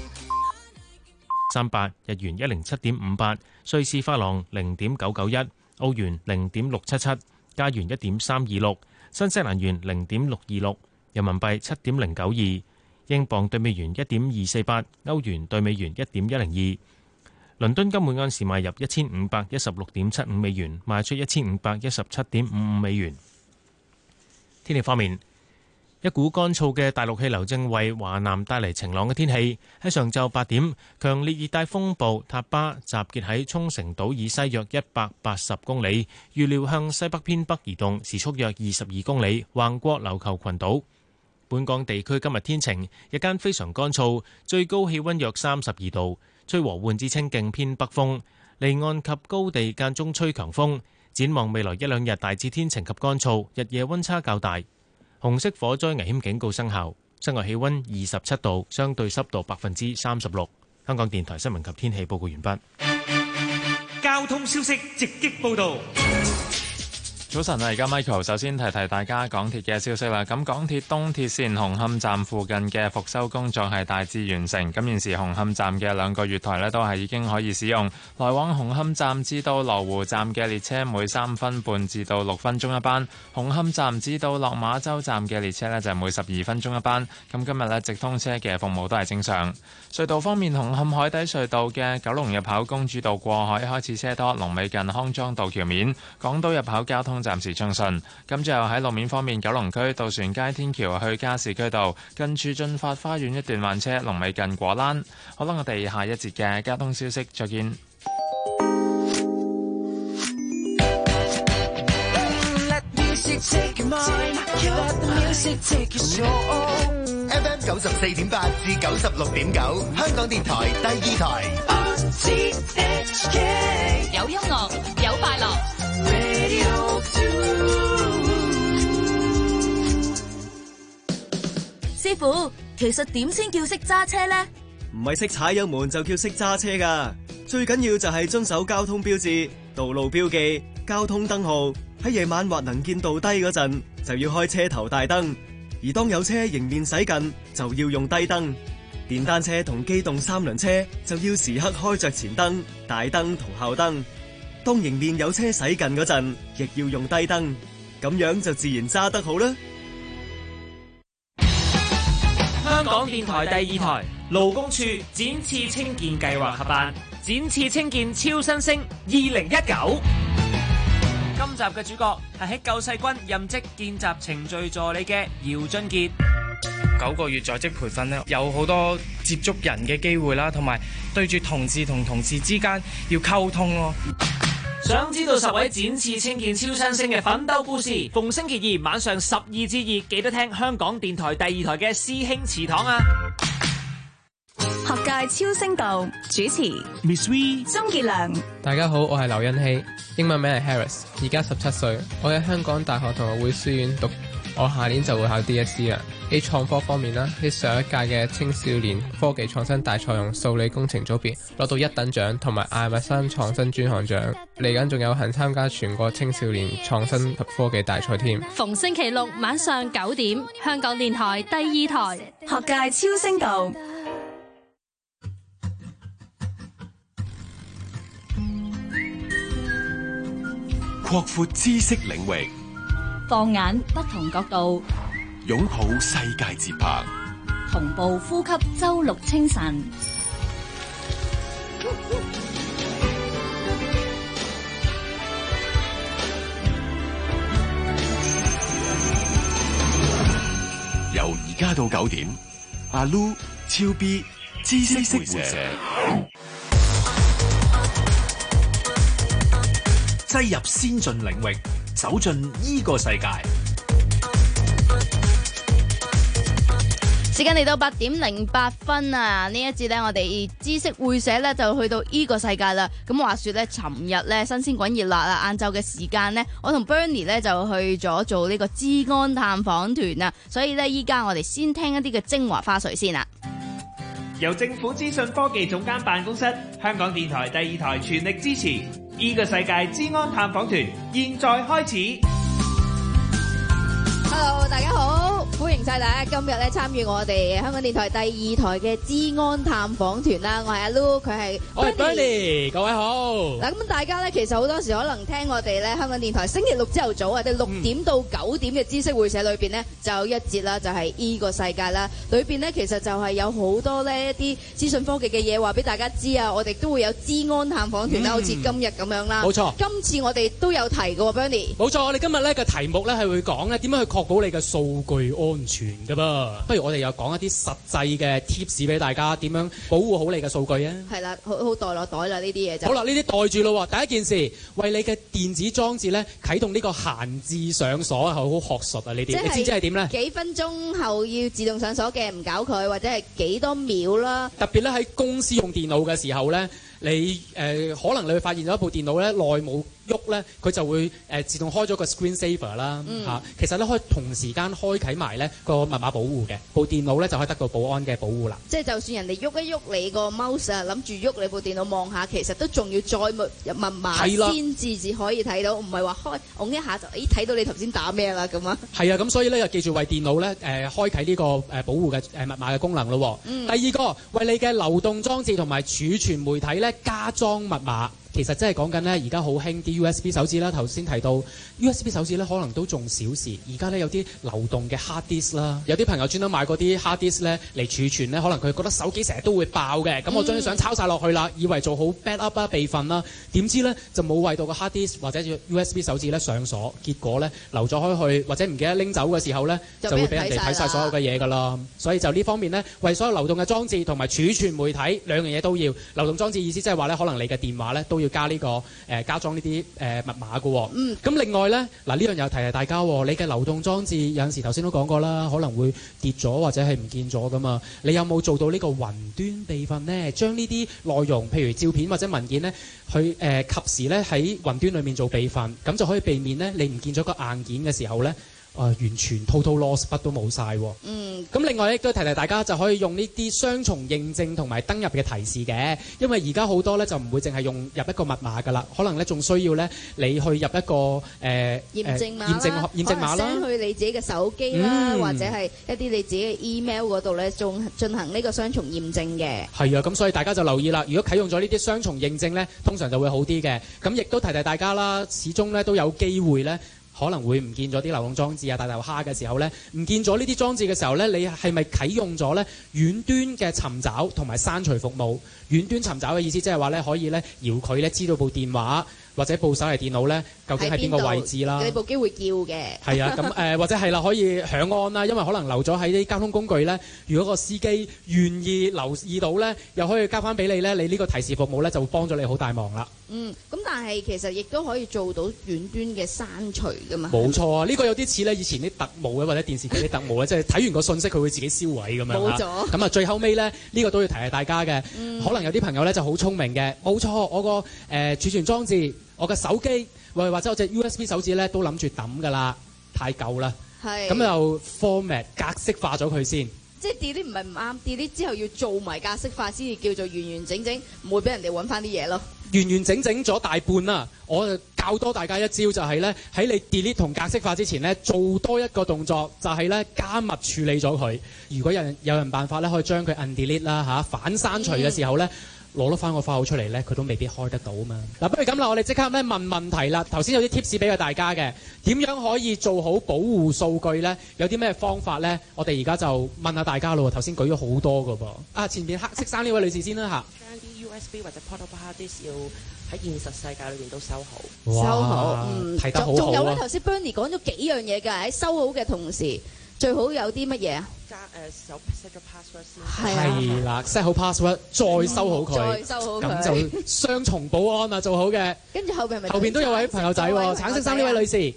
三八日元一零七點五八，瑞士法郎零點九九一，澳元零點六七七，加元一點三二六，新西蘭元零點六二六，人民幣七點零九二，英鎊對美元一點二四八，歐元對美元一點一零二。倫敦金每安士買入一千五百一十六點七五美元，賣出一千五百一十七點五五美元。天氣方面，一股乾燥嘅大陸氣流正為華南帶嚟晴朗嘅天氣。喺上晝八點，強烈熱帶風暴塔巴集結喺沖繩島以西約一百八十公里，預料向西北偏北移動，時速約二十二公里，橫過琉球群島。本港地區今日天晴，日間非常乾燥，最高氣溫約三十二度，吹和緩至清勁偏北風，離岸及高地間中吹強風。展望未來一兩日大致天晴及乾燥，日夜溫差較大。紅色火災危險警告生效，室外氣溫二十七度，相對濕度百分之三十六。香港電台新聞及天氣報告完畢。 交通消息直擊報導。 早晨啊，而家 Michael 首先提提大家港鐵嘅消息啦。咁港鐵東鐵線紅磡站附近嘅復修工作係大致完成。咁現時紅磡站嘅兩個月台呢都係已經可以使用。來往紅磡站至到羅湖站嘅列車每三分半至到六分鐘一班。紅磡站至到落馬洲站嘅列車呢就係每十二分鐘一班。咁今日呢直通車嘅服務都係正常。隧道方面，紅磡海底隧道嘅九龍入口公主道過海開始車多，龍尾近康莊道橋面。港島入口交通暫時暢順。咁最後喺路面方面，九龍區渡船街天橋去加士居道近處進發花園一段慢車，龍尾近果欄。好啦，我哋下一節嘅交通消息再見。 F M 九十四點八至九十六點九，香港電台第二台。 有音樂，有快樂。 師傅，其實點先叫識揸車呢？ 唔係識踩油門就叫識揸車㗎，最緊要就係遵守交通標誌、道路標記、交通燈號。喺夜晚或能見度低嗰陣，就要開車頭大燈。而當有車迎面駛近，就要用低燈。電單車同機動三輪車就要時刻開着前燈、大燈同後燈。當迎面有車駛近嗰陣，亦要用低燈，咁樣就自然揸得好啦。 香港電台第二台勞工處展翅青見計劃合辦展翅青見超新星二零一九。今集嘅主角係喺救世軍任職見習程序助理嘅姚俊傑。 九個月在職培訓咧，有好多接觸人嘅機會啦，同埋對住同事同同事之間要溝通咯。 想知道十位展翅青見超新星嘅奮鬥故事，逢星期二晚上十二至二，記得聽香港電台第二台嘅師兄祠堂啊！ 學界超聲道主持 Miss V、 鍾傑良。 大家好，我係劉欣希，英文名係 Harris， 而家十七歲，我喺香港大學同學會書院讀，我下年就會考 D S E 啦。喺創科方面啦，喺上一屆嘅青少年科技創新大賽用數理工程組別攞到一等獎，同埋艾默生創新專項獎。嚟緊仲有幸參加全國青少年創新及科技大賽添。 逢星期六晚上九點，香港電台第二台學界超聲道。 擴闊知識領域， 放眼不同角度， 擁抱世界節拍， 同步呼吸周六清晨。 由而家到九點，阿 Lu、超 B、知識會社。 擠入先進領域，走進呢個世界。 時間嚟到八點零八分啊！呢一節呢，我哋知識會社呢就去到呢個世界啦。咁話說呢，尋日呢新鮮滾熱辣啊！晏晝嘅時間呢，我同 Bernie 呢就去咗做呢個資安探訪團啊。所以呢，依家我哋先聽一啲嘅精華花絮先啦。 由政府資訊科技總監辦公室、香港電台第二台全力支持，呢個世界資安探訪團現在開始。 Hello， 大家好，歡迎晒大家今日咧參與我哋香港電台第二台嘅資安探訪團啦。我係阿 Lu， 佢係我係 Bernie， 各位好。 嗱，咁大家咧其實好多時可能聽我哋咧香港電台星期六朝頭早啊，即係六點到九點嘅知識會社裏邊呢，就有一節啦，就係呢個世界啦。裏邊呢，其實就係有好多呢一啲資訊科技嘅嘢話俾大家知啊。我哋都會有資安探訪團啦，嗯、好似今日咁樣啦。 冇錯， 今次我哋都有提嘅喎 Bernie。 冇錯，我哋今日咧嘅題目咧係會講咧點樣去確保你嘅數據安全㗎噃。不如我哋又講一啲實際嘅 tips 俾大家，點樣保護好你嘅數據啊？ 係啦，好好袋落袋啦，呢啲嘢就。 好啦，呢啲袋住咯。第一件事，為你嘅電子裝置咧啟動呢個閒置上鎖，係好學術啊！呢啲你知唔知係點咧？ 幾分鐘後要自動上鎖嘅，唔搞佢，或者係幾多秒啦？ 特別咧喺公司用電腦嘅時候咧，你誒、呃、可能你會發現咗一部電腦咧內冇喐咧，佢就會誒、呃、自動開咗個 screen saver 啦嚇、嗯啊。其實咧可以同時間開啟埋咧個密碼保護嘅，部電腦咧就可以得到保安嘅保護啦。 即係就算人哋喐一喐你個 mouse 啊，諗住喐你部電腦望下，其實都仲要再密入密碼先至至可以睇到，唔係話開按一下就誒睇到你頭先打咩啦咁啊。 係啊，咁所以咧就記住為電腦咧誒、呃、開啟呢個誒保護嘅誒密碼嘅功能咯。嗯、第二個為你嘅流動裝置同埋儲存媒體咧加裝密碼。其實真係講緊咧，而家好興啲 U S B 手指啦。頭先提到 U S B 手指咧，可能都仲小事。而家咧有啲流動嘅 hard disk 啦，有啲朋友專登買嗰啲 hard disk 咧嚟儲存咧，可能佢覺得手機成日都會爆嘅。咁、嗯、我將啲相抄晒落去啦，以為做好 backup 啊備份啦，點知咧就冇為到個 hard disk 或者 U S B 手指咧上鎖，結果咧留咗開去，或者唔記得拎走嘅時候咧，就會俾人哋睇晒所有嘅嘢㗎啦。所以就呢方面咧，為所有流動嘅裝置同埋儲存媒體兩樣嘢都要。流動裝置意思即係話咧，可能你嘅電話咧都要加呢、這個誒、呃、加裝呢啲誒密碼嘅、哦。嗯。咁另外咧，嗱呢樣又提提大家、哦，你嘅流動裝置有陣時頭先都講過啦，可能會跌咗或者係唔見咗噶嘛。你有冇做到呢個雲端備份呢？將呢啲內容，譬如照片或者文件咧，去誒、呃、及時咧喺雲端裏面做備份，咁就可以避免咧你唔見咗個硬件嘅時候咧。誒、呃、完全 total loss 筆都冇晒喎。嗯。咁另外亦都提提大家就可以用呢啲雙重認證同埋登入嘅提示嘅，因為而家好多咧就唔會淨係用入一個密碼㗎啦，可能咧仲需要咧你去入一個誒、呃、 驗證碼啦， 驗證驗證碼啦， 可能 send 去你自己嘅手機啦， 嗯、 或者係一啲你自己嘅 email 嗰度咧，仲進行呢個雙重驗證嘅。 係啊，咁所以大家就留意啦。如果啟用咗呢啲雙重認證咧，通常就會好啲嘅。咁亦都提提大家啦，始終咧都有機會咧。可能會唔見咗啲流動裝置啊，大頭蝦嘅時候呢，唔見咗呢啲裝置嘅時候呢，你係咪啟用咗呢遠端嘅尋找同埋刪除服務？遠端尋找嘅意思即係話呢，可以呢搖佢呢知道部電話或者部手提電腦呢究竟喺邊個位置啦？ 你部機會叫嘅。係啊，咁誒、呃、或者係啦，可以響安啦，因為可能留咗喺啲交通工具呢。如果個司機願意留意到呢，又可以交翻俾你呢，你呢個提示服務呢，就會幫咗你好大忙啦。 嗯，咁但係其實亦都可以做到遠端嘅刪除噶嘛。 冇錯啊，呢、呢個有啲似咧以前啲特務嘅或者電視劇啲特務咧，即係睇完個信息佢會自己銷毀咁樣。冇錯。咁啊，最後尾咧呢、呢個都要提提大家嘅、嗯。可能有啲朋友咧就好聰明嘅，冇錯，我個誒、呃、儲存裝置，我嘅手機，或或者我隻 U S B 手指咧都諗住抌㗎啦，太舊啦。係。咁就 format 格式化咗佢先。 即係 delete 唔係唔啱 delete 之後要做埋格式化先至叫做完完整整，唔會俾人哋揾翻啲嘢咯。 完完整整咗大半啦，我就教多大家一招就係咧喺你 delete 同格式化之前咧做多一個動作，就係咧加密處理咗佢。如果有人有人辦法咧可以將佢 undelete 啦嚇反刪除嘅時候咧。嗯攞得翻個 file 出嚟咧，佢都未必開得到嘛。嗱，不如咁啦，我哋即刻咧問問題啦。頭先有啲 tips 俾咗大家嘅，點樣可以做好保護數據咧？有啲咩方法咧？我哋而家就問下大家咯。頭先舉咗好多噶噃。啊，前邊黑色衫呢位女士先啦嚇。 將啲 U S B 或者 portable hard disk 要喺現實世界裏邊都收好。 收好，嗯， 睇得好好啊。 仲有咧，頭先 Bernie 講咗幾樣嘢㗎，喺收好嘅同時，最好有啲乜嘢啊？ 加誒手 set 咗 password 先。 係啦 set 好 password， 再收好佢， 再收好佢， 咁就雙重保安啊，做好嘅。 跟住後邊係咪？ 後邊都有位朋友仔喎，橙色衫呢位女士。 誒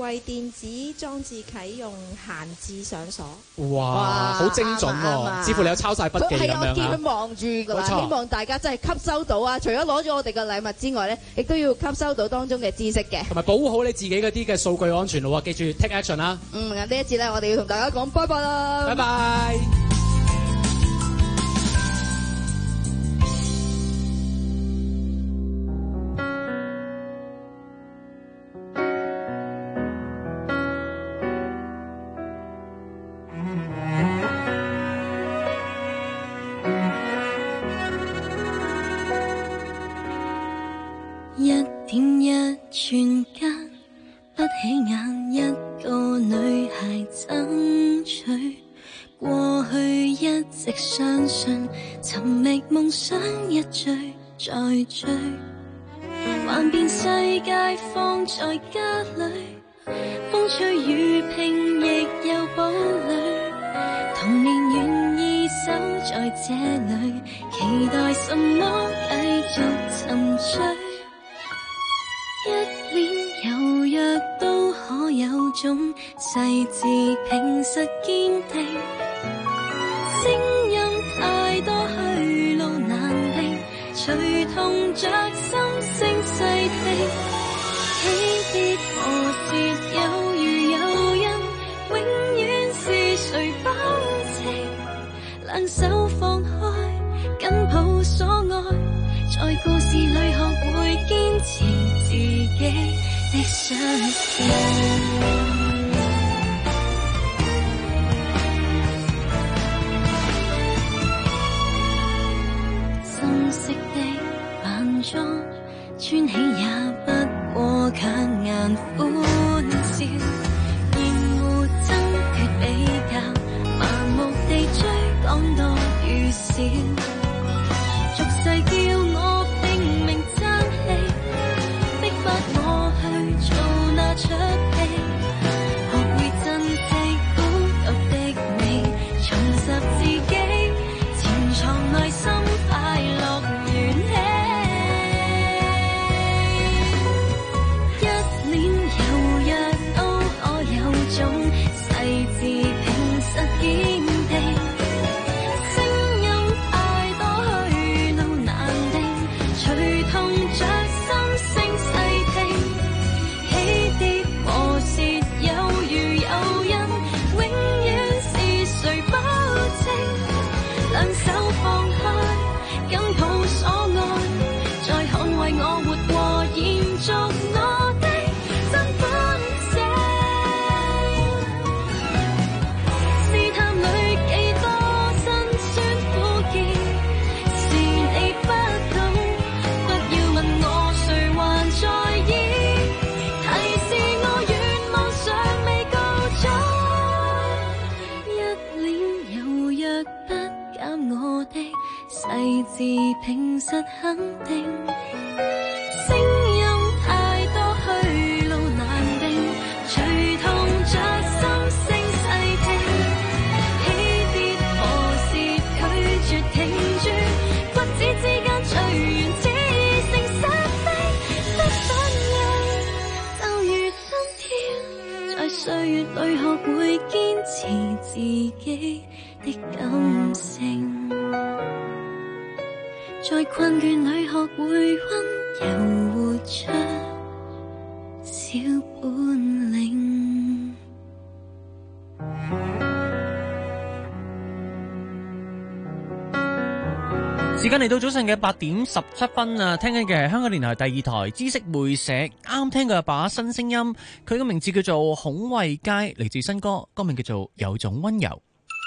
慧電子裝置啟用，閒置上鎖。 哇，好精準喎！似乎你有抄晒筆記咁樣啊！ 係啊，我見佢望住㗎啦，希望大家真係吸收到啊！除咗攞咗我哋嘅禮物之外咧，亦都要吸收到當中嘅知識嘅， 同埋保護好你自己嗰啲嘅數據安全咯。記住 take action 啦！ 嗯，呢一節咧，我哋要同大家講拜拜啦！ 拜拜。 一點一寸間，不起眼一個女孩爭取。過去一直相信，尋覓夢想一追再追，幻變世界放在家裏，風吹雨拼亦有堡壘。童年願意守在這裏，期待什麼繼續沉醉。一臉柔弱都可有種細緻平實堅定，聲音太多去路難定，隨同着心聲細聽，起跌和跌有如有因，永遠是誰保證兩手放開緊抱所愛，在故事裏學會堅持自己的相信。深色的扮裝穿起也不過強顏歡笑，厭惡爭決比較，盲目地追趕多與少，俗世叫我拼命爭氣，逼迫我去做那出戲，學會珍惜孤獨的你，重拾自己，潛藏內心快樂元氣。一臉柔弱都可有種細緻平實堅定，聲音太多去路難定，隨同着心聲細聽，起跌和蝕有如有因，永遠是誰保證兩手放開緊抱所愛，再捍衛我活過延續我的真本性。試探裏幾多辛酸苦澀，是你不懂，不要問我誰還在意，提示我願望尚未告終。一臉柔弱不減我的細緻平實肯定，聲音太多去路難定，隨同着心聲細聽，起跌和蝕拒絕停住，骨子之間隨緣只剩實非，不反應就如心跳，在歲月裏學會堅持自己的感性，在困倦裏學會溫柔活出小本領。 時間嚟到早晨嘅八點十七分啊！聽緊嘅係香港電台第二台知識會社，啱聽嘅一把新聲音，佢嘅名字叫做孔慧佳，嚟自新歌，歌名叫做有種溫柔。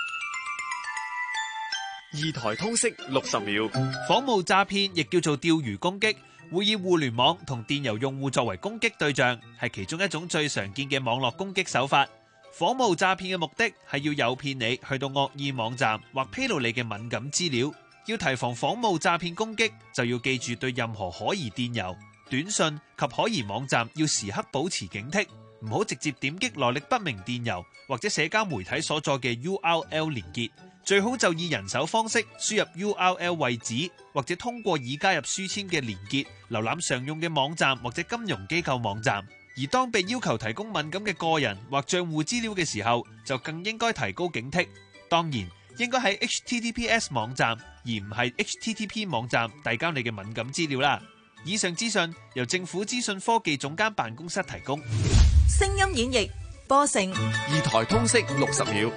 二台通識六十秒，仿冒詐騙亦叫做釣魚攻擊，會以互聯網同電郵用戶作為攻擊對象，係其中一種最常見嘅網絡攻擊手法。仿冒詐騙嘅目的係要誘騙你去到惡意網站或披露你嘅敏感資料。要提防仿冒詐騙攻擊，就要記住對任何可疑電郵、短信及可疑網站要時刻保持警惕，唔好直接點擊來歷不明電郵或者社交媒體所在嘅 U R L 連結，最好就以人手方式輸入 U R L 位置，或者通過已加入書籤嘅連結瀏覽常用嘅網站或者金融機構網站。 而當被要求提供敏感嘅個人或帳戶資料嘅時候，就更應該提高警惕。當然，應該喺 H T T P S 網站，而唔係 H T T P 網站遞交你嘅敏感資料啦。以上資訊由政府資訊科技總監辦公室提供。 聲音演繹播成二台通識六十秒，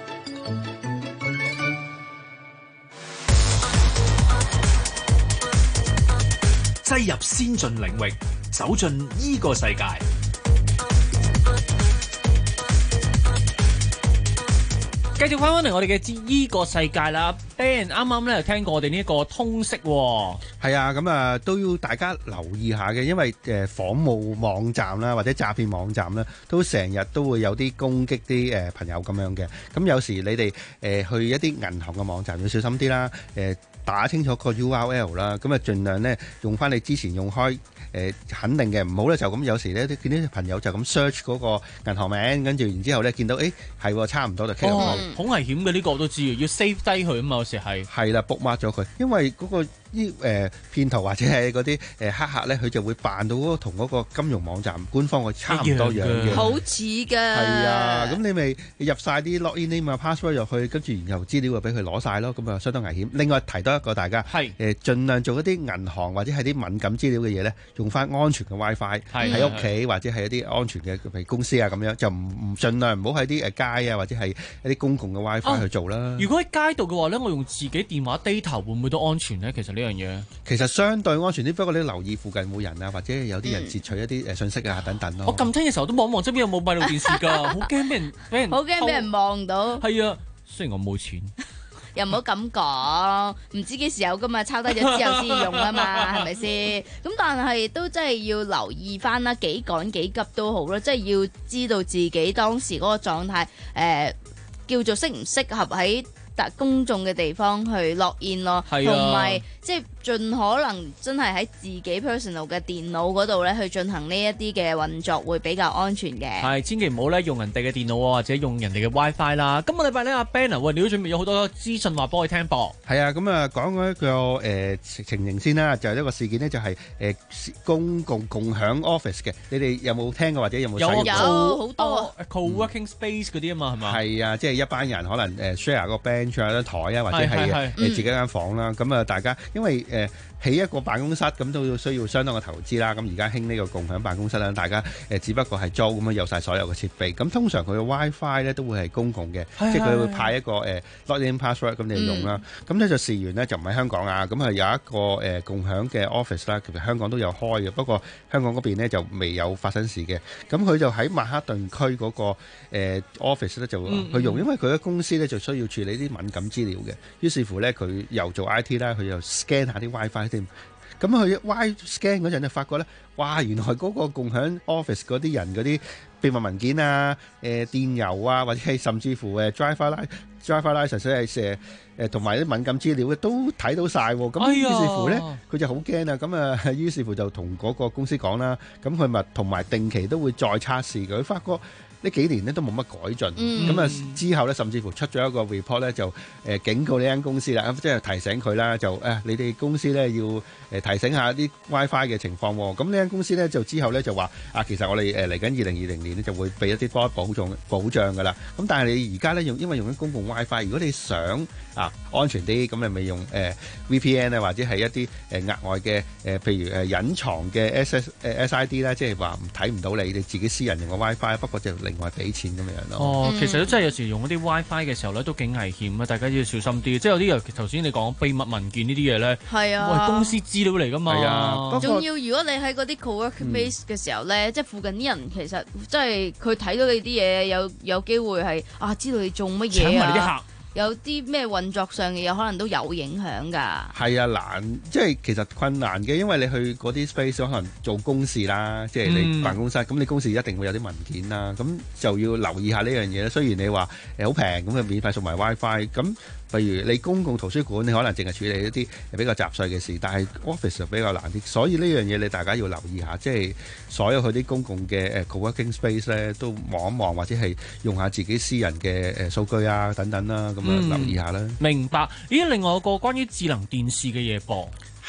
擠入先進領域，走進依個世界。 繼續翻返嚟我哋嘅依個世界啦 ，Ben 啱啱咧聽過我哋呢一個通識喎。 係啊，咁啊都要大家留意下嘅，因為誒訪問網站啦，或者詐騙網站啦，都成日都會有啲攻擊啲誒朋友咁樣嘅。咁有時你哋誒去一啲銀行嘅網站要小心啲啦，誒打清楚個 U R L 啦，咁啊盡量咧用翻你之前用開誒肯定嘅，唔好咧就咁有時咧見啲朋友就咁 search 嗰個銀行名，跟住然之後咧見到誒係差唔多就 click 落去。 好危險嘅呢個我都知，要 save 低佢啊嘛，有時係係啦，bookmark咗佢，因為嗰個啲誒騙徒或者係嗰啲誒黑客咧，佢就會扮到嗰個同嗰個金融網站官方嘅差唔多樣嘅， 好似㗎。 係啊，咁你咪入晒啲 login name 啊 password 入去，跟住然後資料就俾佢攞晒咯，咁啊相當危險。另外提多一個大家係誒，盡量做一啲銀行或者係啲敏感資料嘅嘢咧，用翻安全嘅 WiFi 喺屋企或者係一啲安全嘅譬如公司啊咁樣，就唔唔盡量唔好喺啲誒街啊或者係一啲公共嘅 WiFi 去做啦。 啊、如果喺街度嘅話咧，我用自己電話 data 會唔會都安全咧？其實呢樣嘢其實相對安全啲，不過你留意附近冇人啊，或者有啲人截取一啲誒信息啊等等咯。 我撳聽嘅時候都望一望側邊有冇閉路電視㗎，好驚俾人俾人好驚俾人望到。 係啊，雖然我冇錢。 又唔好咁講，唔知幾時有噶嘛，抄低咗之後先用啊嘛，係咪先？咁但係都真係要留意翻啦，幾趕幾急都好啦，即係要知道自己當時嗰個狀態，誒、呃、叫做適唔適合喺公眾嘅地方去落印咯，同埋即係盡可能真係喺自己 personal 嘅電腦嗰度咧去進行呢一啲嘅運作，會比較安全嘅。 係，千祈唔好咧用人哋嘅電腦或者用人哋嘅 WiFi 啦。今個禮拜咧，阿 Ben 啊，喂，你都準備咗好多資訊話幫我聽噃。 係啊，咁啊講嗰一個誒、呃、情形先啦，就係、是、一個事件呢，就係、是、誒、呃、公共共享 office 嘅。你哋有冇聽過或者有冇使用過？ 有好多、啊哦、co-working space 嗰啲啊嘛，係嘛？ 係啊，即係一班人可能誒 share 個 bench 啊、台啊，或者係誒自己間房啦。咁啊，大家因為誒。呃起一個辦公室咁都要需要相當嘅投資啦，咁而家興呢個共享辦公室啦，大家誒只不過係租咁樣有晒所有嘅設備，咁通常佢嘅 WiFi 咧都會係公共嘅，即係佢會派一個誒 login password 咁你用啦，咁咧就事緣呢就唔喺香港啊，咁係有一個誒共享嘅 office 啦，其實香港都有開嘅，不過香港嗰邊呢就未有發生事嘅，咁佢就喺曼克頓區嗰個誒 office 咧就去用，因為佢嘅公司咧就需要處理啲敏感資料嘅，於是乎咧佢又做 I T 啦，佢又 scan 下啲 WiFi。咁佢 Y scan 嗰陣就發覺咧，哇！原來嗰個共享 office 嗰啲人嗰啲秘密文件啊、誒電郵啊，或者係甚至乎誒 driver license、driver license 係誒誒同埋啲敏感資料嘅都睇到晒喎。咁於是乎咧，佢就好驚啊！咁啊，於是乎就同嗰個公司講啦。咁佢咪同埋定期都會再測試嘅。佢發覺呢幾年咧都冇乜改進，咁啊、嗯、之後咧甚至乎出咗一個 report 咧就誒警告呢間公司啦，咁即係提醒佢啦，就誒、哎、你哋公司咧要誒提醒下啲 WiFi 嘅情況喎。咁呢間公司咧就之後咧就話啊，其實我哋誒嚟緊二零二零年咧就會俾一啲多保障保障㗎啦。咁但係你而家咧用因為用緊公共 WiFi，如果你想啊安全啲，咁你咪用誒、呃、V P N 啊，或者係一啲誒額外嘅誒、呃、譬如誒隱藏嘅 S S 誒 S I D 啦，即係話唔睇唔到你你自己私人用嘅 WiFi， 不過就另外俾錢咁樣咯。 哦，其實都真係有時用嗰啲 WiFi 嘅時候咧，都幾危險啊！大家要小心啲。即係有啲人頭先你講秘密文件呢啲嘢咧，係啊，喂，公司資料嚟㗎嘛。係啊， 仲要如果你喺嗰啲 co-working base 嘅時候咧，嗯、即係附近啲人其實即係佢睇到你啲嘢，有有機會係啊知道你做乜嘢啊。搶埋你啲客。有啲咩運作上嘅嘢可能都有影響㗎。 係啊，難即係其實困難嘅，因為你去嗰啲 space 可能做公事啦，即係你辦公室，咁、嗯、你公事一定會有啲文件啦，咁就要留意下呢樣嘢咧。雖然你話誒好平咁，佢免費送埋 WiFi，咁譬如你公共圖書館，你可能淨係處理一啲比較雜碎嘅事，但係 office 就比較難啲，所以呢樣嘢你大家要留意下，即係所有佢啲公共嘅誒 co-working space 咧，都望一望或者係用下自己私人嘅誒數據啊等等啦，咁啊、嗯、留意下啦。 明白。咦，另外有個關於智能電視嘅嘢噃。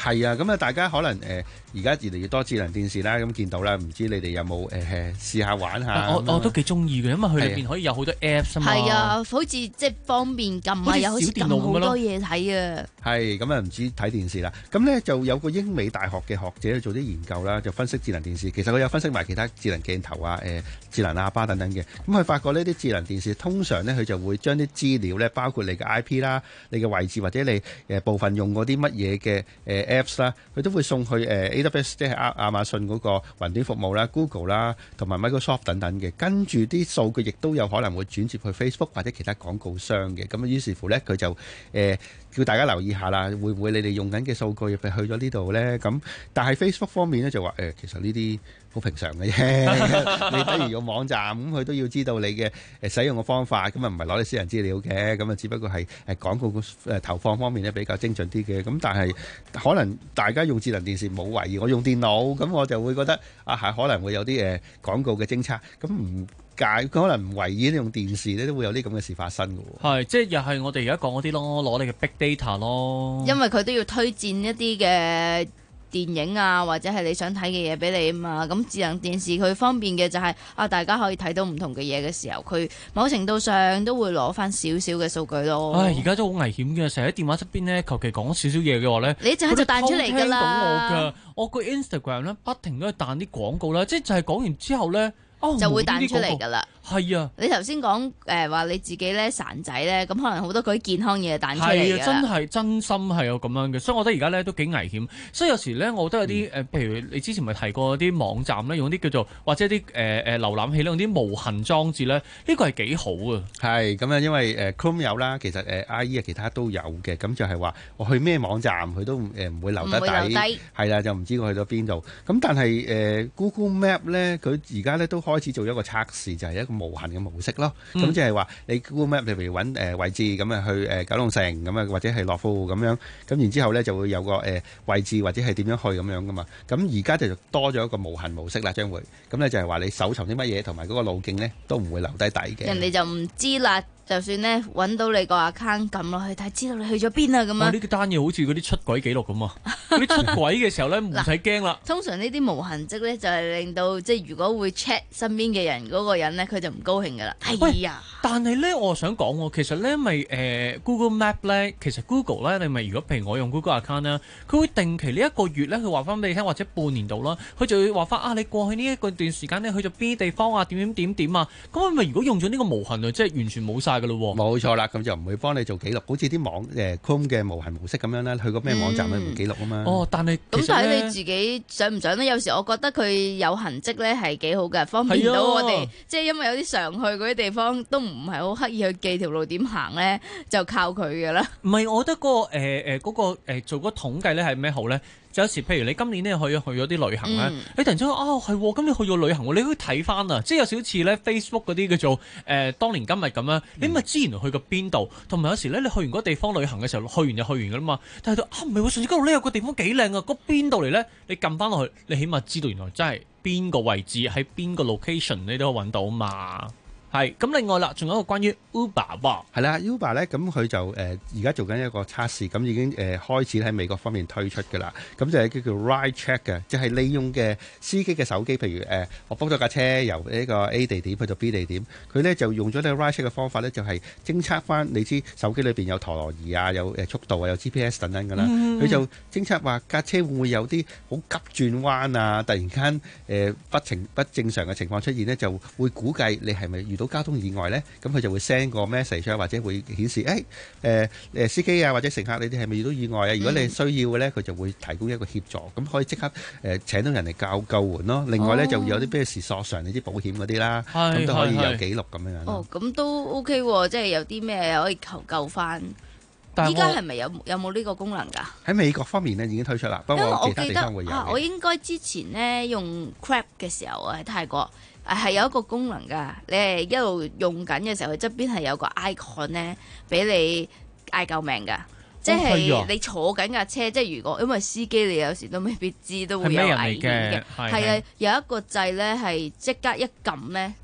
係啊，咁啊，大家可能誒而家越嚟越多智能電視啦，咁見到啦，唔知你哋有冇誒試下玩下？ 我我都幾中意嘅，因為佢裏邊可以有好多 Apps 啊嘛。 係啊，好似即係方便撳啊，又好似撳好多嘢睇啊。 係咁啊，唔止睇電視啦，咁咧就有個英美大學嘅學者做啲研究啦，就分析智能電視。其實佢有分析埋其他智能鏡頭啊、誒智能喇叭等等嘅。咁佢發覺呢啲智能電視通常咧，佢就會將啲資料咧，包括你嘅 I P 啦、你嘅位置或者你誒部分用嗰啲乜嘢嘅誒 Apps 啦，佢都會送去誒 A W S，即係亞亞馬遜嗰個雲端服務啦、Google 啦同埋 Microsoft 等等嘅。跟住啲數據亦都有可能會轉接去 Facebook 或者其他廣告商嘅。咁於是乎咧，佢就誒、呃、叫大家留意下啦，會唔會你哋用緊嘅數據去咗呢度咧？咁但係 Facebook 方面咧就話誒、呃，其實呢啲好平常嘅啫。你比如用網站咁，佢都要知道你嘅誒使用嘅方法，咁啊唔係攞你私人資料嘅，咁啊只不過係誒廣告誒投放方面咧比較精準啲嘅。咁但係可能大家用智能電視冇懷疑，我用電腦咁我就會覺得啊係可能會有啲誒廣告嘅偵測，咁唔解可能唔懷疑用電視咧都會有啲咁嘅事發生嘅喎。 係，即係又係我哋而家講嗰啲咯，攞你嘅 big data 咯。 因為佢都要推薦一啲嘅電影啊，或者係你想睇嘅嘢俾你啊嘛。咁智能電視佢方便嘅就係、是、啊，大家可以睇到唔同嘅嘢嘅時候，佢某程度上都會攞翻少少嘅數據咯。 唉，而家都好危險嘅，成日喺電話側邊咧，求其講少少嘢嘅話咧， 你一陣就彈出嚟㗎啦。 我㗎，我個 Instagram 咧不停都係彈啲廣告啦，即係就係講完之後咧。哦、 就會彈出嚟㗎啦。 係啊， 你頭先講誒話你自己咧孱仔咧，咁可能好多嗰啲健康嘢彈出嚟㗎。 係啊，真係真心係有咁樣嘅，所以我覺得而家咧都幾危險。所以有時咧，我覺得有啲誒，譬、嗯、如你之前咪提過啲網站咧，用啲叫做或者啲誒誒瀏覽器咧，用啲無痕裝置咧，呢、呢個係幾好啊。係咁啊，因為誒 Chrome 有啦，其實誒 I E 啊其他都有嘅，咁就係話我去咩網站佢都誒唔會留得底，係啦，就唔知我去到邊度。咁但係誒、呃、Google Map 咧，佢而家咧都開始做一個測試，就係、是、一個無痕嘅模式咯。咁即係話你 Google Map 譬如揾誒位置咁啊，去誒九龍城咁啊，或者係樂富咁樣，咁然之後咧就會有個誒位置或者係點樣去咁樣噶嘛。咁而家就多咗一個無痕模式啦，將會咁咧就係話你搜尋啲乜嘢同埋嗰個路徑咧都唔會留低底嘅。 人哋就唔知啦。就算咧揾到你個 account 撳落去睇，知道你去咗邊啊咁啊！ 呢個單嘢好似嗰啲出軌記錄咁啊！嗰啲出軌嘅時候咧唔使驚啦。 通常呢啲無痕跡咧就係令到即係如果會 check 身邊嘅人嗰個人咧，佢就唔高興噶啦。係呀， 但係咧我想講喎，其實咧咪誒 Google Map 咧，其實 Google 咧你咪如果譬如我用 Google account 啦，佢會定期呢一個月咧，佢話翻俾你聽，或者半年度啦，佢就會話翻啊你過去呢一個段時間咧去咗邊啲地方啊，點點點點啊，咁咪如果用咗呢個無痕啊，即係完全冇晒。 冇錯啦，咁就唔會幫你做記錄，好似啲網誒 Chrome 嘅無痕模式咁樣啦，去過咩網站咪唔記錄啊嘛。 哦，但係咁睇你自己想唔想咧？有時我覺得佢有痕跡咧係幾好嘅，方便到我哋，即係因為有啲常去嗰啲地方都唔係好刻意去記條路點行咧，就靠佢㗎啦。 唔係，我覺得嗰、嗰個誒誒嗰個、呃、做嗰個統計咧係咩好咧？就有時譬如你今年咧去去咗啲旅行咧、嗯，你突然之間啊係喎，咁你去咗旅行喎，你可以睇翻啊，即係有少少似咧 Facebook 嗰啲叫做誒、呃、當年今日咁啦，你咪知原來去過邊度，同埋有時咧你去完嗰個地方旅行嘅時候，去完就去完噶啦嘛，但係啊唔係喎，上次嗰度咧有個地方幾靚啊，嗰邊度嚟咧，你撳翻落去，你起碼知道原來真係邊個位置喺邊個 location 你都可以揾到嘛。係咁，另外啦，仲有一個關於 Uber 喎， 係啦 ，Uber 咧，咁佢就誒而家做緊一個測試，咁已經誒、呃、開始喺美國方面推出㗎啦。咁就係叫做 Ride Check 嘅，就係、是、利用嘅司機嘅手機，譬如誒、呃、我 book 咗架車由呢個 A 地點去到 B 地點，佢咧就用咗呢個 Ride Check 嘅方法咧，就係、是、偵測翻你知手機裏邊有陀螺儀啊，有誒速度啊，有 G P S 等等㗎啦。佢、嗯、就偵測話架車會唔會有啲好急轉彎啊，突然間誒、呃、不情不正常嘅情況出現呢，就會估計你係咪遇到交通意外呢，咁佢就會 send 個 message 或者會顯示誒誒誒司機啊或者乘客，你哋係咪遇到意外啊？如果你係需要嘅呢，佢就會提供一個協助，咁可以即刻誒、呃、請到人嚟救救援咯。另外呢，哦、就有啲咩事索償，你啲保險嗰啲啦，咁都可以有記錄咁樣樣。 哦，咁都 OK 喎，即係有啲咩可以求救翻。依家係咪有有冇呢個功能㗎？ 喺美國方面呢已經推出啦，不過其他地方會有。 啊，我應該之前呢用 Grab 嘅時候啊喺泰國。係有一個功能㗎，你係一路用緊嘅時候，佢側邊係有個 icon 咧，俾你嗌救命㗎。即係你坐緊架車，即係如果因為司機你有時都未必知都會有危險嘅。係啊，有一個掣咧係即刻一撳咧，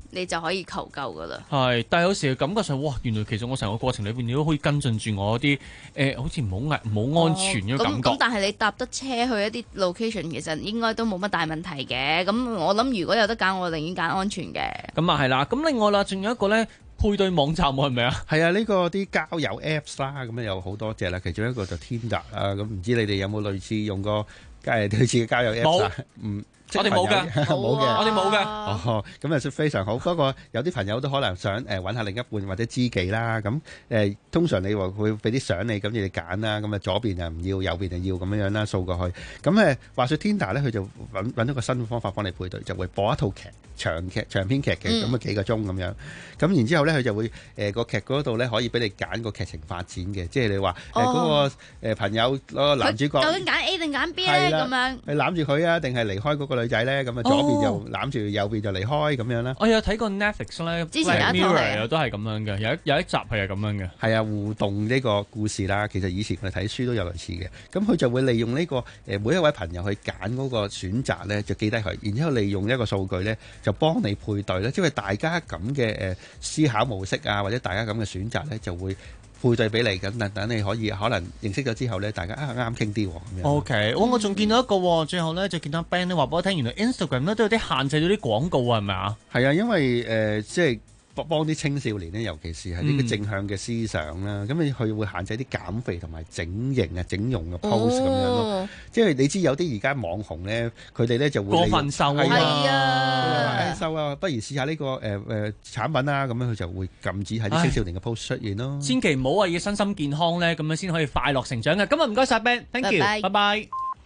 你就可以求救噶啦。 係，但係有時感覺上，哇！原來其實我成個過程裏邊，你都可以跟進住我啲誒、呃，好似唔好危、唔好安全嘅感覺。 咁咁、哦，但係你搭得車去一啲 location，其實應該都冇乜大問題嘅。咁我諗如果有得揀，我寧願揀安全嘅。 咁啊係啦，咁另外啦，仲有一個咧配對網站喎，係咪啊？ 係啊，呢、呢個啲交友 Apps 啦，咁啊有好多隻啦，其中一個就 Tinder 啊，咁唔知你哋有冇類似用過誒類似嘅交友 Apps 啊？嗯。 我哋冇㗎， 冇嘅， 我哋冇㗎。 哦，咁啊非常好。不過有啲朋友都可能想誒揾下另一半或者知己啦。咁誒通常你話會俾啲相你，咁你哋揀啦。咁啊左邊啊唔要，右邊就要咁樣樣啦，掃過去。咁誒話說 Tinder 咧，佢就揾揾到個新方法幫你配對，就會播一套劇長劇長篇劇嘅，咁啊幾個鐘咁樣。咁然之後咧，佢就會誒個劇嗰度咧可以俾你揀個劇情發展嘅，即係你話誒嗰個誒朋友嗰個男主角究竟揀 A 定揀 B 咧？咁樣你攬住佢啊，定係離開嗰個女仔咧？咁啊左邊就攬住，右邊就離開咁樣啦。 我有睇過 Netflix 咧， 之前有一套係都係咁樣嘅，有一有一集係咁樣嘅。 係啊，互動呢個故事啦，其實以前我哋睇書都有類似嘅。咁佢就會利用呢個誒每一位朋友去揀嗰個選擇咧，就記低佢，然之後利用一個數據咧，就幫你配對咧，即係大家咁嘅誒思考模式啊，或者大家咁嘅選擇咧，就會配對俾你咁，等等你可以可能認識咗之後咧，大家啊啱傾啲咁樣。 O K，我我仲見到一個，最後咧就見到 Ben 咧話俾我聽，原來 Instagram 咧都有啲限制到啲廣告啊，係咪啊？ 係啊，因為誒、呃、即係。幫啲青少年咧，尤其是係呢個正向嘅思想啦，咁你佢會限制啲減肥同埋整形啊、整容嘅 post 咁樣咯。即係你知有啲而家網紅咧，佢哋咧就會過分瘦啊， 係啊， 瘦啊，不如試下呢個誒誒產品啦，咁樣佢就會禁止喺啲青少年嘅 post 出現咯。 千祈唔好話要身心健康咧，咁樣先可以快樂成長嘅。今日唔該晒 Ben，thank you，拜拜。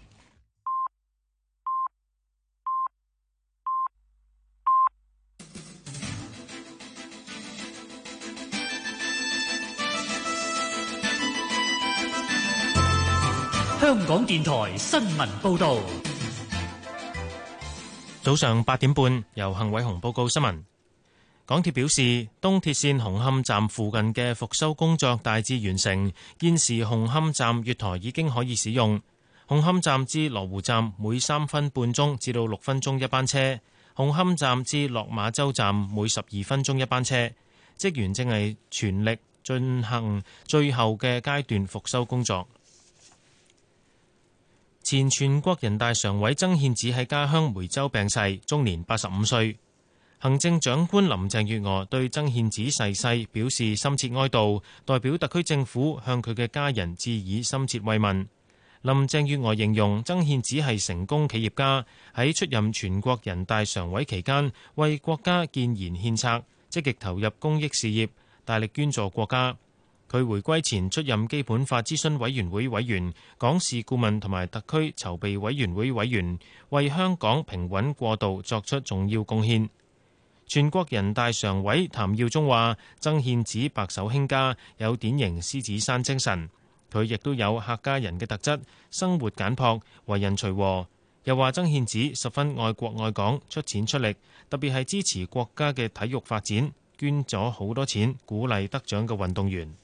香港電台新聞報導， 早上八點半，由幸偉雄報告新聞。港鐵表示，東鐵線紅磡站附近嘅復修工作大致完成，現時紅磡站月台已經可以使用。紅磡站至羅湖站每三分半鐘至到六分鐘一班車，紅磡站至落馬洲站每十二分鐘一班車。職員正係全力進行最後嘅階段復修工作。前全國人大常委曾憲梓喺家鄉梅州病逝，終年八十五歲。行政長官林鄭月娥對曾憲梓逝世表示深切哀悼，代表特區政府向佢嘅家人致以深切慰問。林鄭月娥形容曾憲梓係成功企業家，喺出任全國人大常委期間，為國家建言獻策，積極投入公益事業，大力捐助國家。佢回歸前出任基本法諮詢委員會委員、港事顧問同埋特區籌備委員會委員，為香港平穩過渡作出重要貢獻。全國人大常委譚耀宗話：曾憲梓白手興家，有典型獅子山精神。佢亦都有客家人嘅特質，生活簡樸，為人隨和。又話曾憲梓十分愛國愛港，出錢出力，特別係支持國家嘅體育發展，捐咗好多錢鼓勵得獎嘅運動員。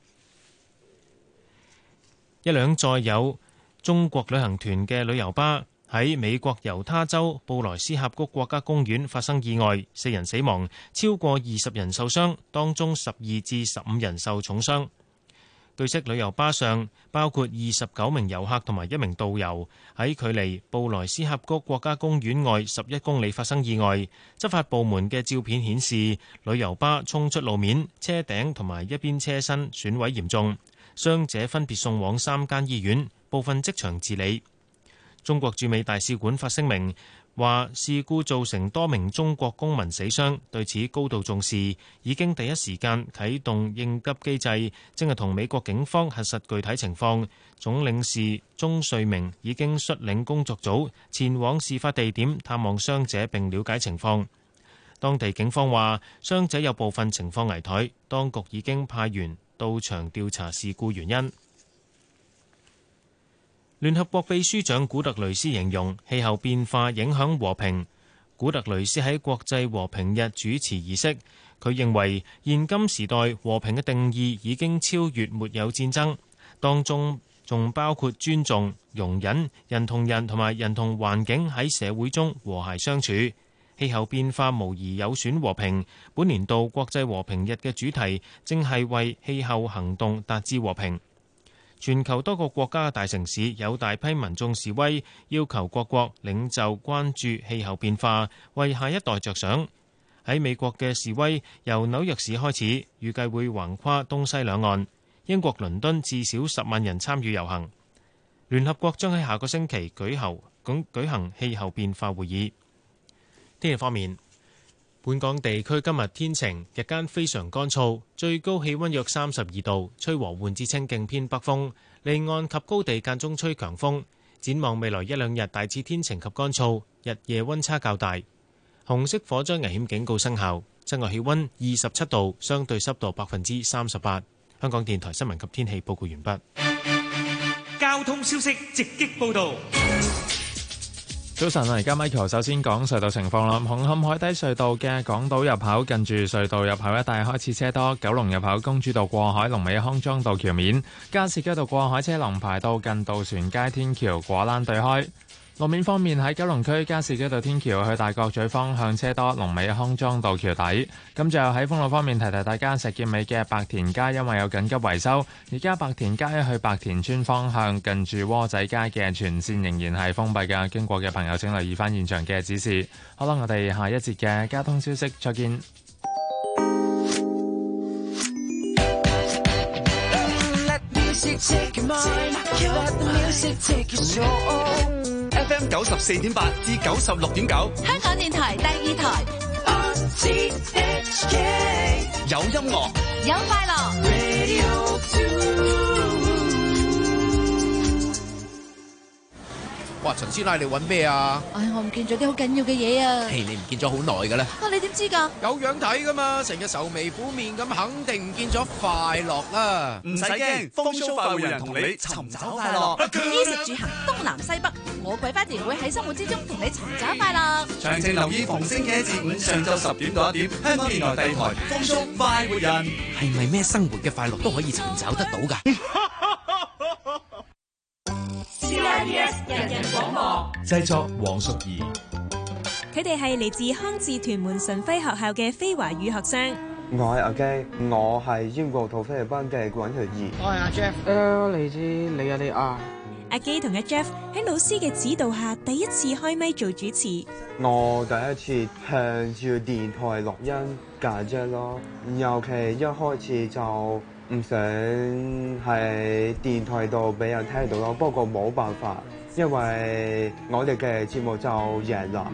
一輛載有中國旅行團嘅旅遊巴喺美國猶他州布萊斯峽谷國家公園發生意外，四人死亡，超過二十人受傷，當中十二至十五人受重傷。據悉，旅遊巴上包括二十九名遊客同埋一名導遊，喺距離布萊斯峽谷國家公園外十一公里發生意外。執法部門嘅照片顯示，旅遊巴衝出路面，車頂同埋一邊車身損毀嚴重。傷者分別送往三間醫院，部分即場治理。中國駐美大使館發聲明話，事故造成多名中國公民死傷，對此高度重視，已經第一時間啟動應急機制，正係同美國警方核實具體情況。總領事鐘瑞明已經率領工作組前往事發地點探望傷者並了解情況。當地警方話，傷者有部分情況危殆，當局已經派員到場調查事故原因。聯合國秘書長古特雷斯形容氣候變化影響和平。古特雷斯喺國際和平日主持儀式，佢認為現今時代和平嘅定義已經超越沒有戰爭，當中仲包括尊重、容忍、人同人同埋人同環境喺社會中和諧相處。 氣候變化無疑有損和平。本年度國際和平日嘅主題正係為氣候行動達至和平。全球多個國家嘅大城市有大批民眾示威，要求各國領袖關注氣候變化，為下一代着想。喺美國嘅示威由紐約市開始，預計會橫跨東西兩岸。英國倫敦至少十萬人參與遊行。聯合國將喺下個星期舉行舉行氣候變化會議。天氣方面，本港地區今日天晴，日間非常乾燥，最高氣溫約三十二度，吹和緩至清勁偏北風，離岸及高地間中吹強風。展望未來一兩日大致天晴及乾燥，日夜溫差較大。紅色火災危險警告生效，室外氣溫二十七度，相對濕度百分之三十八。香港電台新聞及天氣報告完畢。 交通消息直擊報導。 早晨啊！而家 Michael 首先講隧道情況啦。紅磡海底隧道嘅港島入口近住隧道入口一帶開始車多，九龍入口公主道過海龍尾康莊道橋面，加士居道過海車龍排到近渡船街天橋果欄對開。路面方面喺九龍區加士居道天橋去大角咀方向車多，龍尾康莊道橋底。咁最後喺封路方面提提大家，石硤尾嘅白田街因為有緊急維修，而家白田街去白田村方向近住窩仔街嘅全線仍然係封閉嘅，經過嘅朋友請留意翻現場嘅指示。好啦，我哋下一節嘅交通消息再見。 F M 九十四點八至九十六點九， 香港電台第二台。 有音樂， 有快樂。 哇！陳師奶，你揾咩啊？ 唉，我唔見咗啲好緊要嘅嘢啊！ 嘿，你唔見咗好耐㗎啦。 啊，你點知㗎？ 有樣睇㗎嘛，成日愁眉苦面咁，肯定唔見咗快樂啦。 唔使驚，風騷快活人同你尋找快樂。 衣食住行東南西北，我桂花田會喺生活之中同你尋找快樂。 詳情留意逢星期一至五上晝十點到一點，香港電台第二台風騷快活人。 係咪咩生活嘅快樂都可以尋找得到㗎 ？C I B S 人人廣播製作黃淑儀， 佢哋係嚟自康智屯門神輝學校嘅非華語學生。 我係阿基，我係英國土菲律賓嘅滾條兒。 我係阿 Jeff，誒嚟自尼日利亞。 阿基同阿 Jeff 喺老師嘅指導下，第一次開咪做主持。 我第一次向住電台錄音家姐咯，尤其一開始就唔想喺電台度俾人聽到咯，不過冇辦法，因為我哋嘅節目就贏啦。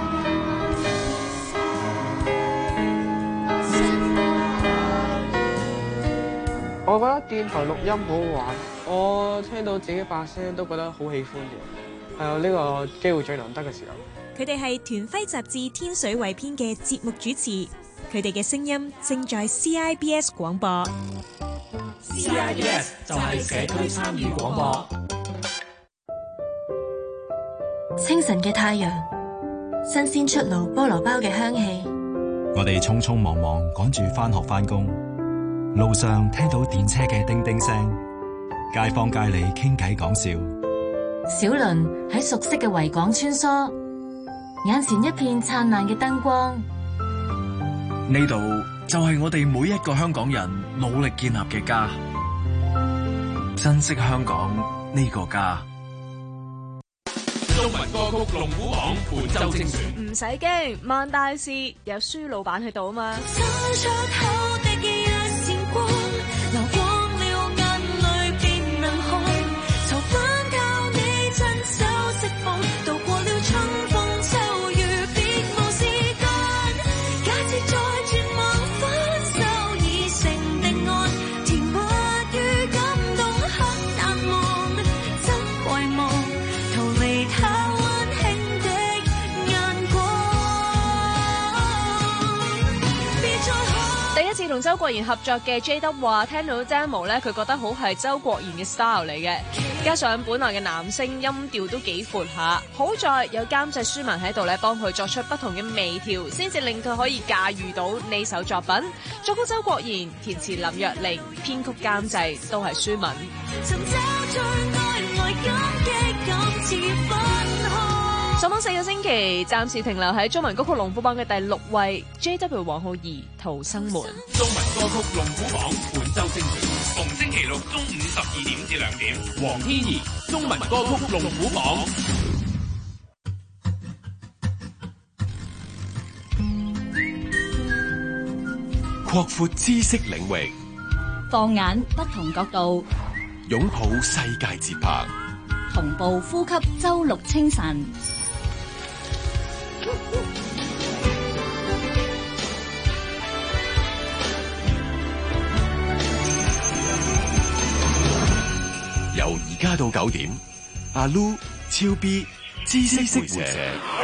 我覺得電台錄音好好玩，我聽到自己把聲都覺得好喜歡嘅，係啊，呢個機會最難得嘅時候。 佢哋係團輝雜誌天水圍篇嘅節目主持，佢哋嘅聲音正在 C I B S 廣播。 C I B S 就係社區參與廣播。 清晨嘅太陽，新鮮出爐菠蘿包嘅香氣。 我哋匆匆忙忙趕住返學返工，路上聽到電車嘅叮叮聲，街坊街里傾偈講笑。 小輪喺熟悉嘅維港穿梭，眼前一片燦爛嘅燈光。 呢度就係我哋每一個香港人努力建立嘅家，珍惜香港呢個家。 中文歌曲龍虎榜本周精選， 唔使驚，萬大事有舒老闆喺度啊嘛。同周國賢合作嘅 J W 話聽到 demo 咧，佢覺得好係周國賢嘅 style 嚟嘅，加上本來嘅男聲音調都幾闊下，好在有監製舒文喺度咧，幫佢作出不同嘅微調，先至令佢可以駕馭到呢首作品。作曲周國賢，填詞林若寧，編曲監製都係舒文。 上榜四個星期，暫時停留喺中文歌曲龍虎榜嘅第六位 J W 黃浩兒《逃生門》。 中文歌曲龍虎榜本周星期，逢星期六中午十二點至兩點，黃天怡中文歌曲龍虎榜。 擴闊知識領域， 放眼不同角度， 擁抱世界節拍， 同步呼吸周六清晨。 由而家到九點，阿 Lu、超 B、知識活社。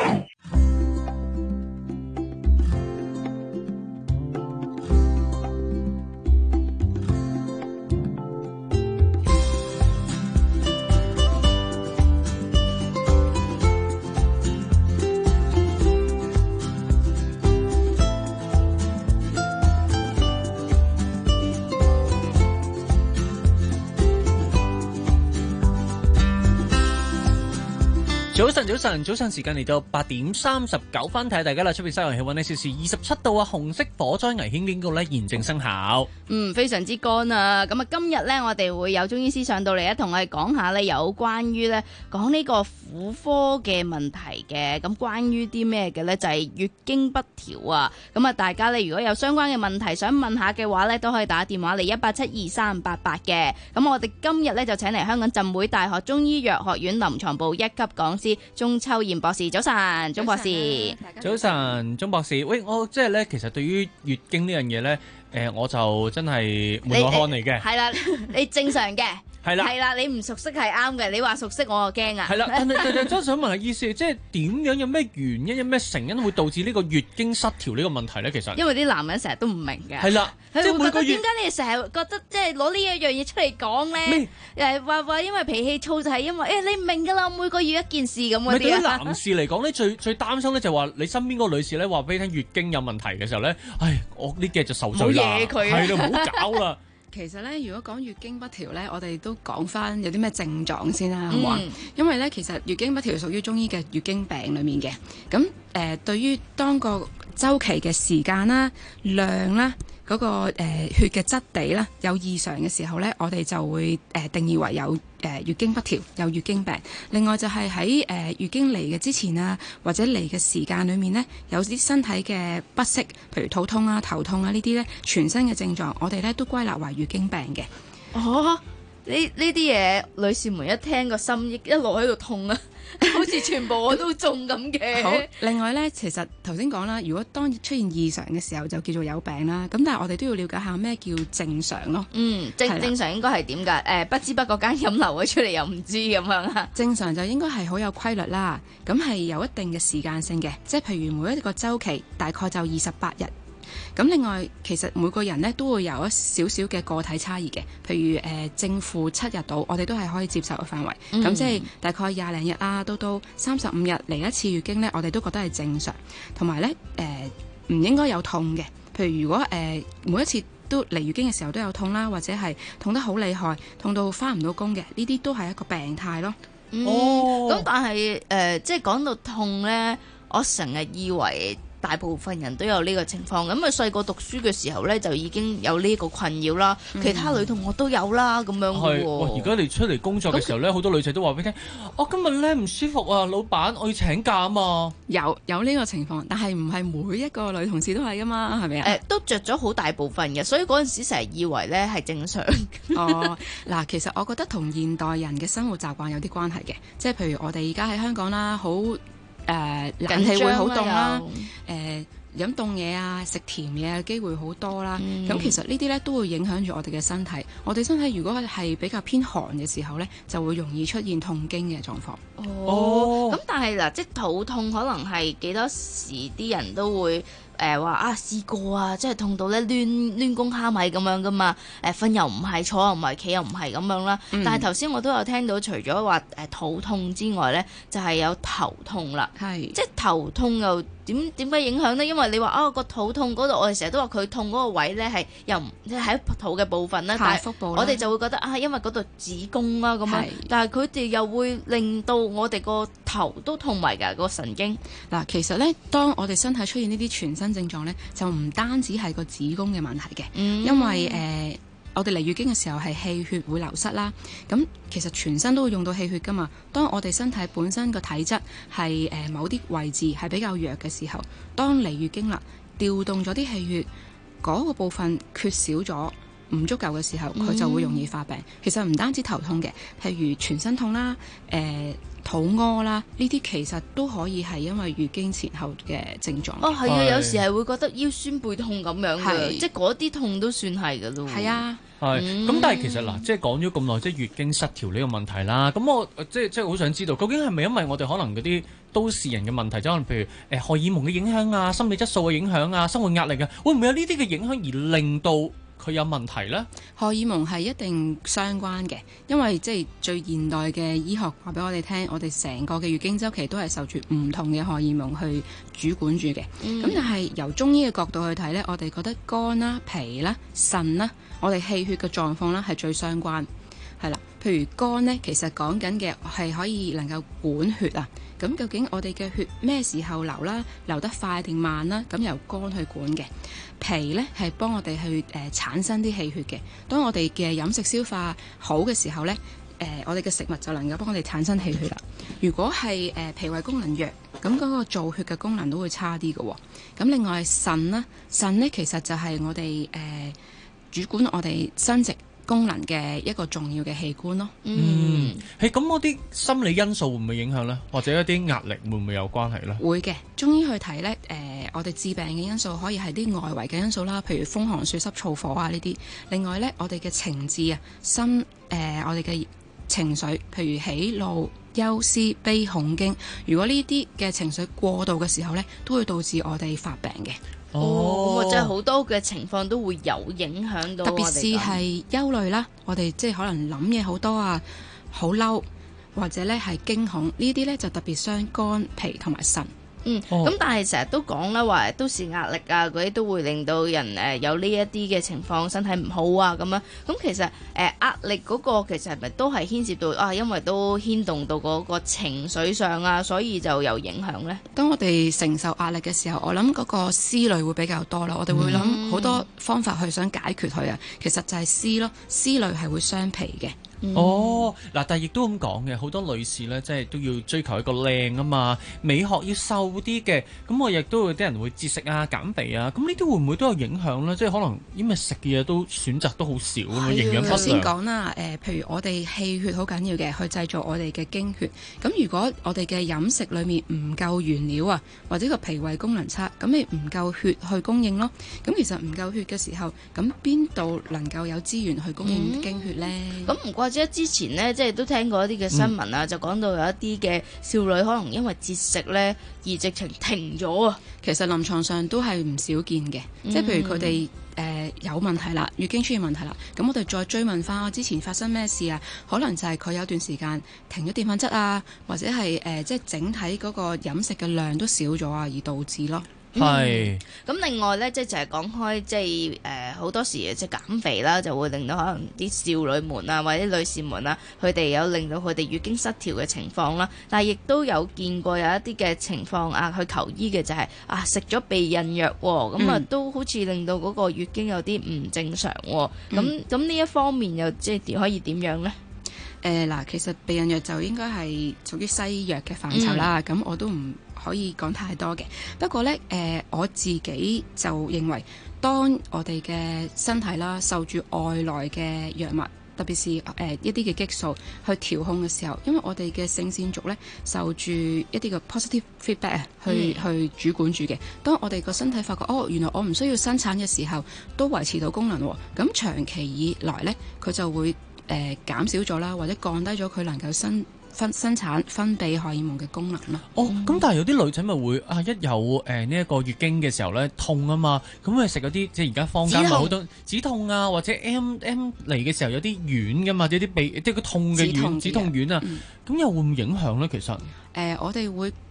早晨，早晨，早晨時間嚟到八點三十九分，睇下大家啦，出邊西洋氣溫呢，攝氏二十七度啊，紅色火災危險警告呢，現正生效。 嗯，非常之乾啊！咁啊，今日呢，我哋會有中醫師上到嚟咧，同我哋講下呢，有關於呢講呢個婦科嘅問題嘅。咁關於啲咩嘅呢？就係、是、月經不調啊！咁啊，大家呢，如果有相關嘅問題想問下嘅話呢，都可以打電話嚟一八七二三八八嘅。咁我哋今日呢，就請嚟香港浸會大學中醫藥學院臨床部一級講師鍾秋艷博士。早晨，鍾博士。 早晨，鍾博士。喂，我即係咧，其實對於月經呢樣嘢咧，誒、呃，我就真係門外漢嚟嘅。 係啦，你正常嘅。 係啦， 係啦，你唔熟悉係啱嘅，你話熟悉我就驚啊。 係啦，但係但係真想問下醫師，即係點樣有咩原因、有咩成因會導致呢個月經失調呢個問題咧？其實因為啲男人成日都唔明嘅。 係啦， 即係每個月點解你哋成日覺得即係攞呢一樣嘢出嚟講咧？誒話話因為脾氣燥就係因為誒、欸、你唔明㗎啦，每個月一件事咁嗰啲啊。 對於男士嚟講咧，最最擔心咧就係話你身邊嗰個女士咧話俾你聽月經有問題嘅時候咧，唉，我呢幾日就受罪啦，係啦，唔好搞啦。 其實咧，如果講月經不調咧，我哋都講翻有啲咩症狀先啦，好唔好啊？因為咧，其實月經不調屬於中醫嘅月經病裡面嘅。咁誒、呃，對於當個週期嘅時間啦、量啦、嗰、那個、呃、血嘅質地啦有異常嘅時候咧，我哋就會誒、呃、定義為有誒、呃、月經不調，有月經病。另外就係喺誒月經嚟嘅之前啊，或者嚟嘅時間裏面呢，有啲身體嘅不適，譬如肚痛啊、頭痛啊呢啲咧，全身嘅症狀，我哋咧都歸納為月經病嘅。 哦，呢呢啲嘢，女士們一聽個心一路喺度痛啊！好似全部我都中咁嘅。 好，另外呢，其實頭先講啦，如果當出現異常嘅時候，就叫做有病啦。咁但係我哋都要了解下咩叫正常咯。 嗯，正正常應該係點㗎？誒、呃，不知不覺間飲流咗出嚟又唔知咁樣啊。 正常就應該係好有規律啦。咁係有一定嘅時間性嘅，即係譬如每一個週期大概就二十八日。咁另外，其實每個人呢都會有一少少嘅個體差異嘅，譬如誒、呃、正負七日到，我哋都係可以接受嘅範圍。咁、嗯、即係大概廿零日啊，到到三十五日嚟一次月經呢，我哋都覺得係正常。同埋呢，誒、呃、唔應該有痛嘅，譬如如果誒、呃、每一次都嚟月經嘅時候都有痛啦，或者係痛得好厲害，痛到返唔到工嘅，呢啲都係一個病態咯。 嗯、哦，咁但係誒、呃、即係講到痛呢，我成日以為大部分人都有呢個情況，咁啊細個讀書嘅時候呢，就已經有呢個困擾啦、嗯。其他女同學都有啦，咁樣嘅喎。而家你出嚟工作嘅時候呢，好多女仔都話俾你聽，我今日呢唔舒服啊，老闆，我要請假啊嘛。 有有呢個情況，但係唔係每一個女同事都係噶嘛，係咪啊？ 誒、呃，都着咗好大部分嘅，所以嗰陣時成日以為呢係正常。 哦，嗱，其實我覺得同現代人嘅生活習慣有啲關係嘅，即係譬如我哋而家喺香港啦，好。誒、呃、冷氣會好凍啦，誒飲凍嘢啊，食甜嘢嘅機會好多啦。咁、嗯、其實呢啲咧都會影響住我哋嘅身體。我哋身體如果係比較偏寒嘅時候咧，就會容易出現痛經嘅狀況。 哦，咁、哦、但係嗱，即係肚痛可能係幾多時啲人都會誒話、呃、啊試過啊，即係痛到咧攣攣公蝦米咁樣噶嘛。誒瞓又唔係，坐又唔係，企又唔係咁樣啦。嗯、但係頭先我都有聽到，除咗話誒肚痛之外咧，就係、是、有頭痛啦。係，即係頭痛又點點解影響呢？因為你話啊個肚痛嗰度，我哋成日都話佢痛嗰個位呢係又唔即係喺肚嘅部分啦，但係腹部我哋就會覺得啊，因為嗰度子宮啦咁樣，但係佢哋又會令到我哋個頭都痛埋㗎個神經。 嗱，其實呢，當我哋身體出現呢啲全身症狀呢，就唔單止係個子宮嘅問題嘅， 嗯、 因為誒。呃我哋嚟月經嘅時候係氣血會流失啦，咁其實全身都會用到氣血噶嘛。當我哋身體本身個體質係誒某啲位置係比較弱嘅時候，當嚟月經啦，調動咗啲氣血嗰個部分缺少咗唔足夠嘅時候，佢就會容易發病。嗯、其實唔單止頭痛嘅，譬如全身痛啦、誒、呃、肚屙啦，呢啲其實都可以係因為月經前後嘅症狀。 哦，係啊，有時係會覺得腰酸背痛咁樣嘅，即係嗰啲痛都算係㗎咯。 係啊。 係，咁、嗯、但係其實嗱，即係講咗咁耐，即係月經失調呢個問題啦。咁我即係即係好想知道，究竟係咪因為我哋可能嗰啲都市人嘅問題，即係可能譬如誒、呃、荷爾蒙嘅影響啊、心理質素嘅影響啊、生活壓力啊，會唔會有呢啲嘅影響而令到佢有問題呢？ 荷爾蒙係一定相關嘅，因為即係最現代嘅醫學話俾我哋聽，我哋成個嘅月經週期都係受住唔同嘅荷爾蒙去主管住嘅。咁、嗯、但係由中醫嘅角度去睇呢，我哋覺得肝啦、脾啦、腎啦，我哋氣血嘅狀況啦係最相關，係啦。譬如肝呢，其實講緊嘅係可以能夠管血啊。咁究竟我哋嘅血咩時候流啦？流得快定慢啦？咁由肝去管嘅。脾呢係幫我哋去誒、呃、產生啲氣血嘅。當我哋嘅飲食消化好嘅時候呢，誒、呃、我哋嘅食物就能夠幫我哋產生氣血啦。如果係誒、呃、脾胃功能弱，咁嗰個造血嘅功能都會差啲嘅。咁另外腎啦，腎呢其實就係我哋誒、呃、主管我哋生殖功能嘅一個重要嘅器官咯。 嗯，係咁，嗰啲心理因素會唔會影響呢？或者一啲壓力會唔會有關係呢？ 會嘅，中醫去睇呢，誒、呃，我哋致病嘅因素可以係啲外圍嘅因素啦，譬如風寒暑濕燥火啊呢啲。另外呢，我哋嘅情志啊，心誒、呃，我哋嘅情緒，譬如喜怒憂思悲恐驚，如果呢啲嘅情緒過度嘅時候呢，都會導致我哋發病嘅。 哦，咁即係好多嘅情況都會有影響到我哋。 特別是係憂慮啦，我哋即係可能諗嘢好多啊，好嬲，或者咧係驚恐，呢啲咧就特別傷肝脾同埋腎。 嗯，咁、哦、但係成日都講啦，話都市壓力啊，嗰啲都會令到人誒有呢一啲嘅情況，身體唔好啊咁樣。咁其實誒、呃、壓力嗰個其實係咪都係牽涉到啊？因為都牽動到嗰個情緒上啊，所以就有影響呢。 當我哋承受壓力嘅時候，我諗嗰個思慮會比較多啦。我哋會諗好多方法去想解決佢啊。其實就係思咯，思慮係會傷脾嘅。 嗯、哦，嗱，但係亦都咁講嘅，好多女士呢，即係都要追求一個靚啊嘛，美學要瘦啲嘅，咁我亦都會啲人會節食啊、減肥啊，咁呢啲會唔會都有影響呢？即係可能因為食嘅嘢都選擇都好少啊嘛，營養不良。頭先講啦，誒、呃，譬如我哋氣血好緊要嘅，去製造我哋嘅經血。咁如果我哋嘅飲食裡面唔夠原料啊，或者個脾胃功能差，咁你唔夠血去供應咯。咁其實唔夠血嘅時候，咁邊度能夠有資源去供應經血呢？ 咁唔怪。或者之前呢，即係都聽過一啲嘅新聞啊，嗯、就講到有一啲嘅少女可能因為節食呢而直情停咗啊。 其實臨床上都係唔少見嘅，嗯、即係譬如佢哋誒有問題啦，月經出現問題啦，咁我哋再追問翻我之前發生咩事啊？可能就係佢有段時間停咗澱粉質啊，或者係誒、呃、即係整體嗰個飲食嘅量都少咗啊，而導致咯。 係， 咁、嗯、另外咧，即係就係講開，即係誒好多時即係減肥啦，就會令到可能啲少女們啊，或者女士們啊，佢哋有令到佢哋月經失調嘅情況啦。但係亦都有見過有一啲嘅情況啊，去求醫嘅就係、是、啊食咗避孕藥喎，咁啊、嗯、都好似令到嗰個月經有啲唔正常喎。咁咁呢一方面又即係可以點樣呢？ 誒嗱、呃，其實避孕藥就應該係屬於西藥嘅範疇啦。咁、嗯、我都唔可以講太多嘅。不過呢，誒、呃、我自己就認為，當我哋嘅身體啦受住外來嘅藥物，特別是誒、呃、一啲嘅激素去調控嘅時候，因為我哋嘅性腺軸呢受住一啲嘅 positive feedback 去、嗯、去主管住嘅。當我哋個身體發覺哦，原來我唔需要生產嘅時候，都維持到功能喎。咁長期以來呢，佢就會誒、呃、減少咗啦，或者降低咗佢能夠生分生產分泌荷爾蒙嘅功能啦。 哦，咁但係有啲女仔咪會啊，一有誒呢一個月經嘅時候咧痛啊嘛，咁咪食嗰啲即係而家坊間咪好多止痛啊，或者 M M 嚟嘅時候有啲丸噶嘛，有啲鼻即係個痛嘅丸止痛丸啊，咁、嗯、又會唔會影響咧？其實誒、 呃，我哋會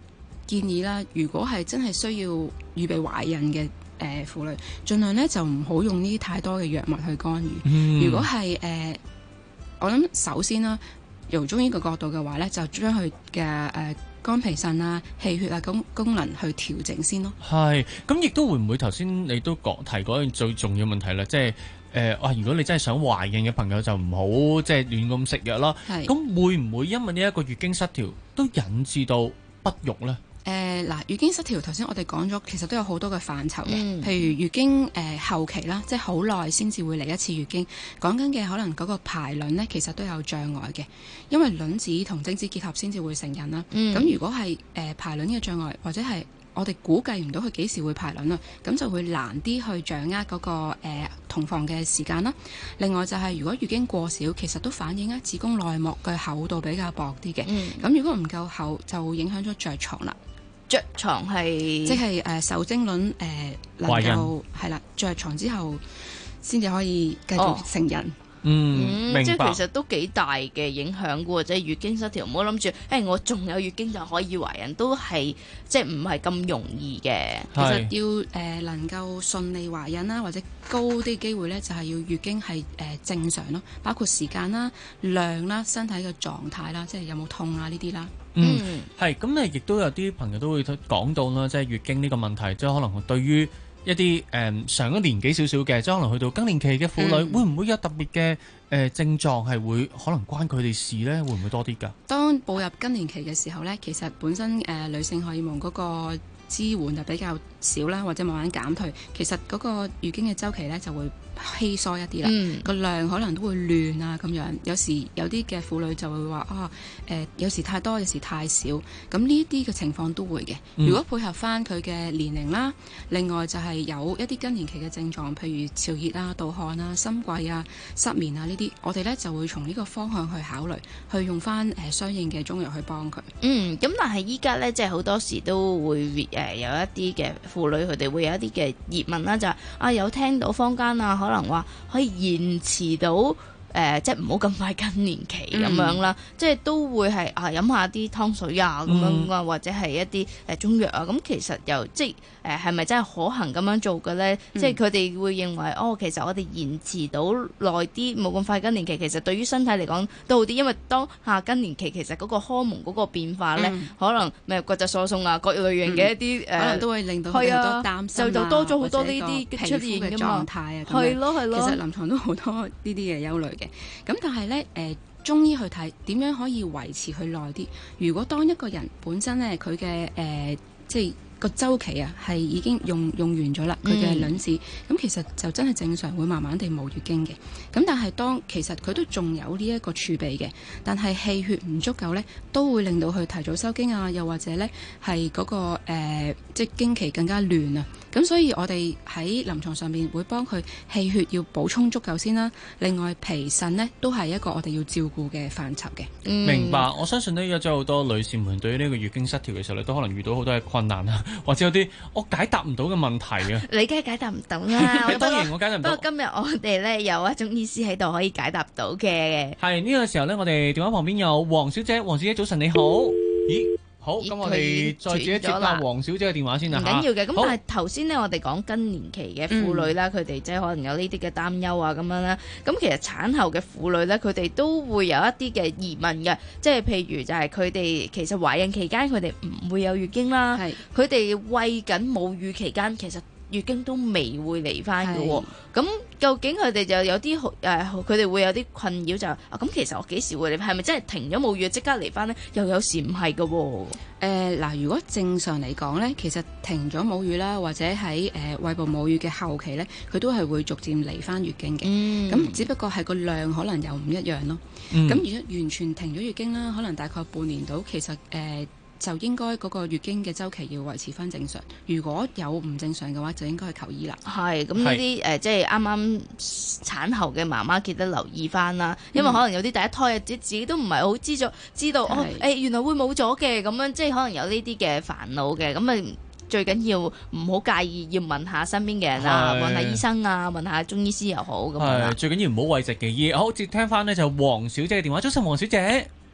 建議啦，如果係真係需要預備懷孕嘅誒婦女，盡量咧就唔好用呢啲太多嘅藥物去干預。 嗯、 如果係誒、呃，我諗首先啦，由中醫嘅角度嘅話咧，就將佢嘅誒肝脾腎啊、氣血啊功功能去調整先咯。 係，咁亦都會唔會頭先你都講提嗰樣最重要問題啦，即係誒哇！如果你真係想懷孕嘅朋友就唔好即係亂咁食藥啦。係，咁會唔會因為呢一個月經失調都引致到不育咧？ 誒嗱、呃，月經失調頭先我哋講咗，其實都有好多嘅範疇嘅， 嗯、 譬如月經誒、呃、後期啦，即係好耐先至會嚟一次月經，講緊嘅可能嗰個排卵呢，其實都有障礙嘅，因為卵子同精子結合先至會成人啦。咁、嗯、如果係誒、呃、排卵嘅障礙，或者係我哋估計唔到佢幾時會排卵啊，咁就會難啲去掌握嗰、那個誒、呃、同房嘅時間啦。另外就係如果月經過少，其實都反映咧子宮內膜嘅厚度比較薄啲嘅。咁、嗯、如果唔夠厚，就會影響咗着床啦。 着床係即係誒受精卵誒、呃、能夠係啦，着床之後先至可以繼續成人。哦嗯， 嗯，即係其實都幾大嘅影響嘅喎，即係月經失調，唔好諗住，誒、欸、我仲有月經就可以懷孕，都係即係唔係咁容易嘅。 其實要誒、呃、能夠順利懷孕啦，或者高啲機會咧，就係要月經係誒、呃、正常咯，包括時間啦、量啦、身體嘅狀態啦，即係有冇痛啊呢啲啦。 嗯，係咁誒，亦都有啲朋友都會講到啦，即係月經呢個問題，即係可能對於一啲誒、嗯、上咗年紀少少嘅，即係可能去到更年期嘅婦女，嗯、會唔會有特別嘅誒、呃、症狀係會可能關佢哋事呢？會唔會多啲㗎？ 當步入更年期嘅時候呢，其實本身誒、呃、女性荷爾蒙嗰個支援就比較少啦，或者慢慢減退，其實嗰個月經嘅週期呢就會稀疏一啲啦，個、嗯、量可能都會亂啊咁樣。有時有啲嘅婦女就會話啊，誒、呃、有時太多，有時太少，咁呢啲嘅情況都會嘅。嗯、如果配合翻佢嘅年齡啦，另外就係有一啲更年期嘅症狀，譬如潮熱啊、盜汗啊、心悸啊、失眠啊呢啲，我哋呢就會從呢個方向去考慮，去用翻誒相應嘅中藥去幫佢。 嗯，咁但係依家呢，即係好多時都會誒、呃、有一啲嘅婦女佢哋會有一啲嘅疑問啦，就係、是、啊有聽到坊間啊可能話可以延遲到誒、呃，即係唔好咁快更年期咁樣啦，嗯、即係都會係啊飲下啲湯水啊咁樣啊，嗯、或者係一啲誒中藥啊，咁其實又即係誒係咪真係可行咁樣做嘅咧？嗯、即係佢哋會認為哦，其實我哋延遲到耐啲，冇咁快更年期，其實對於身體嚟講都好啲，因為當下更年期其實嗰個荷爾蒙嗰個變化咧，嗯、可能咩骨質疏鬆啊，各類型嘅一啲誒， 嗯呃、可能都會令到佢好多擔心、啊、 就就多咗好多呢啲出現嘅狀態啊，係咯係咯， 其實臨床都好多呢啲嘅憂慮嘅。咁但係咧，誒、呃、中醫去睇點樣可以維持佢耐啲？如果當一個人本身咧，佢嘅誒即係個週期啊，係已經用用完咗啦，佢嘅卵子，咁、嗯、其實就真係正常會慢慢地冇月經嘅。咁但係當其實佢都仲有呢一個儲備嘅，但係氣血唔足夠咧，都會令到佢提早收經啊，又或者咧係嗰個、呃、即係經期更加亂啊。咁所以我哋喺臨床上面會幫佢氣血要補充足夠先啦。另外脾腎呢都係一個我哋要照顧嘅範疇嘅。 嗯、明白，我相信呢，有咗好多女士們對於呢個月經失調嘅時候咧，都可能遇到好多嘅困難啊，或者有啲我解答唔到嘅問題啊。 你梗係解答唔到啦， 當然我解答唔到。 不過今日我哋咧有一種醫師喺度可以解答到嘅。 係呢、這個時候呢，我哋電話旁邊有黃小姐，黃小姐早晨你好。咦？好，咁我哋再接一接下黃小姐嘅電話先啦。唔緊要嘅，咁好但係頭先呢，我哋講更年期嘅婦女啦，佢哋即係可能有呢啲嘅擔憂啊咁樣啦。咁其實產後嘅婦女咧，佢哋都會有一啲嘅疑問嘅，即係譬如就係佢哋其實懷孕期間佢哋唔會有月經啦，佢哋餵緊母乳期間其實月經都未會嚟翻嘅喎。咁究竟佢哋就有啲誒，佢、呃、哋會有啲困擾就係、啊，咁其實我幾時會嚟？係咪真係停咗母乳即刻嚟翻呢？又有時唔係嘅喎。 誒嗱、呃，如果正常嚟講呢，其實停咗母乳啦，或者喺誒餵哺母乳嘅後期呢，佢都係會逐漸嚟翻月經嘅。咁、嗯、只不過係個量可能又唔一樣咯。咁、嗯、如果完全停咗月經啦，可能大概半年到，其實誒。呃就應該嗰個月經嘅週期要維持翻正常。如果有唔正常嘅話，就應該去求醫啦。 係咁呢啲誒，即係啱啱產後嘅媽媽記得留意翻啦。因為可能有啲第一胎自己都唔係好知道知道、嗯、哦，誒、欸、原來會冇咗嘅咁樣，即係可能有呢啲嘅煩惱嘅。咁啊，最緊要唔好介意，要問下身邊嘅人啊，問下醫生啊，問下中醫師又好咁樣。 最緊要唔好諱疾忌醫。好，接聽翻呢就黃小姐嘅電話。早晨，黃小姐。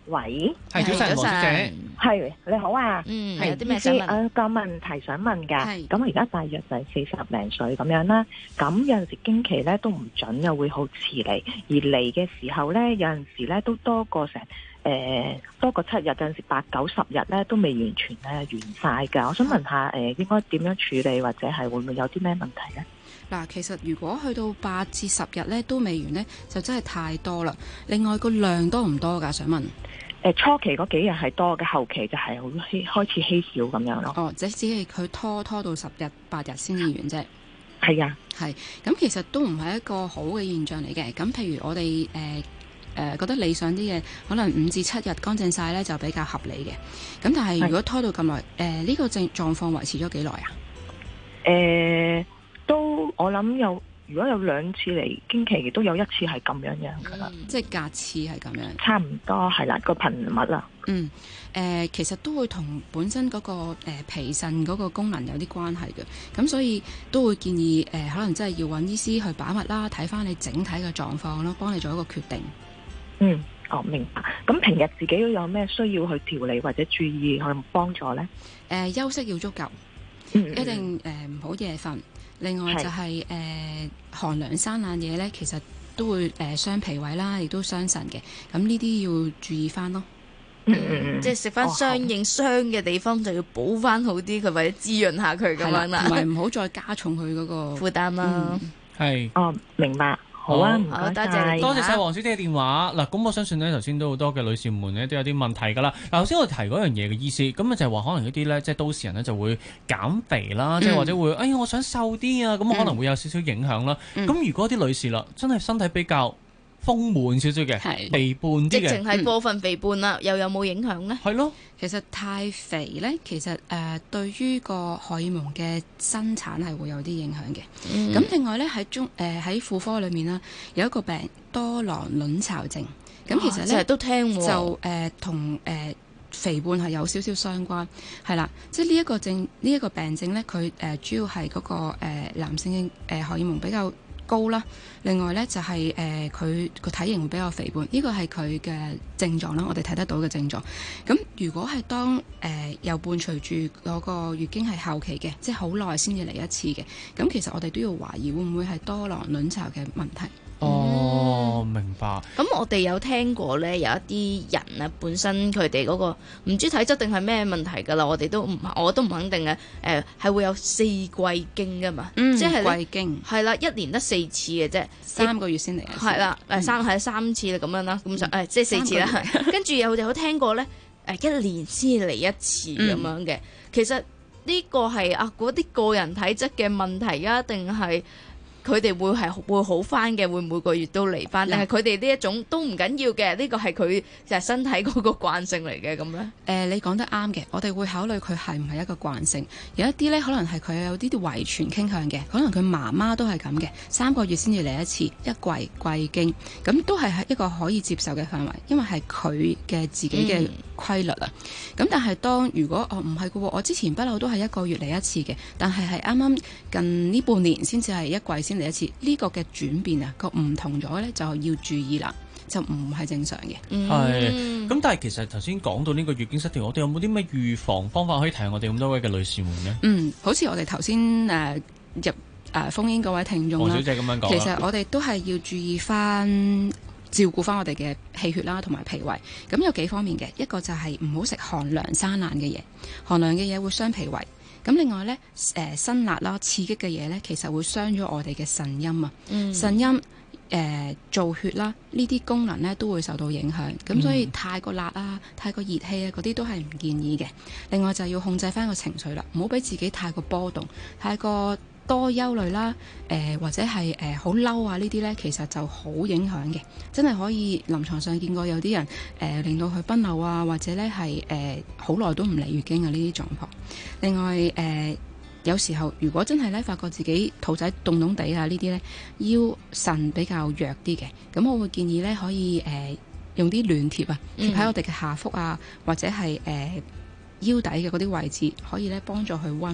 喂， 係早晨，黃小姐， 係你好啊， 嗯， 係有啲咩想問？ 誒個問題想問㗎，咁我而家大約就係四十零歲咁樣啦，咁有陣時經期咧都唔準，又會好遲嚟，而嚟嘅時候咧有陣時咧都多過成誒、呃、多過七日，有陣時八九十日咧都未完全咧完晒㗎。我想問下誒、呃、應該點樣處理，或者係會唔會有啲咩問題咧？ 嗱，其實如果去到八至十日咧都未完呢，就真係太多啦。另外個量多唔多㗎？想問。 誒初期嗰幾日係多嘅，後期就係好稀開始稀少咁樣咯。 哦，即只係佢拖拖到十日八日先至完啫。 係啊， 係。咁其實都唔係一個好嘅現象嚟嘅。咁譬如我哋誒誒覺得理想啲嘅，可能五至七日乾淨晒咧就比較合理嘅。咁但係如果拖到咁耐，誒呢、呃呢個症狀況維持咗幾耐啊？ 誒、呃。都我諗有，如果有兩次嚟經期，都有一次係咁樣樣噶啦， 即係隔次係咁樣， 差唔多係啦個頻率啦。 嗯，誒、呃，其實都會同本身嗰、那個誒、呃、脾腎嗰個功能有啲關係嘅，咁所以都會建議誒、呃，可能真係要揾醫師去把脈啦，睇翻你整體嘅狀況咯，幫你做一個決定。 嗯，哦，明白。咁平日自己都有咩需要去調理或者注意去幫助呢？誒、 呃，休息要足夠， 嗯、 一定誒唔好夜瞓。另外就係、是、誒、呃、寒涼生冷嘢咧，其實都會誒傷脾胃啦，亦都傷腎嘅。咁呢啲要注意翻咯。 嗯嗯嗯，即係食翻相應傷嘅地方，就要補翻好啲佢，或者滋潤下佢咁樣啦。 同埋唔好再加重佢嗰個負擔啦。 係、 嗯。哦，明白。好啊，唔該晒， 多謝晒黃小姐嘅電話。嗱，咁我相信呢頭先都好多嘅女士們呢都有啲問題㗎啦。嗱，頭先我提嗰樣嘢嘅意思，咁啊就係話可能一啲咧，即係都市人呢就會減肥啦，即、嗯、係或者會，哎呀，我想瘦啲啊，咁可能會有少少影響啦。咁、嗯、如果啲女士啦，真係身體比較豐滿少少嘅，肥胖啲嘅， 直情係過分肥胖啦、嗯，又有冇影響呢？ 係咯， 其實太肥咧，其實誒、呃、對於個荷爾蒙嘅生產係會有啲影響嘅。咁、嗯、另外咧喺中誒喺婦科裏面啦，有一個病多囊卵巢症。咁其實咧、 成日都聽就誒同誒肥胖係有少少相關，係啦，即係呢一個症呢一、這個病症咧，佢誒、呃、主要係嗰、那個誒、呃、男性嘅誒、呃、荷爾蒙比較高啦，另外咧就係誒佢個體型會比較肥胖，呢個係佢嘅症狀啦，我哋睇得到嘅症狀。咁如果係當誒、呃、又伴隨住嗰個月經係後期嘅，即係好耐先至嚟一次嘅，咁其實我哋都要懷疑會唔會係多囊卵巢嘅問題。 哦，明白。 咁我哋有聽過咧，有一啲人啊，本身佢哋嗰個唔知體質定係咩問題㗎啦，我哋都唔，我都唔肯定嘅。誒、呃，係會有四季經㗎嘛， 嗯、 即係季經係啦，一年得四次嘅啫， 三個月先嚟一次。 係啦，誒、嗯、三係三次啦咁樣啦，咁就誒即係四次啦。跟住又有聽過咧，誒一年先嚟一次咁樣嘅、嗯。其實呢個係啊嗰啲個人體質嘅問題啊，定係？佢哋會係會好翻嘅，會每個月都嚟翻，但係佢哋呢一種都唔緊要嘅，呢個係佢就係身體嗰個慣性嚟嘅咁咧。誒、 呃，你講得啱嘅，我哋會考慮佢係唔係一個慣性。有一啲咧，可能係佢有啲啲遺傳傾向嘅，可能佢媽媽都係咁嘅，三個月先至嚟一次，一季季經，咁都係一個可以接受嘅範圍，因為係佢嘅自己嘅規律啊。咁、嗯、但係當如果哦唔係嘅喎，我之前不嬲都係一個月嚟一次嘅，但係係啱啱近呢半年先至係一季先嚟一次，呢、這個嘅轉變啊，個唔同咗咧，就要注意啦，就唔係正常嘅。 係、嗯，咁但係其實頭先講到呢個月經失調，我哋有冇啲咩預防方法可以提我哋咁多位嘅女士們呢？ 嗯，好似我哋頭先誒入誒烽煙嗰位聽眾啦， 黃小姐咁樣講， 其實我哋都係要注意翻照顧翻我哋嘅氣血啦，同埋脾胃。咁有幾方面嘅，一個就係唔好食寒涼生冷嘅嘢，寒涼嘅嘢會傷脾胃。咁另外咧，誒、呃、辛辣啦、刺激嘅嘢咧，其實會傷咗我哋嘅腎陰啊。嗯、腎陰誒、呃、造血啦，呢啲功能咧都會受到影響。咁所以太過辣啊、太過熱氣啊嗰啲都係唔建議嘅。另外就要控制翻個情緒啦，唔好俾自己太過波動、太過多憂慮啦。誒、呃、或者係誒好嬲啊呢啲咧，其實就好影響嘅。真係可以臨床上見過有啲人誒、呃、令到佢崩漏啊，或者咧係誒好耐都唔嚟月經啊呢啲狀況。另外誒、呃，有時候如果真係咧發覺自己肚仔凍凍地啊呢啲咧，腰腎比較弱啲嘅，咁我會建議咧可以誒、呃、用啲暖貼啊，貼喺我哋嘅下腹啊，或者係誒、呃、腰底嘅嗰啲位置，可以咧幫助佢溫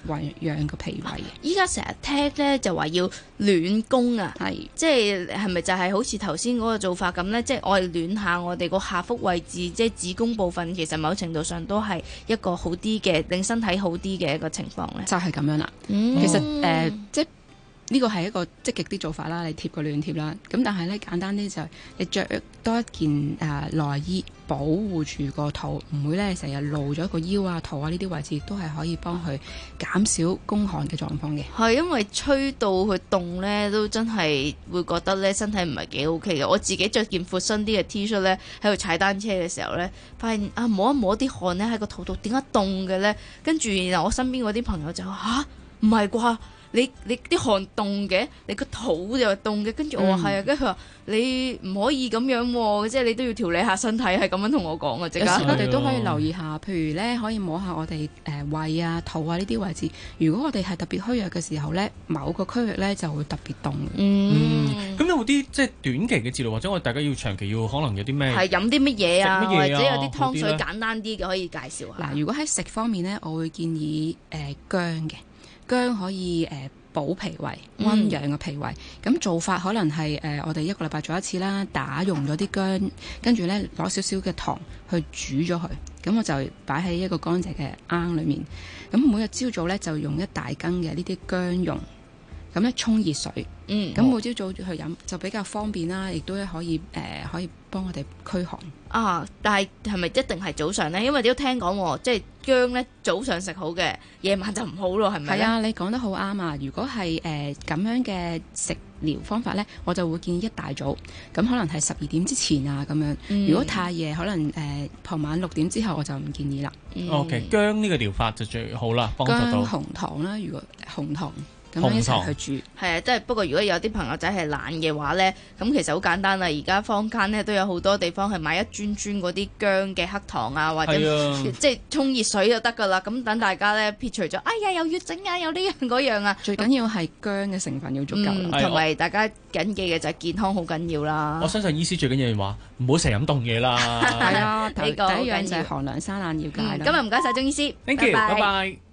維養個脾胃。 依家成日聽咧就話要暖宮啊， 係即係係咪就係好似頭先嗰個做法咁咧？即係我哋暖下我哋個下腹位置，即係子宮部分，其實某程度上都係一個好啲嘅，令身體好啲嘅一個情況咧。 就係咁樣啦。 嗯、 其實誒、呃，即係呢個係一個積極啲做法啦，你貼個暖貼啦。咁但係咧簡單啲就係你着多一件誒、呃、內衣，保護住個肚，唔會咧成日露咗個腰啊、肚啊呢啲位置，都係可以幫佢減少宮寒嘅狀況嘅。 係因為吹到佢凍咧，都真係會覺得咧身體唔係幾 OK 嘅。我自己着件闊身啲嘅 T 恤咧，喺度踩單車嘅時候咧，發現啊摸一摸啲汗咧喺個肚度，點解凍嘅咧？跟住然後我身邊嗰啲朋友就話吓，唔係啩？你你啲汗凍嘅，你個肚又凍嘅，跟住我話係啊，跟住佢話你唔可以咁樣喎，即係你都要調理下身體，係咁樣同我講嘅。即係我哋都可以留意下，譬如咧可以摸下我哋誒胃啊、肚啊呢啲位置。如果我哋係特別虛弱嘅時候咧，某個區域咧就會特別凍。 嗯， 咁有冇啲即係短期嘅治療，或者我哋大家要長期要可能有啲咩？ 係飲啲乜嘢啊？或者有啲湯水好啲簡單啲嘅可以介紹下。 嗱，如果喺食方面咧，我會建議誒薑嘅。薑可以誒、呃、補脾胃、溫養個脾胃。咁、嗯、做法可能係誒、呃、我哋一個禮拜做一次啦，打溶咗啲薑，跟住咧攞少少嘅糖去煮咗佢。咁我就擺喺一個乾淨嘅罌裏面。咁每日朝早咧就用一大羹嘅呢啲薑蓉，咁咧沖熱水。嗯，咁每朝早去飲就比較方便啦，亦都可以誒、呃、可以幫我哋驅寒。 啊！但係係咪一定係早上咧？因為都聽講喎，即係薑咧早上食好嘅，夜晚就唔好咯，係咪咧？ 係啊，你講得好啱啊！如果係誒咁樣嘅食療方法咧，我就會建議一大早，咁可能係十二點之前啊咁樣。嗯、如果太夜，可能誒、呃、傍晚六點之後，我就唔建議啦。 嗯、OK，薑呢個療法就最好啦，幫得到。 薑紅糖啦，如果紅糖。咁樣一齊去煮， 係啊，即係不過如果有啲朋友仔係懶嘅話咧，咁其實好簡單啦。而家坊間咧都有好多地方係買一樽樽嗰啲薑嘅黑糖啊，或者即係沖熱水就得噶啦。咁等大家咧撇除咗，哎呀又要整啊，有呢樣嗰樣啊。 最緊要係薑嘅成分要足夠， 同埋、嗯、大家緊記嘅就係健康好緊要啦。 我相信醫師最緊要話唔好成日飲凍嘢啦。 係啊，第一樣就係寒涼生冷要戒啦。 今日唔該晒鍾醫師 ，thank you，拜拜。